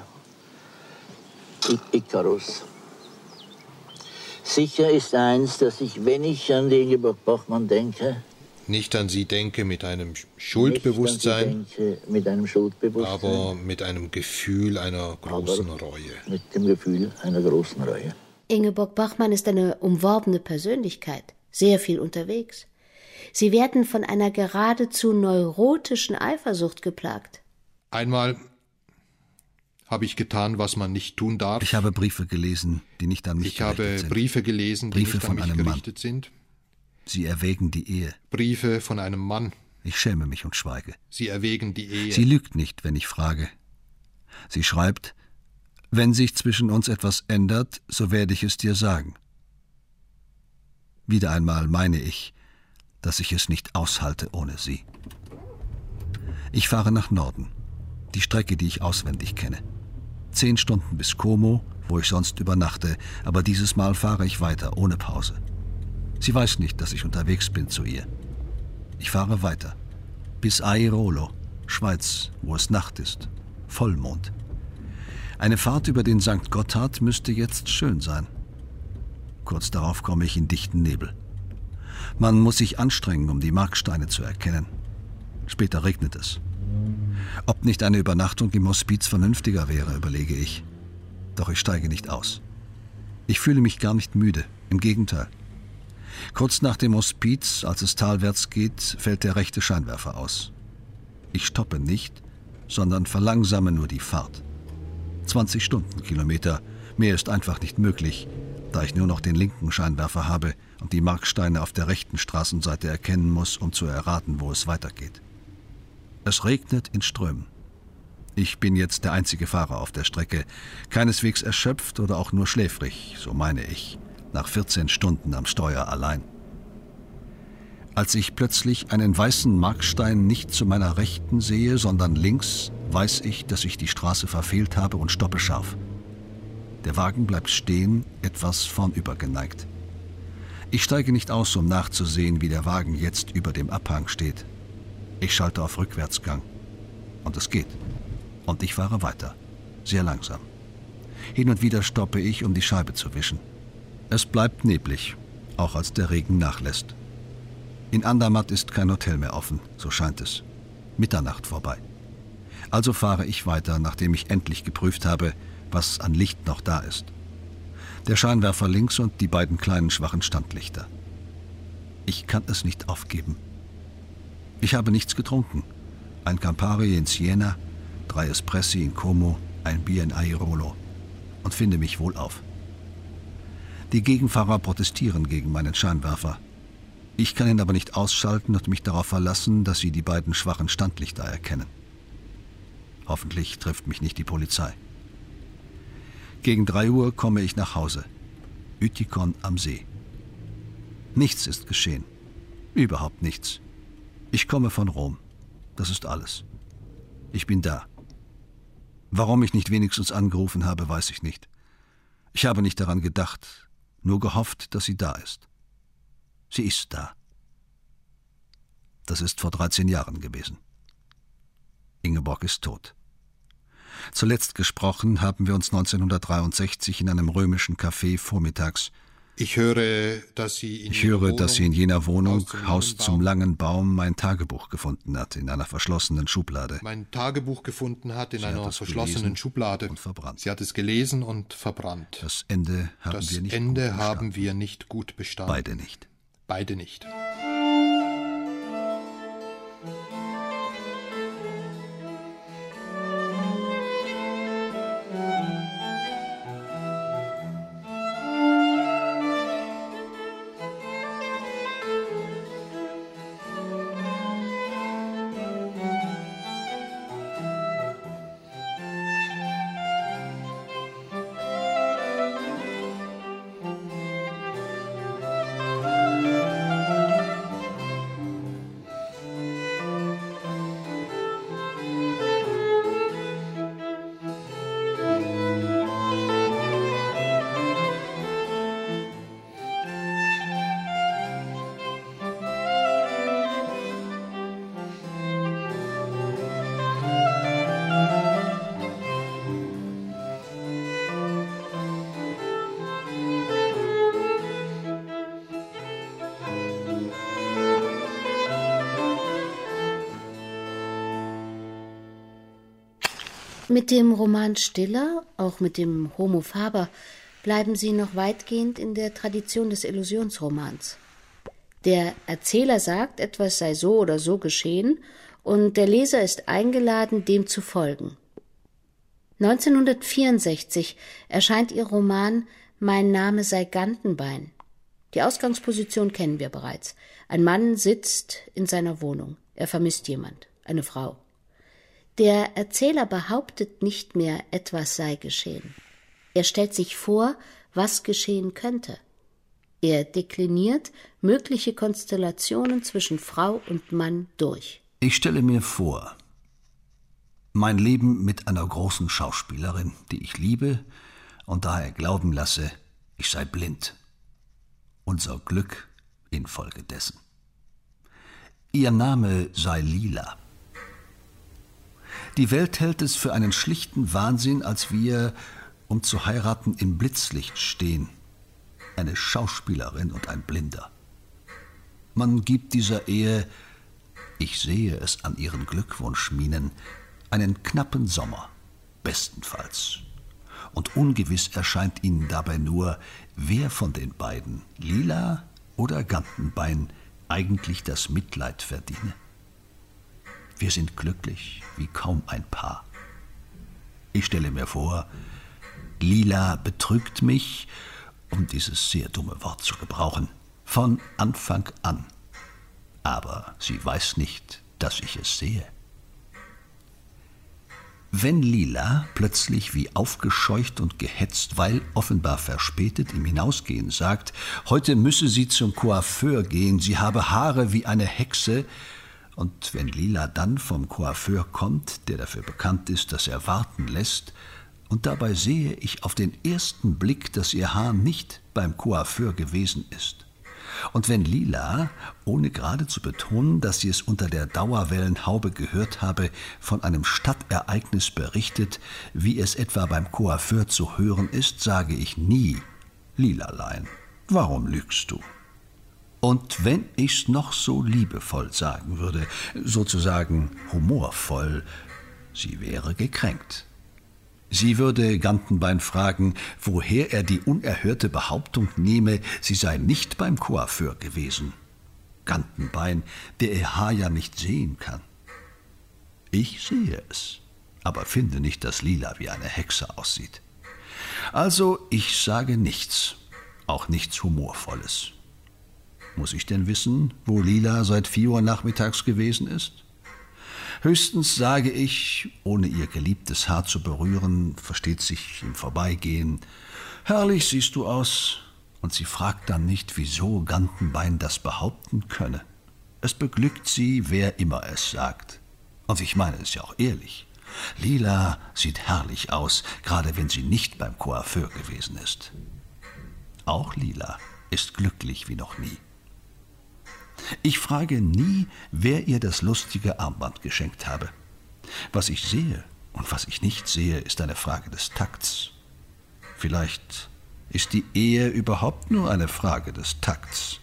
Icarus. Sicher ist eins, dass ich, wenn ich an die Ingeborg Bachmann denke, nicht an sie denke mit einem Schuldbewusstsein, aber mit einem Gefühl einer großen Reue. Mit dem Gefühl einer großen Reue. Ingeborg Bachmann ist eine umworbene Persönlichkeit, sehr viel unterwegs. Sie werden von einer geradezu neurotischen Eifersucht geplagt. Einmal habe ich getan, was man nicht tun darf. Ich habe Briefe gelesen, die nicht an mich gerichtet sind. Ich habe Briefe gelesen, die nicht an mich gerichtet sind. Sie erwägen die Ehe. Briefe von einem Mann. Ich schäme mich und schweige. Sie erwägen die Ehe. Sie lügt nicht, wenn ich frage. Sie schreibt, wenn sich zwischen uns etwas ändert, so werde ich es dir sagen. Wieder einmal meine ich, dass ich es nicht aushalte ohne sie. Ich fahre nach Norden, die Strecke, die ich auswendig kenne. 10 Stunden bis Como, wo ich sonst übernachte, aber dieses Mal fahre ich weiter, ohne Pause. Sie weiß nicht, dass ich unterwegs bin zu ihr. Ich fahre weiter, bis Airolo, Schweiz, wo es Nacht ist, Vollmond. Eine Fahrt über den St. Gotthard müsste jetzt schön sein. Kurz darauf komme ich in dichten Nebel. Man muss sich anstrengen, um die Marksteine zu erkennen. Später regnet es. Ob nicht eine Übernachtung im Hospiz vernünftiger wäre, überlege ich. Doch ich steige nicht aus. Ich fühle mich gar nicht müde, im Gegenteil. Kurz nach dem Hospiz, als es talwärts geht, fällt der rechte Scheinwerfer aus. Ich stoppe nicht, sondern verlangsame nur die Fahrt. 20 Stundenkilometer, mehr ist einfach nicht möglich, da ich nur noch den linken Scheinwerfer habe und die Marksteine auf der rechten Straßenseite erkennen muss, um zu erraten, wo es weitergeht. Es regnet in Strömen. Ich bin jetzt der einzige Fahrer auf der Strecke, keineswegs erschöpft oder auch nur schläfrig, so meine ich, nach 14 Stunden am Steuer allein. Als ich plötzlich einen weißen Markstein nicht zu meiner Rechten sehe, sondern links, weiß ich, dass ich die Straße verfehlt habe und stoppe scharf. Der Wagen bleibt stehen, etwas vornübergeneigt. Ich steige nicht aus, um nachzusehen, wie der Wagen jetzt über dem Abhang steht. Ich schalte auf Rückwärtsgang. Und es geht. Und ich fahre weiter. Sehr langsam. Hin und wieder stoppe ich, um die Scheibe zu wischen. Es bleibt neblig, auch als der Regen nachlässt. In Andermatt ist kein Hotel mehr offen, so scheint es. Mitternacht vorbei. Also fahre ich weiter, nachdem ich endlich geprüft habe, was an Licht noch da ist. Der Scheinwerfer links und die beiden kleinen schwachen Standlichter. Ich kann es nicht aufgeben. Ich habe nichts getrunken. Ein Campari in Siena, 3 Espressi in Como, ein Bier in Airolo und finde mich wohlauf. Die Gegenfahrer protestieren gegen meinen Scheinwerfer. Ich kann ihn aber nicht ausschalten und mich darauf verlassen, dass sie die beiden schwachen Standlichter erkennen. Hoffentlich trifft mich nicht die Polizei. Gegen 3 Uhr komme ich nach Hause. Utikon am See. Nichts ist geschehen. Überhaupt nichts. Ich komme von Rom. Das ist alles. Ich bin da. Warum ich nicht wenigstens angerufen habe, weiß ich nicht. Ich habe nicht daran gedacht, nur gehofft, dass sie da ist. Sie ist da. Das ist vor 13 Jahren gewesen. Ingeborg ist tot. Zuletzt gesprochen haben wir uns 1963 in einem römischen Café vormittags. Ich höre, dass sie in jener Wohnung, Haus zum langen Baum, mein Tagebuch gefunden hat, in einer verschlossenen Schublade. Mein Tagebuch gefunden hat in einer verschlossenen Schublade. Und verbrannt. Sie hat es gelesen und verbrannt. Das Ende haben wir nicht gut bestanden. Beide nicht. Beide nicht. Mit dem Roman Stiller, auch mit dem Homo Faber, bleiben Sie noch weitgehend in der Tradition des Illusionsromans. Der Erzähler sagt, etwas sei so oder so geschehen, und der Leser ist eingeladen, dem zu folgen. 1964 erscheint Ihr Roman »Mein Name sei Gantenbein«. Die Ausgangsposition kennen wir bereits. Ein Mann sitzt in seiner Wohnung. Er vermisst jemand, eine Frau. Der Erzähler behauptet nicht mehr, etwas sei geschehen. Er stellt sich vor, was geschehen könnte. Er dekliniert mögliche Konstellationen zwischen Frau und Mann durch. Ich stelle mir vor, mein Leben mit einer großen Schauspielerin, die ich liebe und daher glauben lasse, ich sei blind. Unser Glück infolgedessen. Ihr Name sei Lila. Die Welt hält es für einen schlichten Wahnsinn, als wir, um zu heiraten, im Blitzlicht stehen. Eine Schauspielerin und ein Blinder. Man gibt dieser Ehe, ich sehe es an ihren Glückwunschmienen, einen knappen Sommer, bestenfalls. Und ungewiss erscheint ihnen dabei nur, wer von den beiden, Lila oder Gantenbein, eigentlich das Mitleid verdiene. Wir sind glücklich wie kaum ein Paar. Ich stelle mir vor, Lila betrügt mich, um dieses sehr dumme Wort zu gebrauchen, von Anfang an. Aber sie weiß nicht, dass ich es sehe. Wenn Lila plötzlich wie aufgescheucht und gehetzt, weil offenbar verspätet im Hinausgehen sagt, heute müsse sie zum Coiffeur gehen, sie habe Haare wie eine Hexe, und wenn Lila dann vom Coiffeur kommt, der dafür bekannt ist, dass er warten lässt, und dabei sehe ich auf den ersten Blick, dass ihr Haar nicht beim Coiffeur gewesen ist. Und wenn Lila, ohne gerade zu betonen, dass sie es unter der Dauerwellenhaube gehört habe, von einem Stadtereignis berichtet, wie es etwa beim Coiffeur zu hören ist, sage ich nie, Lilalein, warum lügst du? Und wenn ich's noch so liebevoll sagen würde, sozusagen humorvoll, sie wäre gekränkt. Sie würde Gantenbein fragen, woher er die unerhörte Behauptung nehme, sie sei nicht beim Coiffeur gewesen. Gantenbein, der ihr Haar ja nicht sehen kann. Ich sehe es, aber finde nicht, dass Lila wie eine Hexe aussieht. Also, ich sage nichts, auch nichts Humorvolles. Muss ich denn wissen, wo Lila seit 4 Uhr nachmittags gewesen ist? Höchstens sage ich, ohne ihr geliebtes Haar zu berühren, versteht sich im Vorbeigehen, herrlich siehst du aus, und sie fragt dann nicht, wieso Gantenbein das behaupten könne. Es beglückt sie, wer immer es sagt. Und ich meine es ja auch ehrlich. Lila sieht herrlich aus, gerade wenn sie nicht beim Coiffeur gewesen ist. Auch Lila ist glücklich wie noch nie. Ich frage nie, wer ihr das lustige Armband geschenkt habe. Was ich sehe und was ich nicht sehe, ist eine Frage des Takts. Vielleicht ist die Ehe überhaupt nur eine Frage des Takts.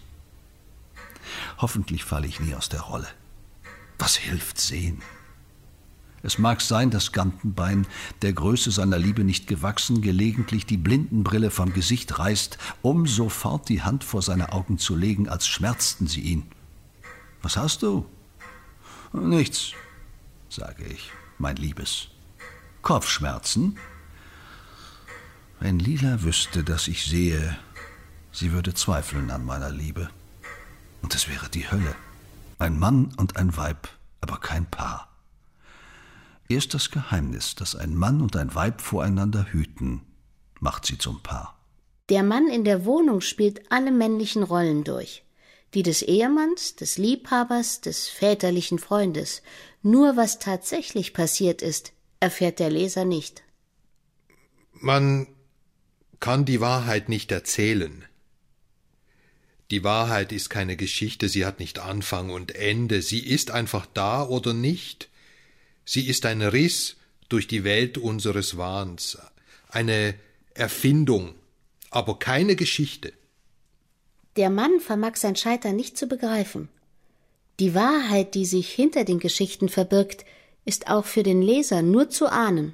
Hoffentlich falle ich nie aus der Rolle. Was hilft sehen? Es mag sein, dass Gantenbein, der Größe seiner Liebe nicht gewachsen, gelegentlich die Blindenbrille vom Gesicht reißt, um sofort die Hand vor seine Augen zu legen, als schmerzten sie ihn. Was hast du? Nichts, sage ich, mein Liebes. Kopfschmerzen? Wenn Lila wüsste, dass ich sehe, sie würde zweifeln an meiner Liebe. Und es wäre die Hölle. Ein Mann und ein Weib, aber kein Paar. Erst das Geheimnis, dass ein Mann und ein Weib voreinander hüten, macht sie zum Paar. Der Mann in der Wohnung spielt alle männlichen Rollen durch. Die des Ehemanns, des Liebhabers, des väterlichen Freundes. Nur was tatsächlich passiert ist, erfährt der Leser nicht. Man kann die Wahrheit nicht erzählen. Die Wahrheit ist keine Geschichte, sie hat nicht Anfang und Ende, sie ist einfach da oder nicht. Sie ist ein Riss durch die Welt unseres Wahns, eine Erfindung, aber keine Geschichte. Der Mann vermag sein Scheitern nicht zu begreifen. Die Wahrheit, die sich hinter den Geschichten verbirgt, ist auch für den Leser nur zu ahnen.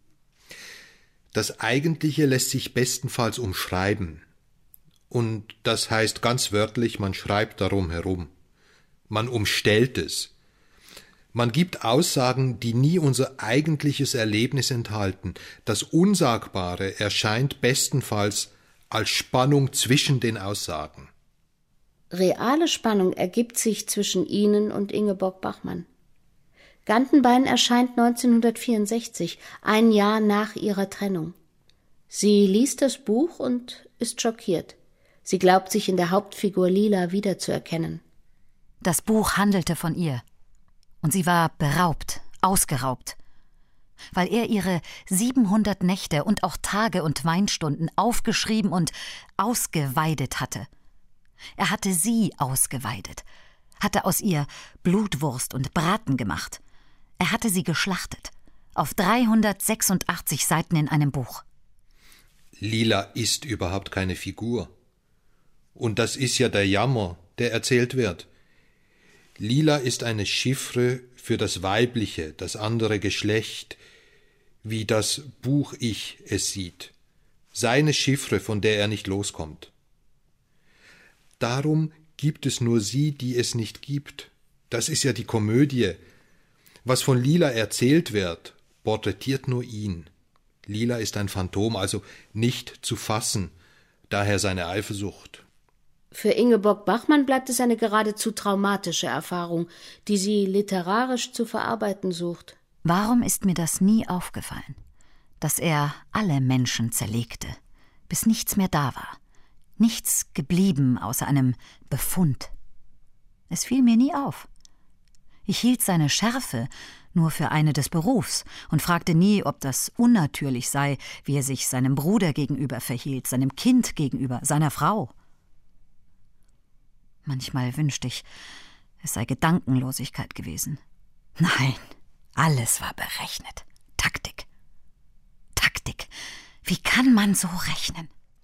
Das Eigentliche lässt sich bestenfalls umschreiben. Und das heißt ganz wörtlich, man schreibt darum herum. Man umstellt es. Man gibt Aussagen, die nie unser eigentliches Erlebnis enthalten. Das Unsagbare erscheint bestenfalls als Spannung zwischen den Aussagen. Reale Spannung ergibt sich zwischen Ihnen und Ingeborg Bachmann. Gantenbein erscheint 1964, ein Jahr nach ihrer Trennung. Sie liest das Buch und ist schockiert. Sie glaubt, sich in der Hauptfigur Lila wiederzuerkennen. Das Buch handelte von ihr. Und sie war beraubt, ausgeraubt. Weil er ihre 700 Nächte und auch Tage und Weinstunden aufgeschrieben und ausgeweidet hatte. Er hatte sie ausgeweidet, hatte aus ihr Blutwurst und Braten gemacht. Er hatte sie geschlachtet, auf 386 Seiten in einem Buch. Lila ist überhaupt keine Figur. Und das ist ja der Jammer, der erzählt wird. Lila ist eine Chiffre für das Weibliche, das andere Geschlecht, wie das Buch Ich es sieht. Seine Chiffre, von der er nicht loskommt. Darum gibt es nur sie, die es nicht gibt. Das ist ja die Komödie. Was von Lila erzählt wird, porträtiert nur ihn. Lila ist ein Phantom, also nicht zu fassen, daher seine Eifersucht. Für Ingeborg Bachmann bleibt es eine geradezu traumatische Erfahrung, die sie literarisch zu verarbeiten sucht. Warum ist mir das nie aufgefallen, dass er alle Menschen zerlegte, bis nichts mehr da war, nichts geblieben außer einem Befund? Es fiel mir nie auf. Ich hielt seine Schärfe nur für eine des Berufs und fragte nie, ob das unnatürlich sei, wie er sich seinem Bruder gegenüber verhielt, seinem Kind gegenüber, seiner Frau. Manchmal wünschte ich, es sei Gedankenlosigkeit gewesen. Nein, alles war berechnet. Taktik. Taktik. Wie kann man so rechnen?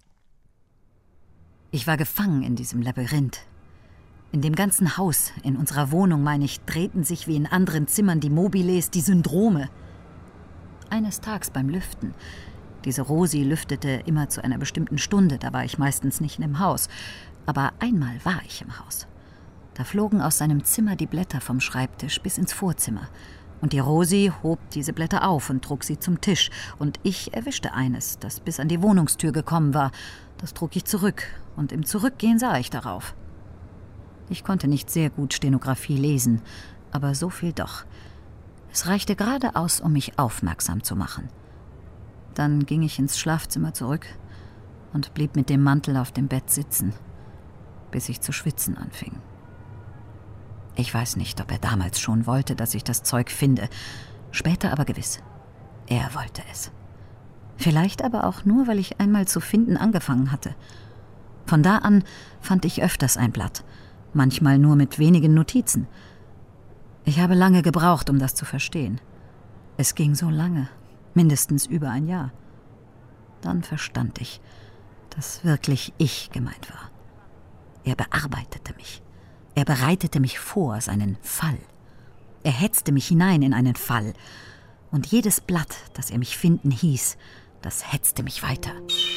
Ich war gefangen in diesem Labyrinth. In dem ganzen Haus, in unserer Wohnung, meine ich, drehten sich wie in anderen Zimmern die Mobiles, die Syndrome. Eines Tages beim Lüften. Diese Rosi lüftete immer zu einer bestimmten Stunde, da war ich meistens nicht im Haus. Aber einmal war ich im Haus. Da flogen aus seinem Zimmer die Blätter vom Schreibtisch bis ins Vorzimmer. Und die Rosi hob diese Blätter auf und trug sie zum Tisch. Und ich erwischte eines, das bis an die Wohnungstür gekommen war. Das trug ich zurück. Und im Zurückgehen sah ich darauf. Ich konnte nicht sehr gut Stenografie lesen, aber so viel doch. Es reichte gerade aus, um mich aufmerksam zu machen. Dann ging ich ins Schlafzimmer zurück und blieb mit dem Mantel auf dem Bett sitzen, bis ich zu schwitzen anfing. Ich weiß nicht, ob er damals schon wollte, dass ich das Zeug finde. Später aber gewiss. Er wollte es. Vielleicht aber auch nur, weil ich einmal zu finden angefangen hatte. Von da an fand ich öfters ein Blatt, manchmal nur mit wenigen Notizen. Ich habe lange gebraucht, um das zu verstehen. Es ging so lange, mindestens über ein Jahr. Dann verstand ich, dass wirklich ich gemeint war. Er bearbeitete mich. Er bereitete mich vor, seinen Fall. Er hetzte mich hinein in einen Fall. Und jedes Blatt, das er mich finden hieß, das hetzte mich weiter.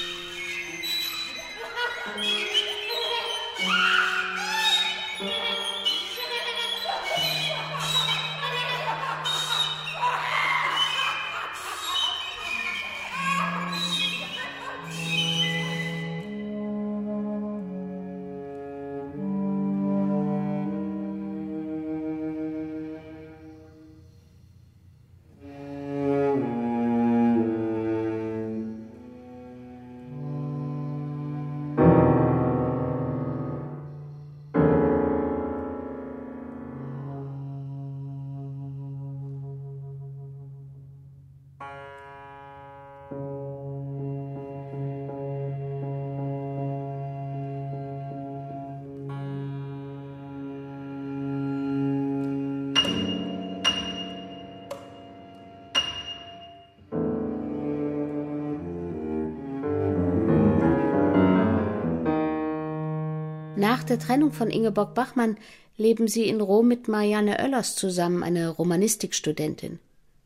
Nach der Trennung von Ingeborg Bachmann leben sie in Rom mit Marianne Oellers zusammen, eine Romanistikstudentin.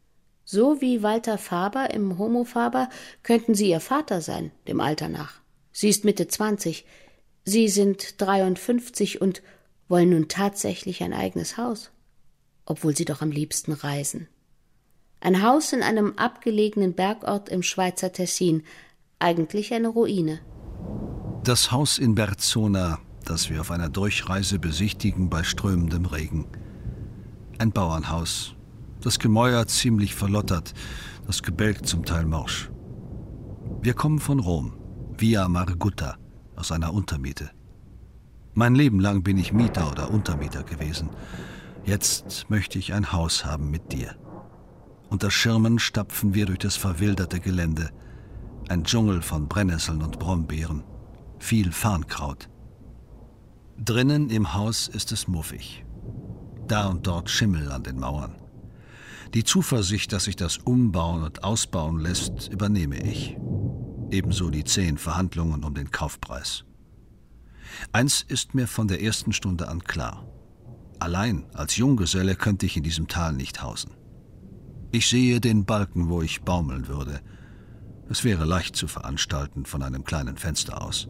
So wie Walter Faber im Homo Faber könnten sie ihr Vater sein, dem Alter nach. Sie ist Mitte 20, sie sind 53 und wollen nun tatsächlich ein eigenes Haus, obwohl sie doch am liebsten reisen. Ein Haus in einem abgelegenen Bergort im Schweizer Tessin, eigentlich eine Ruine. Das Haus in Berzona, das wir auf einer Durchreise besichtigen bei strömendem Regen. Ein Bauernhaus, das Gemäuer ziemlich verlottert, das Gebälk zum Teil morsch. Wir kommen von Rom, via Margutta, aus einer Untermiete. Mein Leben lang bin ich Mieter oder Untermieter gewesen. Jetzt möchte ich ein Haus haben mit dir. Unter Schirmen stapfen wir durch das verwilderte Gelände. Ein Dschungel von Brennnesseln und Brombeeren. Viel Farnkraut. Drinnen im Haus ist es muffig. Da und dort Schimmel an den Mauern. Die Zuversicht, dass sich das umbauen und ausbauen lässt, übernehme ich. Ebenso die zähen Verhandlungen um den Kaufpreis. Eins ist mir von der ersten Stunde an klar. Allein als Junggeselle könnte ich in diesem Tal nicht hausen. Ich sehe den Balken, wo ich baumeln würde. Es wäre leicht zu veranstalten von einem kleinen Fenster aus.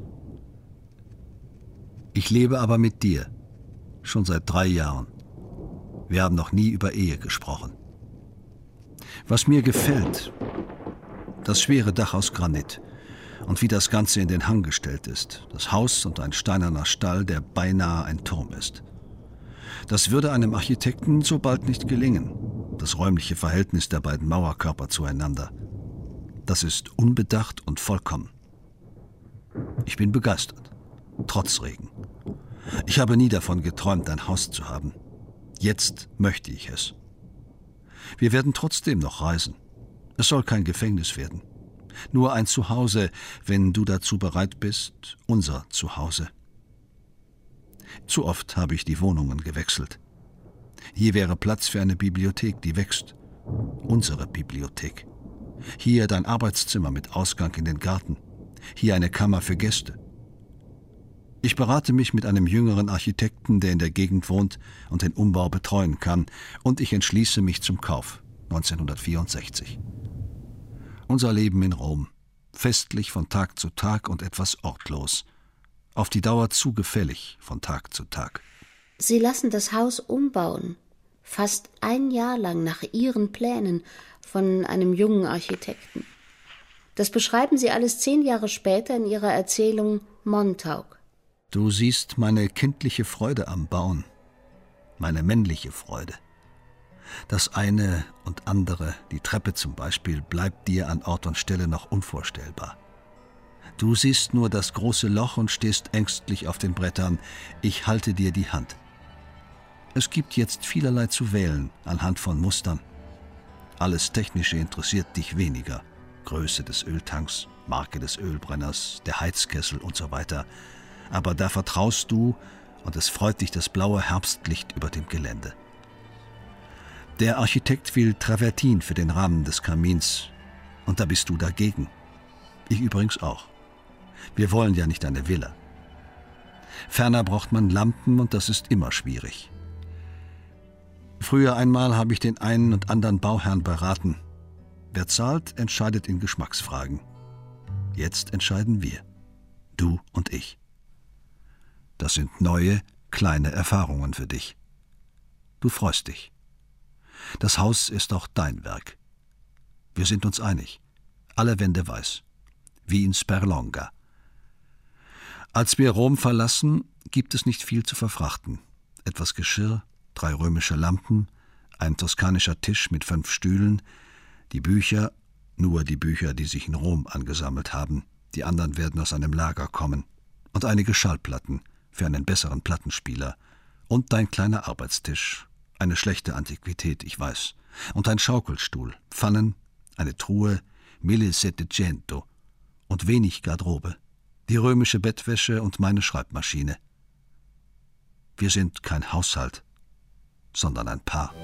Ich lebe aber mit dir, schon seit 3 Jahren. Wir haben noch nie über Ehe gesprochen. Was mir gefällt, das schwere Dach aus Granit und wie das Ganze in den Hang gestellt ist, das Haus und ein steinerner Stall, der beinahe ein Turm ist. Das würde einem Architekten so bald nicht gelingen. das räumliche Verhältnis der beiden Mauerkörper zueinander. Das ist unbedacht und vollkommen. Ich bin begeistert, trotz Regen. Ich habe nie davon geträumt, ein Haus zu haben. Jetzt möchte ich es. Wir werden trotzdem noch reisen. Es soll kein Gefängnis werden. Nur ein Zuhause, wenn du dazu bereit bist, unser Zuhause. Zu oft habe ich die Wohnungen gewechselt. Hier wäre Platz für eine Bibliothek, die wächst. Unsere Bibliothek. Hier dein Arbeitszimmer mit Ausgang in den Garten. Hier eine Kammer für Gäste. Ich berate mich mit einem jüngeren Architekten, der in der Gegend wohnt und den Umbau betreuen kann, und ich entschließe mich zum Kauf, 1964. Unser Leben in Rom, festlich von Tag zu Tag und etwas ortlos, auf die Dauer zu gefällig von Tag zu Tag. Sie lassen das Haus umbauen, fast ein Jahr lang nach Ihren Plänen von einem jungen Architekten. Das beschreiben Sie alles 10 Jahre später in Ihrer Erzählung Montauk. Du siehst meine kindliche Freude am Bauen, meine männliche Freude. Das eine und andere, die Treppe zum Beispiel, bleibt dir an Ort und Stelle noch unvorstellbar. Du siehst nur das große Loch und stehst ängstlich auf den Brettern. Ich halte dir die Hand. Es gibt jetzt vielerlei zu wählen, anhand von Mustern. Alles Technische interessiert dich weniger. Größe des Öltanks, Marke des Ölbrenners, der Heizkessel und so weiter. Aber da vertraust du, und es freut dich das blaue Herbstlicht über dem Gelände. Der Architekt will Travertin für den Rahmen des Kamins, und da bist du dagegen. Ich übrigens auch. Wir wollen ja nicht eine Villa. Ferner braucht man Lampen, und das ist immer schwierig. Früher einmal habe ich den einen und anderen Bauherrn beraten. Wer zahlt, entscheidet in Geschmacksfragen. Jetzt entscheiden wir. Du und ich. Das sind neue, kleine Erfahrungen für dich. Du freust dich. Das Haus ist auch dein Werk. Wir sind uns einig. Alle Wände weiß. Wie in Sperlonga. Als wir Rom verlassen, gibt es nicht viel zu verfrachten. Etwas Geschirr, 3 römische Lampen, ein toskanischer Tisch mit 5 Stühlen, die Bücher, nur die Bücher, die sich in Rom angesammelt haben, die anderen werden aus einem Lager kommen, und einige Schallplatten für einen besseren Plattenspieler, und dein kleiner Arbeitstisch, eine schlechte Antiquität, ich weiß, und ein Schaukelstuhl, Pfannen, eine Truhe, 1700 und wenig Garderobe, die römische Bettwäsche und meine Schreibmaschine. Wir sind kein Haushalt, sondern ein Paar.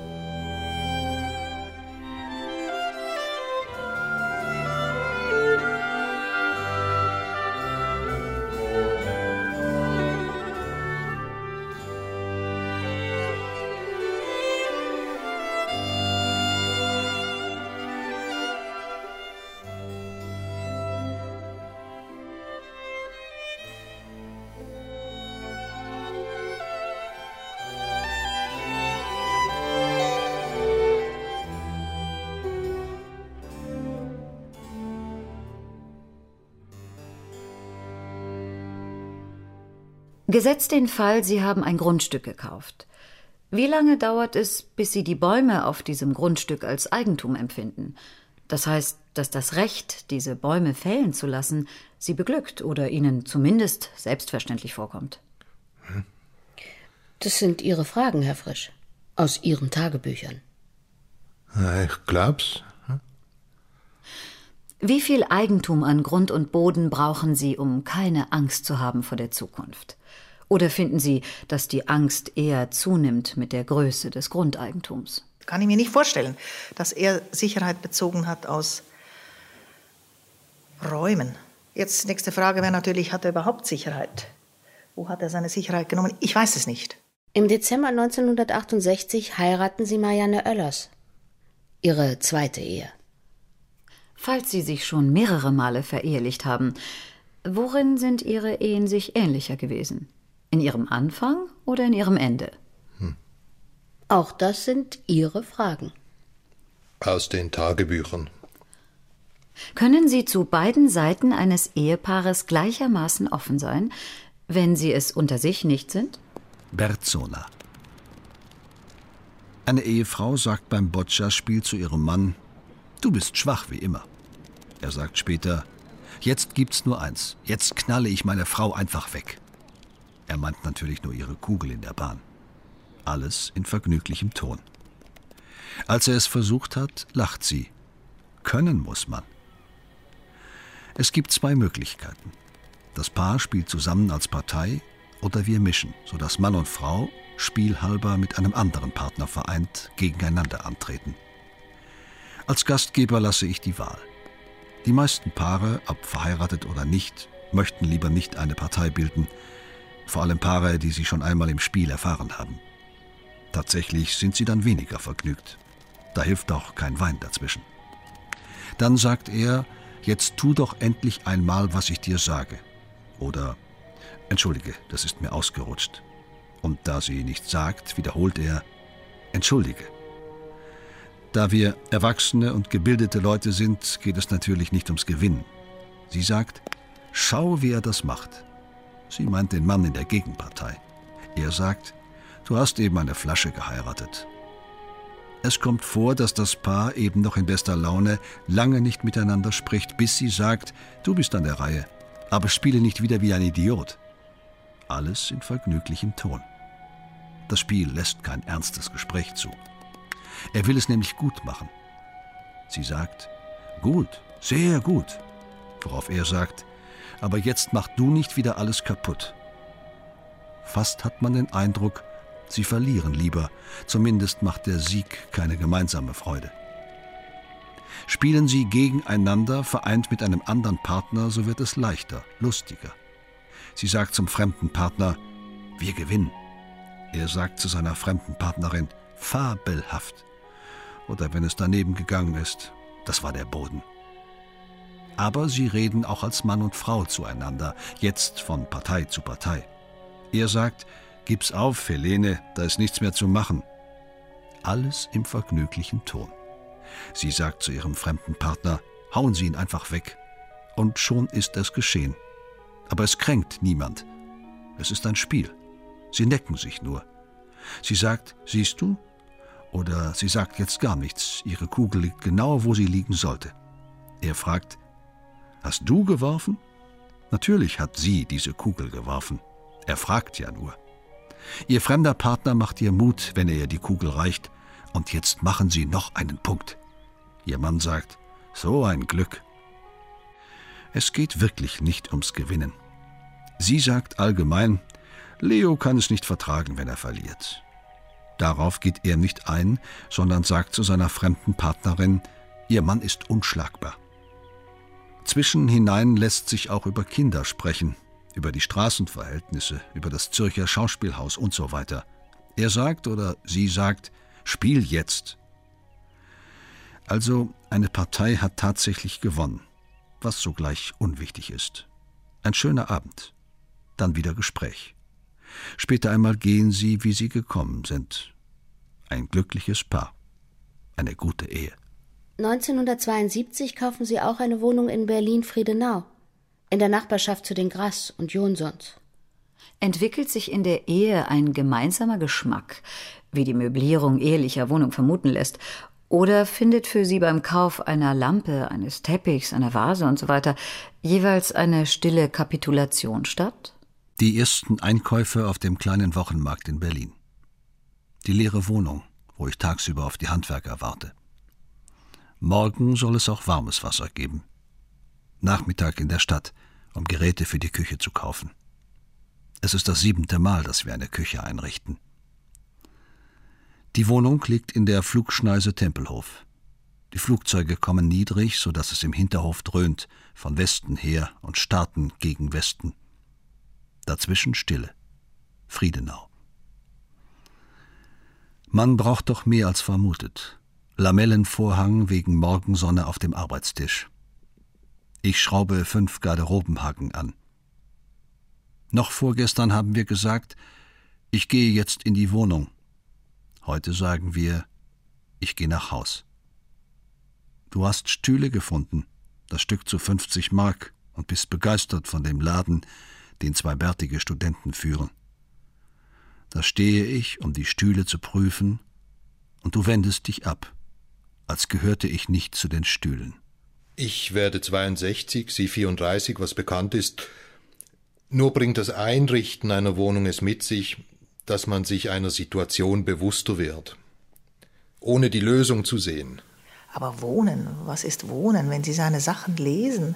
Gesetzt den Fall, Sie haben ein Grundstück gekauft. Wie lange dauert es, bis Sie die Bäume auf diesem Grundstück als Eigentum empfinden? Das heißt, dass das Recht, diese Bäume fällen zu lassen, Sie beglückt oder Ihnen zumindest selbstverständlich vorkommt. Das sind Ihre Fragen, Herr Frisch, aus Ihren Tagebüchern. Ich glaub's. Wie viel Eigentum an Grund und Boden brauchen Sie, um keine Angst zu haben vor der Zukunft? Oder finden Sie, dass die Angst eher zunimmt mit der Größe des Grundeigentums? Kann ich mir nicht vorstellen, dass er Sicherheit bezogen hat aus Räumen. Jetzt die nächste Frage wäre natürlich, hat er überhaupt Sicherheit? Wo hat er seine Sicherheit genommen? Ich weiß es nicht. Im Dezember 1968 heiraten Sie Marianne Oellers. Ihre zweite Ehe. Falls Sie sich schon mehrere Male verehelicht haben, worin sind Ihre Ehen sich ähnlicher gewesen? In ihrem Anfang oder in ihrem Ende? Auch das sind Ihre Fragen. Aus den Tagebüchern. Können Sie zu beiden Seiten eines Ehepaares gleichermaßen offen sein, wenn sie es unter sich nicht sind? Berzona. Eine Ehefrau sagt beim Boccia-Spiel zu ihrem Mann: Du bist schwach wie immer. Er sagt später: Jetzt gibt's nur eins. Jetzt knalle ich meine Frau einfach weg. Er meint natürlich nur ihre Kugel in der Bahn. Alles in vergnüglichem Ton. Als er es versucht hat, lacht sie. Können muss man. Es gibt 2 Möglichkeiten. Das Paar spielt zusammen als Partei oder wir mischen, sodass Mann und Frau spielhalber mit einem anderen Partner vereint gegeneinander antreten. Als Gastgeber lasse ich die Wahl. Die meisten Paare, ob verheiratet oder nicht, möchten lieber nicht eine Partei bilden, vor allem Paare, die sie schon einmal im Spiel erfahren haben. Tatsächlich sind sie dann weniger vergnügt. Da hilft auch kein Wein dazwischen. Dann sagt er: Jetzt tu doch endlich einmal, was ich dir sage. Oder: Entschuldige, das ist mir ausgerutscht. Und da sie nichts sagt, wiederholt er: Entschuldige. Da wir erwachsene und gebildete Leute sind, geht es natürlich nicht ums Gewinnen. Sie sagt: Schau, wie er das macht. Sie meint den Mann in der Gegenpartei. Er sagt: Du hast eben eine Flasche geheiratet. Es kommt vor, dass das Paar eben noch in bester Laune lange nicht miteinander spricht, bis sie sagt: Du bist an der Reihe, aber spiele nicht wieder wie ein Idiot. Alles in vergnüglichem Ton. Das Spiel lässt kein ernstes Gespräch zu. Er will es nämlich gut machen. Sie sagt: Gut, sehr gut. Worauf er sagt: Aber jetzt mach du nicht wieder alles kaputt. Fast hat man den Eindruck, sie verlieren lieber. Zumindest macht der Sieg keine gemeinsame Freude. Spielen sie gegeneinander, vereint mit einem anderen Partner, so wird es leichter, lustiger. Sie sagt zum fremden Partner: Wir gewinnen. Er sagt zu seiner fremden Partnerin: Fabelhaft. Oder wenn es daneben gegangen ist: Das war der Boden. Aber sie reden auch als Mann und Frau zueinander, jetzt von Partei zu Partei. Er sagt: Gib's auf, Helene, da ist nichts mehr zu machen. Alles im vergnüglichen Ton. Sie sagt zu ihrem fremden Partner: Hauen Sie ihn einfach weg. Und schon ist es geschehen. Aber es kränkt niemand. Es ist ein Spiel. Sie necken sich nur. Sie sagt: Siehst du? Oder sie sagt jetzt gar nichts. Ihre Kugel liegt genau, wo sie liegen sollte. Er fragt: Hast du geworfen? Natürlich hat sie diese Kugel geworfen. Er fragt ja nur. Ihr fremder Partner macht ihr Mut, wenn er ihr die Kugel reicht. Und jetzt machen sie noch einen Punkt. Ihr Mann sagt: So ein Glück. Es geht wirklich nicht ums Gewinnen. Sie sagt allgemein: Leo kann es nicht vertragen, wenn er verliert. Darauf geht er nicht ein, sondern sagt zu seiner fremden Partnerin: Ihr Mann ist unschlagbar. Zwischenhinein lässt sich auch über Kinder sprechen, über die Straßenverhältnisse, über das Zürcher Schauspielhaus und so weiter. Er sagt oder sie sagt: Spiel jetzt. Also eine Partei hat tatsächlich gewonnen, was sogleich unwichtig ist. Ein schöner Abend, dann wieder Gespräch. Später einmal gehen sie, wie sie gekommen sind. Ein glückliches Paar, eine gute Ehe. 1972 kaufen sie auch eine Wohnung in Berlin-Friedenau, in der Nachbarschaft zu den Grass und Jonsons. Entwickelt sich in der Ehe ein gemeinsamer Geschmack, wie die Möblierung ehelicher Wohnung vermuten lässt, oder findet für sie beim Kauf einer Lampe, eines Teppichs, einer Vase und so weiter jeweils eine stille Kapitulation statt? Die ersten Einkäufe auf dem kleinen Wochenmarkt in Berlin. Die leere Wohnung, wo ich tagsüber auf die Handwerker warte. Morgen soll es auch warmes Wasser geben. Nachmittag in der Stadt, um Geräte für die Küche zu kaufen. Es ist das 7. Mal, dass wir eine Küche einrichten. Die Wohnung liegt in der Flugschneise Tempelhof. Die Flugzeuge kommen niedrig, sodass es im Hinterhof dröhnt, von Westen her und starten gegen Westen. Dazwischen Stille. Friedenau. Man braucht doch mehr als vermutet. Lamellenvorhang wegen Morgensonne auf dem Arbeitstisch. Ich schraube 5 Garderobenhaken an. Noch vorgestern haben wir gesagt: Ich gehe jetzt in die Wohnung. Heute sagen wir: Ich gehe nach Haus. Du hast Stühle gefunden, das Stück zu 50 Mark, und bist begeistert von dem Laden, den 2 bärtige Studenten führen. Da stehe ich, um die Stühle zu prüfen, und du wendest dich ab, als gehörte ich nicht zu den Stühlen. Ich werde 62, Sie 34, was bekannt ist. Nur bringt das Einrichten einer Wohnung es mit sich, dass man sich einer Situation bewusster wird, ohne die Lösung zu sehen. Aber Wohnen, was ist Wohnen, wenn Sie seine Sachen lesen?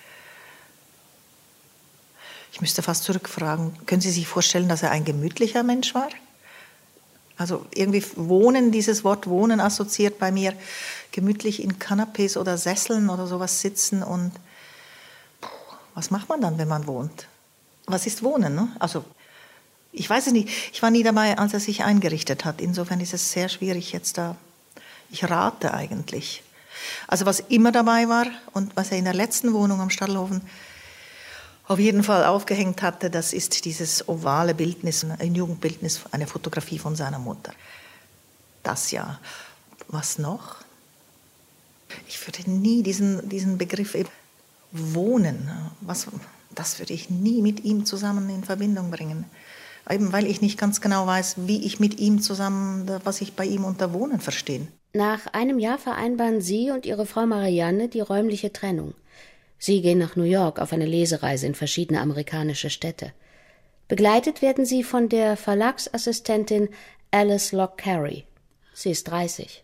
Ich müsste fast zurückfragen, können Sie sich vorstellen, dass er ein gemütlicher Mensch war? Also irgendwie Wohnen, dieses Wort Wohnen assoziiert bei mir gemütlich in Kanapés oder Sesseln oder sowas sitzen und was macht man dann, wenn man wohnt? Was ist Wohnen? Ne? Also ich weiß es nicht. Ich war nie dabei, als er sich eingerichtet hat. Insofern ist es sehr schwierig jetzt da. Ich rate eigentlich. Also was immer dabei war und was er in der letzten Wohnung am Stadelhofen auf jeden Fall aufgehängt hatte, das ist dieses ovale Bildnis, ein Jugendbildnis, eine Fotografie von seiner Mutter. Das ja. Was noch? Ich würde nie diesen Begriff Wohnen, das würde ich nie mit ihm zusammen in Verbindung bringen. Eben weil ich nicht ganz genau weiß, wie ich mit ihm zusammen, was ich bei ihm unter Wohnen verstehe. Nach einem Jahr vereinbaren Sie und Ihre Frau Marianne die räumliche Trennung. Sie gehen nach New York auf eine Lesereise in verschiedene amerikanische Städte. Begleitet werden Sie von der Verlagsassistentin Alice Locke Carey. Sie ist 30.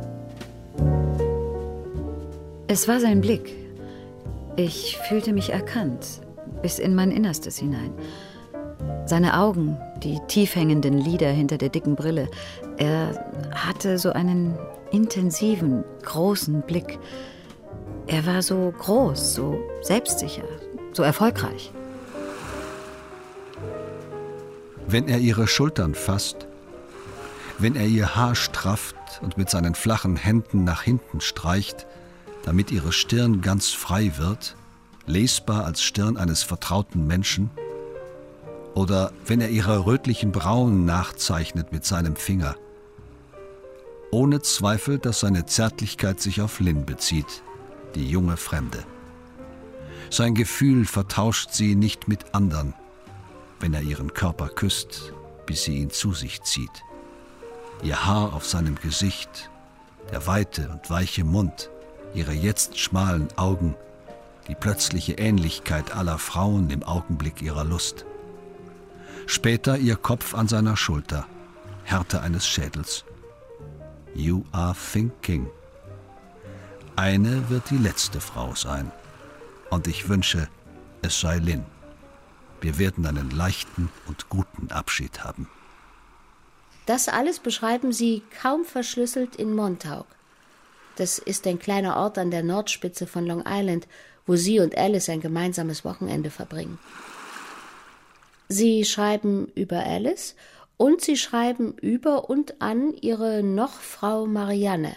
Es war sein Blick. Ich fühlte mich erkannt, bis in mein Innerstes hinein. Seine Augen, die tief hängenden Lider hinter der dicken Brille. Er hatte so einen intensiven, großen Blick. Er war so groß, so selbstsicher, so erfolgreich. Wenn er ihre Schultern fasst, wenn er ihr Haar strafft und mit seinen flachen Händen nach hinten streicht, damit ihre Stirn ganz frei wird, lesbar als Stirn eines vertrauten Menschen, oder wenn er ihre rötlichen Brauen nachzeichnet mit seinem Finger. Ohne Zweifel, dass seine Zärtlichkeit sich auf Lynn bezieht, die junge Fremde. Sein Gefühl vertauscht sie nicht mit andern, wenn er ihren Körper küsst, bis sie ihn zu sich zieht. Ihr Haar auf seinem Gesicht, der weite und weiche Mund, ihre jetzt schmalen Augen, die plötzliche Ähnlichkeit aller Frauen im Augenblick ihrer Lust. Später ihr Kopf an seiner Schulter, Härte eines Schädels. You are thinking. Eine wird die letzte Frau sein. Und ich wünsche, es sei Lynn. Wir werden einen leichten und guten Abschied haben. Das alles beschreiben Sie kaum verschlüsselt in Montauk. Das ist ein kleiner Ort an der Nordspitze von Long Island, wo Sie und Alice ein gemeinsames Wochenende verbringen. Sie schreiben über Alice und Sie schreiben über und an Ihre Nochfrau Marianne.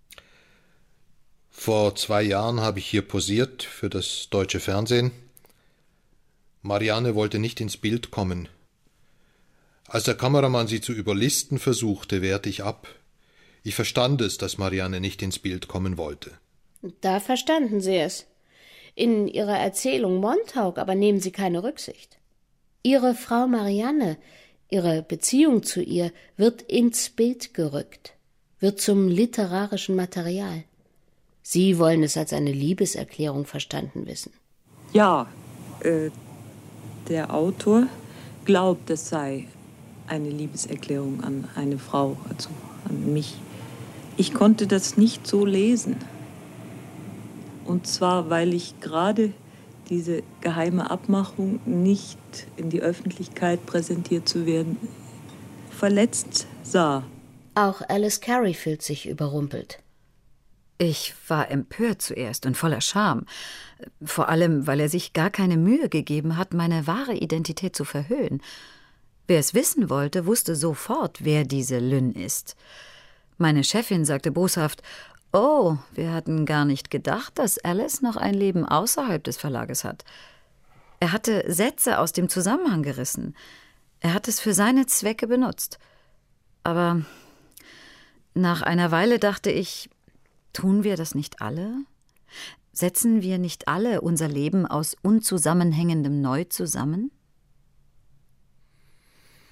Vor 2 Jahren habe ich hier posiert für das deutsche Fernsehen. Marianne wollte nicht ins Bild kommen. Als der Kameramann sie zu überlisten versuchte, wehrte ich ab. Ich verstand es, dass Marianne nicht ins Bild kommen wollte. Da verstanden Sie es. In Ihrer Erzählung Montauk aber nehmen Sie keine Rücksicht. Ihre Frau Marianne, Ihre Beziehung zu ihr, wird ins Bild gerückt, wird zum literarischen Material. Sie wollen es als eine Liebeserklärung verstanden wissen. Ja, der Autor glaubt, es sei eine Liebeserklärung an eine Frau, also an mich. Ich konnte das nicht so lesen. Und zwar, weil ich gerade diese geheime Abmachung, nicht in die Öffentlichkeit präsentiert zu werden, verletzt sah. Auch Alice Carey fühlt sich überrumpelt. Ich war empört zuerst und voller Scham. Vor allem, weil er sich gar keine Mühe gegeben hat, meine wahre Identität zu verhüllen. Wer es wissen wollte, wusste sofort, wer diese Lynn ist. Meine Chefin sagte boshaft: »Oh, wir hatten gar nicht gedacht, dass Alice noch ein Leben außerhalb des Verlages hat.« Er hatte Sätze aus dem Zusammenhang gerissen. Er hat es für seine Zwecke benutzt. Aber nach einer Weile dachte ich, tun wir das nicht alle? Setzen wir nicht alle unser Leben aus unzusammenhängendem neu zusammen?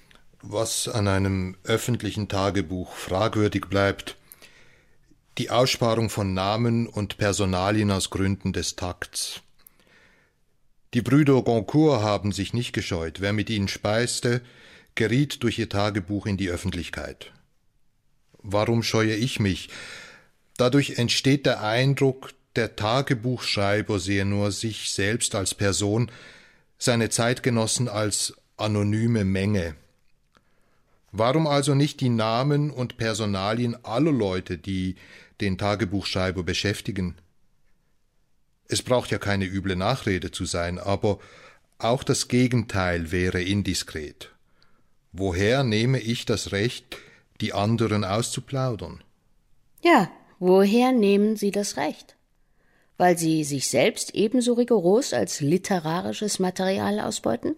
Was an einem öffentlichen Tagebuch fragwürdig bleibt, die Aussparung von Namen und Personalien aus Gründen des Takts. Die Brüder Goncourt haben sich nicht gescheut. Wer mit ihnen speiste, geriet durch ihr Tagebuch in die Öffentlichkeit. Warum scheue ich mich? Dadurch entsteht der Eindruck, der Tagebuchschreiber sehe nur sich selbst als Person, seine Zeitgenossen als anonyme Menge. Warum also nicht die Namen und Personalien aller Leute, die den Tagebuchschreiber beschäftigen? Es braucht ja keine üble Nachrede zu sein, aber auch das Gegenteil wäre indiskret. Woher nehme ich das Recht, die anderen auszuplaudern? Ja, woher nehmen Sie das Recht? Weil Sie sich selbst ebenso rigoros als literarisches Material ausbeuten?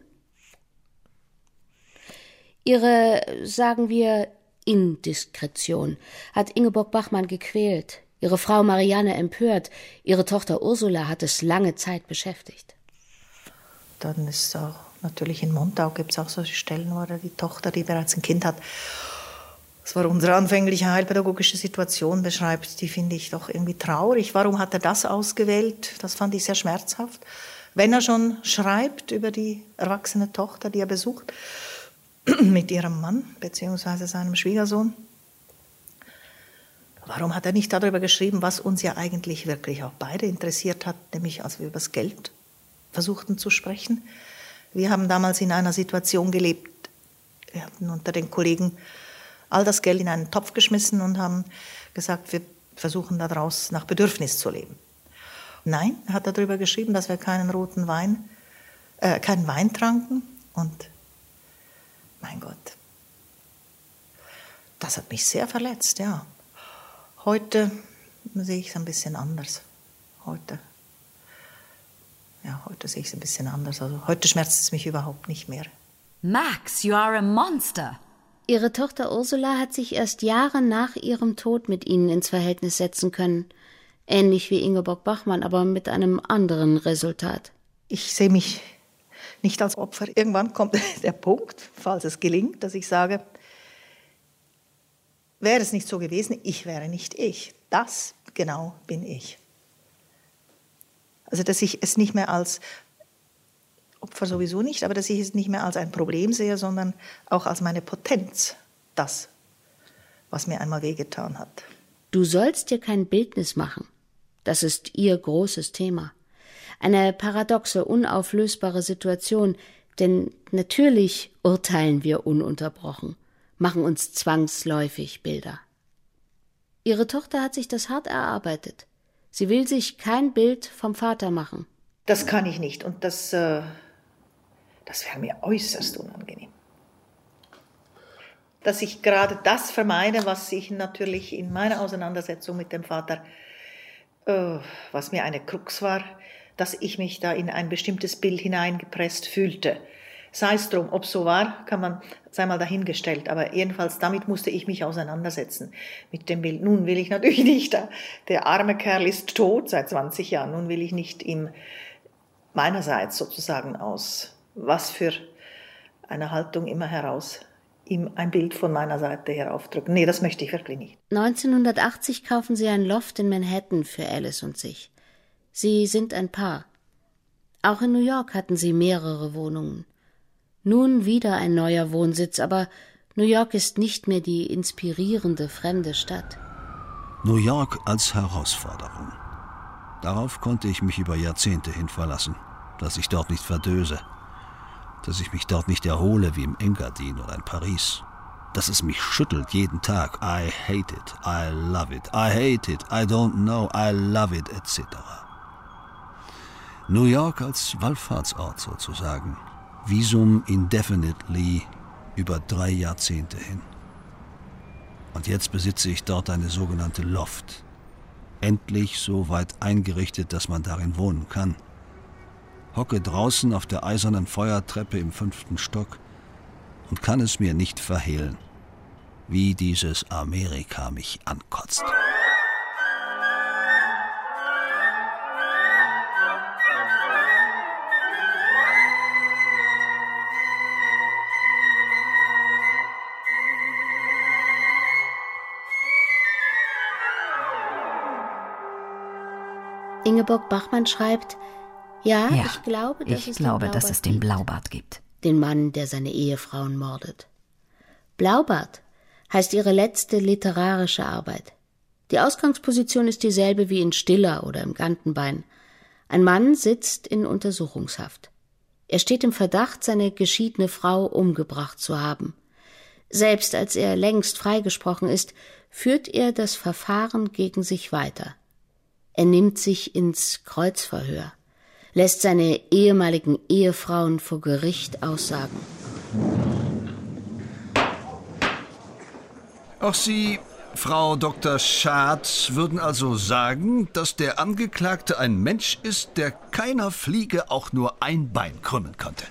Ihre, sagen wir, Indiskretion hat Ingeborg Bachmann gequält, ihre Frau Marianne empört, ihre Tochter Ursula hat es lange Zeit beschäftigt. Dann ist auch natürlich in Montau gibt es auch solche Stellen, wo die Tochter, die bereits ein Kind hat, das war unsere anfängliche heilpädagogische Situation beschreibt, die finde ich doch irgendwie traurig. Warum hat er das ausgewählt? Das fand ich sehr schmerzhaft. Wenn er schon schreibt über die erwachsene Tochter, die er besucht, mit ihrem Mann bzw. seinem Schwiegersohn. Warum hat er nicht darüber geschrieben, was uns ja eigentlich wirklich auch beide interessiert hat, nämlich als wir über das Geld versuchten zu sprechen? Wir haben damals in einer Situation gelebt, wir hatten unter den Kollegen all das Geld in einen Topf geschmissen und haben gesagt, wir versuchen daraus nach Bedürfnis zu leben. Nein, er hat darüber geschrieben, dass wir keinen Wein tranken und mein Gott, das hat mich sehr verletzt, ja. Heute sehe ich es ein bisschen anders. Heute sehe ich es ein bisschen anders. Also heute schmerzt es mich überhaupt nicht mehr. Max, you are a monster. Ihre Tochter Ursula hat sich erst Jahre nach ihrem Tod mit ihnen ins Verhältnis setzen können. Ähnlich wie Ingeborg Bachmann, aber mit einem anderen Resultat. Ich sehe mich nicht als Opfer. Irgendwann kommt der Punkt, falls es gelingt, dass ich sage, wäre es nicht so gewesen, ich wäre nicht ich. Das genau bin ich. Also, dass ich es nicht mehr als Opfer sowieso nicht, aber dass ich es nicht mehr als ein Problem sehe, sondern auch als meine Potenz. Das, was mir einmal wehgetan hat. Du sollst dir kein Bildnis machen. Das ist ihr großes Thema. Eine paradoxe, unauflösbare Situation, denn natürlich urteilen wir ununterbrochen, machen uns zwangsläufig Bilder. Ihre Tochter hat sich das hart erarbeitet. Sie will sich kein Bild vom Vater machen. Das kann ich nicht und das wäre mir äußerst unangenehm. Dass ich gerade das vermeide, was ich natürlich in meiner Auseinandersetzung mit dem Vater, was mir eine Krux war, dass ich mich da in ein bestimmtes Bild hineingepresst fühlte. Sei es drum, ob so war, sei mal dahingestellt. Aber jedenfalls damit musste ich mich auseinandersetzen mit dem Bild. Nun will ich natürlich nicht, der arme Kerl ist tot seit 20 Jahren. Nun will ich nicht ihm meinerseits sozusagen aus was für eine Haltung immer heraus ihm ein Bild von meiner Seite her aufdrücken. Nee, das möchte ich wirklich nicht. 1980 kaufen sie ein Loft in Manhattan für Alice und sich. Sie sind ein Paar. Auch in New York hatten sie mehrere Wohnungen. Nun wieder ein neuer Wohnsitz, aber New York ist nicht mehr die inspirierende fremde Stadt. New York als Herausforderung. Darauf konnte ich mich über Jahrzehnte hin verlassen, dass ich dort nicht verdöse, dass ich mich dort nicht erhole wie im Engadin oder in Paris, dass es mich schüttelt jeden Tag. I hate it, I love it, I hate it, I don't know, I love it, etc. New York als Wallfahrtsort sozusagen. Visum indefinitely über 3 Jahrzehnte hin. Und jetzt besitze ich dort eine sogenannte Loft. Endlich so weit eingerichtet, dass man darin wohnen kann. Hocke draußen auf der eisernen Feuertreppe im 5. Stock und kann es mir nicht verhehlen, wie dieses Amerika mich ankotzt. Ingeborg Bachmann schreibt, ich glaube, dass es den Blaubart gibt. Den Mann, der seine Ehefrauen mordet. Blaubart heißt ihre letzte literarische Arbeit. Die Ausgangsposition ist dieselbe wie in Stiller oder im Gantenbein. Ein Mann sitzt in Untersuchungshaft. Er steht im Verdacht, seine geschiedene Frau umgebracht zu haben. Selbst als er längst freigesprochen ist, führt er das Verfahren gegen sich weiter. Er nimmt sich ins Kreuzverhör, lässt seine ehemaligen Ehefrauen vor Gericht aussagen. Auch Sie, Frau Dr. Schad, würden also sagen, dass der Angeklagte ein Mensch ist, der keiner Fliege auch nur ein Bein krümmen konnte?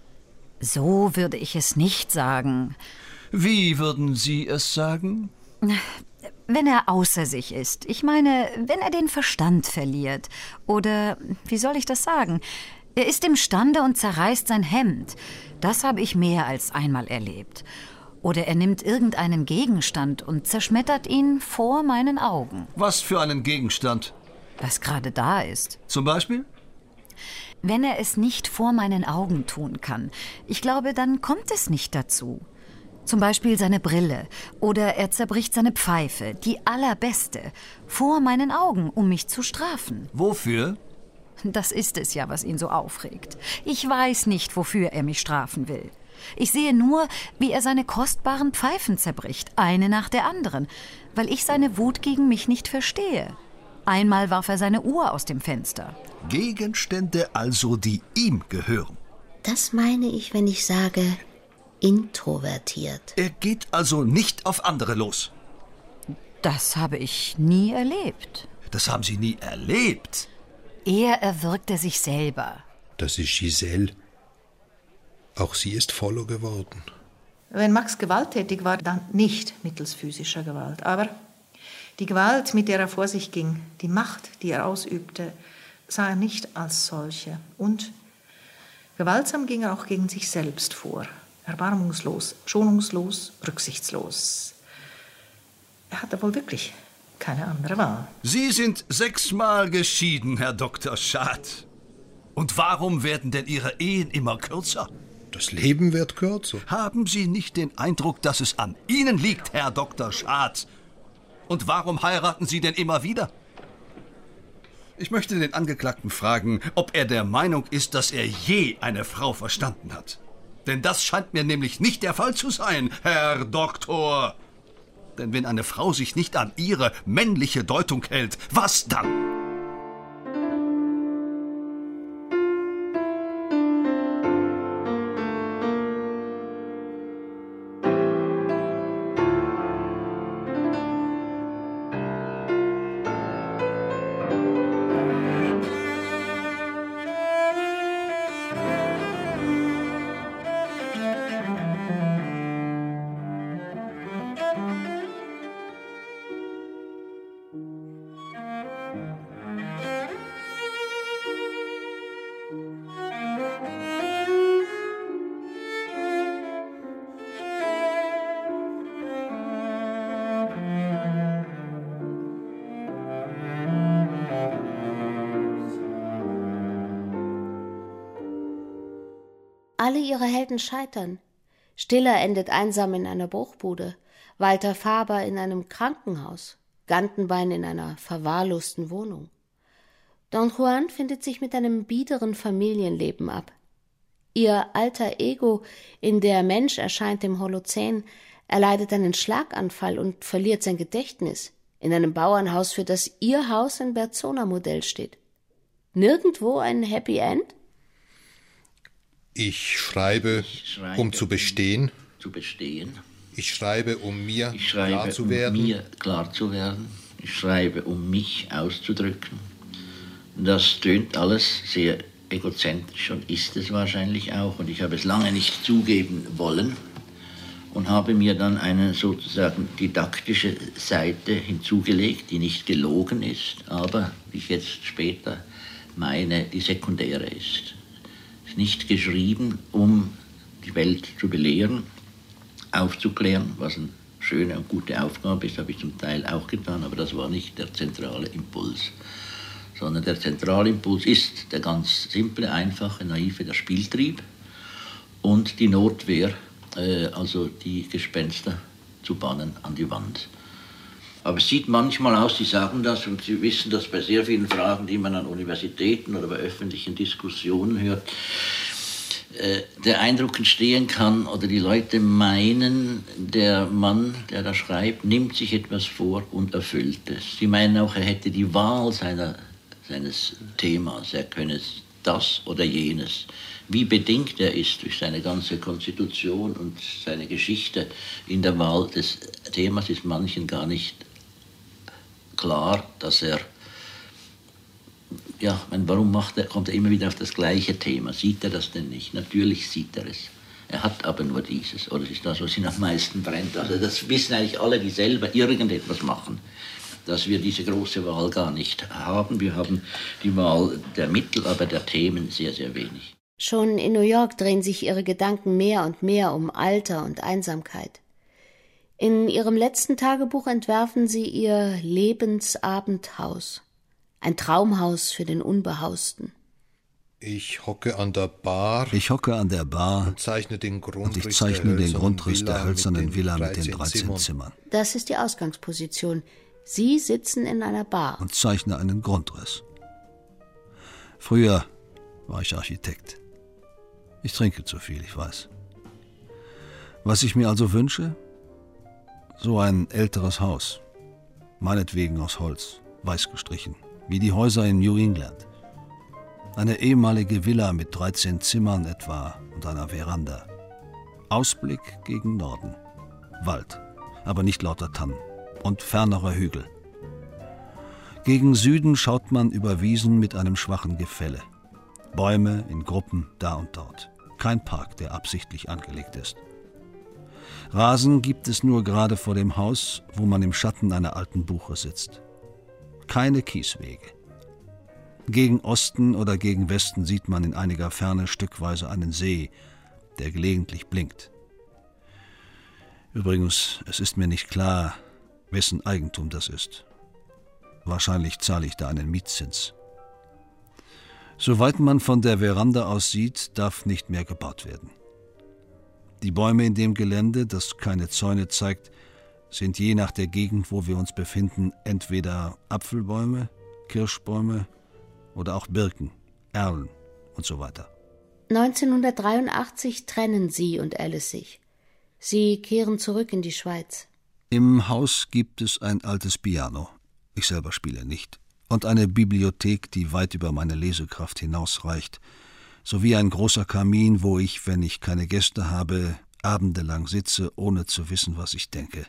So würde ich es nicht sagen. Wie würden Sie es sagen? Wenn er außer sich ist. Ich meine, wenn er den Verstand verliert. Oder, wie soll ich das sagen? Er ist imstande und zerreißt sein Hemd. Das habe ich mehr als einmal erlebt. Oder er nimmt irgendeinen Gegenstand und zerschmettert ihn vor meinen Augen. Was für einen Gegenstand? Was gerade da ist. Zum Beispiel? Wenn er es nicht vor meinen Augen tun kann, ich glaube, dann kommt es nicht dazu. Zum Beispiel seine Brille. Oder er zerbricht seine Pfeife, die allerbeste, vor meinen Augen, um mich zu strafen. Wofür? Das ist es ja, was ihn so aufregt. Ich weiß nicht, wofür er mich strafen will. Ich sehe nur, wie er seine kostbaren Pfeifen zerbricht, eine nach der anderen, weil ich seine Wut gegen mich nicht verstehe. Einmal warf er seine Uhr aus dem Fenster. Gegenstände also, die ihm gehören. Das meine ich, wenn ich sage, introvertiert. Er geht also nicht auf andere los. Das habe ich nie erlebt. Das haben Sie nie erlebt? Er erwürgte sich selber. Das ist Giselle. Auch sie ist Follow geworden. Wenn Max gewalttätig war, dann nicht mittels physischer Gewalt. Aber die Gewalt, mit der er vor sich ging, die Macht, die er ausübte, sah er nicht als solche. Und gewaltsam ging er auch gegen sich selbst vor. Erbarmungslos, schonungslos, rücksichtslos. Er hatte wohl wirklich keine andere Wahl. Sie sind 6-mal geschieden, Herr Dr. Schad. Und warum werden denn Ihre Ehen immer kürzer? Das Leben wird kürzer. Haben Sie nicht den Eindruck, dass es an Ihnen liegt, Herr Dr. Schad? Und warum heiraten Sie denn immer wieder? Ich möchte den Angeklagten fragen, ob er der Meinung ist, dass er je eine Frau verstanden hat. Denn das scheint mir nämlich nicht der Fall zu sein, Herr Doktor. Denn wenn eine Frau sich nicht an ihre männliche Deutung hält, was dann? Alle ihre Helden scheitern. Stiller endet einsam in einer Bruchbude, Walter Faber in einem Krankenhaus, Gantenbein in einer verwahrlosten Wohnung. Don Juan findet sich mit einem biederen Familienleben ab. Ihr alter Ego, in der Mensch erscheint im Holozän, erleidet einen Schlaganfall und verliert sein Gedächtnis in einem Bauernhaus, für das ihr Haus in Berzona-Modell steht. Nirgendwo ein Happy End? Ich schreibe, um zu bestehen. Ich schreibe, um mir klar zu werden. Ich schreibe, um mich auszudrücken. Das tönt alles sehr egozentrisch und ist es wahrscheinlich auch. Und ich habe es lange nicht zugeben wollen und habe mir dann eine sozusagen didaktische Seite hinzugelegt, die nicht gelogen ist, aber, wie ich jetzt später meine, die sekundäre ist. Nicht geschrieben, um die Welt zu belehren, aufzuklären, was eine schöne und gute Aufgabe ist, habe ich zum Teil auch getan, aber das war nicht der zentrale Impuls, sondern der Zentralimpuls ist der ganz simple, einfache, naive, der Spieltrieb und die Notwehr, also die Gespenster zu bannen an die Wand. Aber es sieht manchmal aus, Sie sagen das und Sie wissen das bei sehr vielen Fragen, die man an Universitäten oder bei öffentlichen Diskussionen hört, der Eindruck entstehen kann oder die Leute meinen, der Mann, der da schreibt, nimmt sich etwas vor und erfüllt es. Sie meinen auch, er hätte die Wahl seines Themas, er könne das oder jenes. Wie bedingt er ist durch seine ganze Konstitution und seine Geschichte in der Wahl des Themas, ist manchen gar nicht klar, dass er, ja, warum kommt er immer wieder auf das gleiche Thema? Sieht er das denn nicht? Natürlich sieht er es. Er hat aber nur dieses, oder es ist das, was ihn am meisten brennt. Also das wissen eigentlich alle, die selber irgendetwas machen, dass wir diese große Wahl gar nicht haben. Wir haben die Wahl der Mittel, aber der Themen sehr, sehr wenig. Schon in New York drehen sich ihre Gedanken mehr und mehr um Alter und Einsamkeit. In ihrem letzten Tagebuch entwerfen sie ihr Lebensabendhaus. Ein Traumhaus für den Unbehausten. Ich hocke an der Bar und zeichne den Grundriss der hölzernen Villa mit den 13 Zimmern. Das ist die Ausgangsposition. Sie sitzen in einer Bar. Und zeichne einen Grundriss. Früher war ich Architekt. Ich trinke zu viel, ich weiß. Was ich mir also wünsche? So ein älteres Haus. Meinetwegen aus Holz, weiß gestrichen, wie die Häuser in New England. Eine ehemalige Villa mit 13 Zimmern etwa und einer Veranda. Ausblick gegen Norden. Wald, aber nicht lauter Tannen. Und fernere Hügel. Gegen Süden schaut man über Wiesen mit einem schwachen Gefälle. Bäume in Gruppen da und dort. Kein Park, der absichtlich angelegt ist. Rasen gibt es nur gerade vor dem Haus, wo man im Schatten einer alten Buche sitzt. Keine Kieswege. Gegen Osten oder gegen Westen sieht man in einiger Ferne stückweise einen See, der gelegentlich blinkt. Übrigens, es ist mir nicht klar, wessen Eigentum das ist. Wahrscheinlich zahle ich da einen Mietzins. Soweit man von der Veranda aus sieht, darf nicht mehr gebaut werden. Die Bäume in dem Gelände, das keine Zäune zeigt, sind je nach der Gegend, wo wir uns befinden, entweder Apfelbäume, Kirschbäume oder auch Birken, Erlen und so weiter. 1983 trennen sie und Alice sich. Sie kehren zurück in die Schweiz. Im Haus gibt es ein altes Piano. Ich selber spiele nicht. Und eine Bibliothek, die weit über meine Lesekraft hinausreicht, sowie ein großer Kamin, wo ich, wenn ich keine Gäste habe, abendelang sitze, ohne zu wissen, was ich denke.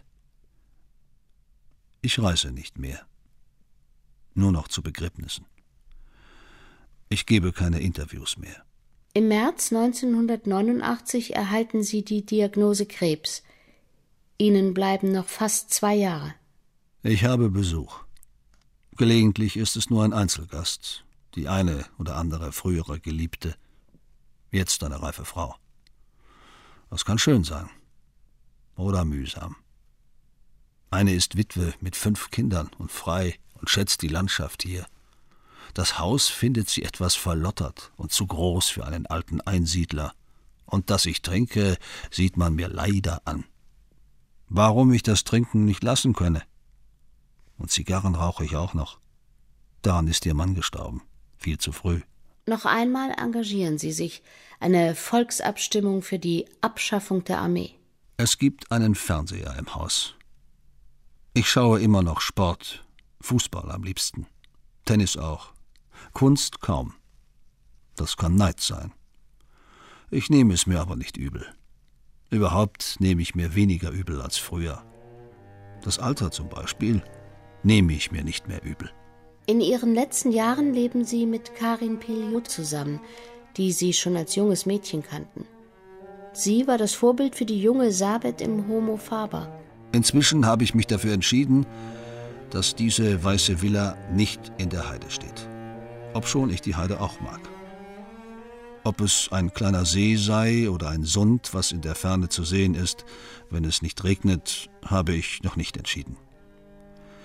Ich reise nicht mehr. Nur noch zu Begräbnissen. Ich gebe keine Interviews mehr. Im März 1989 erhalten sie die Diagnose Krebs. Ihnen bleiben noch fast 2 Jahre. Ich habe Besuch. Gelegentlich ist es nur ein Einzelgast, die eine oder andere frühere Geliebte, jetzt eine reife Frau. Das kann schön sein oder mühsam. Eine ist Witwe mit 5 Kindern und frei und schätzt die Landschaft hier. Das Haus findet sie etwas verlottert und zu groß für einen alten Einsiedler. Und dass ich trinke, sieht man mir leider an. Warum ich das Trinken nicht lassen könne? Und Zigarren rauche ich auch noch. Daran ist ihr Mann gestorben. Viel zu früh. Noch einmal engagieren sie sich. Eine Volksabstimmung für die Abschaffung der Armee. Es gibt einen Fernseher im Haus. Ich schaue immer noch Sport, Fußball am liebsten. Tennis auch. Kunst kaum. Das kann Neid sein. Ich nehme es mir aber nicht übel. Überhaupt nehme ich mir weniger übel als früher. Das Alter zum Beispiel nehme ich mir nicht mehr übel. In ihren letzten Jahren leben sie mit Karin Peliot zusammen, die sie schon als junges Mädchen kannten. Sie war das Vorbild für die junge Sabet im Homo Faber. Inzwischen habe ich mich dafür entschieden, dass diese weiße Villa nicht in der Heide steht. Obschon ich die Heide auch mag. Ob es ein kleiner See sei oder ein Sund, was in der Ferne zu sehen ist, wenn es nicht regnet, habe ich noch nicht entschieden.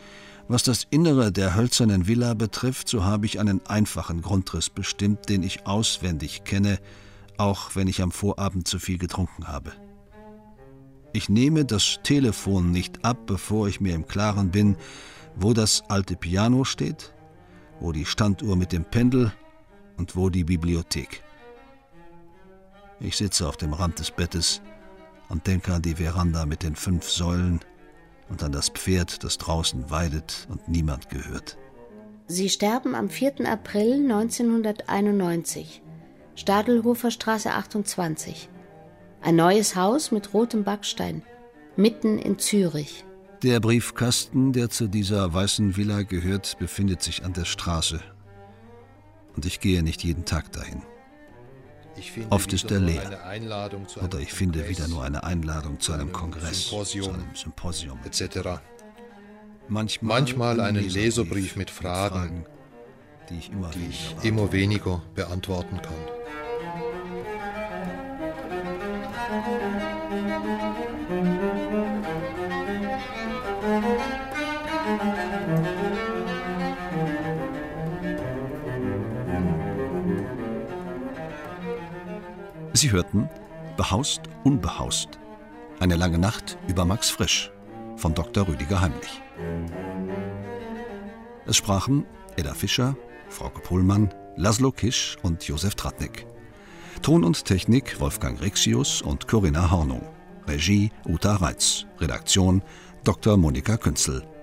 Was das Innere der hölzernen Villa betrifft, so habe ich einen einfachen Grundriss bestimmt, den ich auswendig kenne, auch wenn ich am Vorabend zu viel getrunken habe. Ich nehme das Telefon nicht ab, bevor ich mir im Klaren bin, wo das alte Piano steht, wo die Standuhr mit dem Pendel und wo die Bibliothek. Ich sitze auf dem Rand des Bettes und denke an die Veranda mit den 5 Säulen und an das Pferd, das draußen weidet und niemand gehört. Sie sterben am 4. April 1991, Stadelhofer Straße 28. Ein neues Haus mit rotem Backstein, mitten in Zürich. Der Briefkasten, der zu dieser weißen Villa gehört, befindet sich an der Straße. Und ich gehe nicht jeden Tag dahin. Oft ist er leer. Oder ich finde wieder nur eine Einladung zu einem Kongress, zu einem Symposium etc. Manchmal einen Leserbrief mit Fragen, die ich immer weniger beantworten kann. Sie hörten Behaust, unbehaust. Eine lange Nacht über Max Frisch von Dr. Rüdiger Heimlich. Es sprachen Edda Fischer, Frauke Pohlmann, Laszlo Kisch und Josef Tratnik. Ton und Technik Wolfgang Rexius und Corinna Hornung. Regie Uta Reitz. Redaktion Dr. Monika Künzel.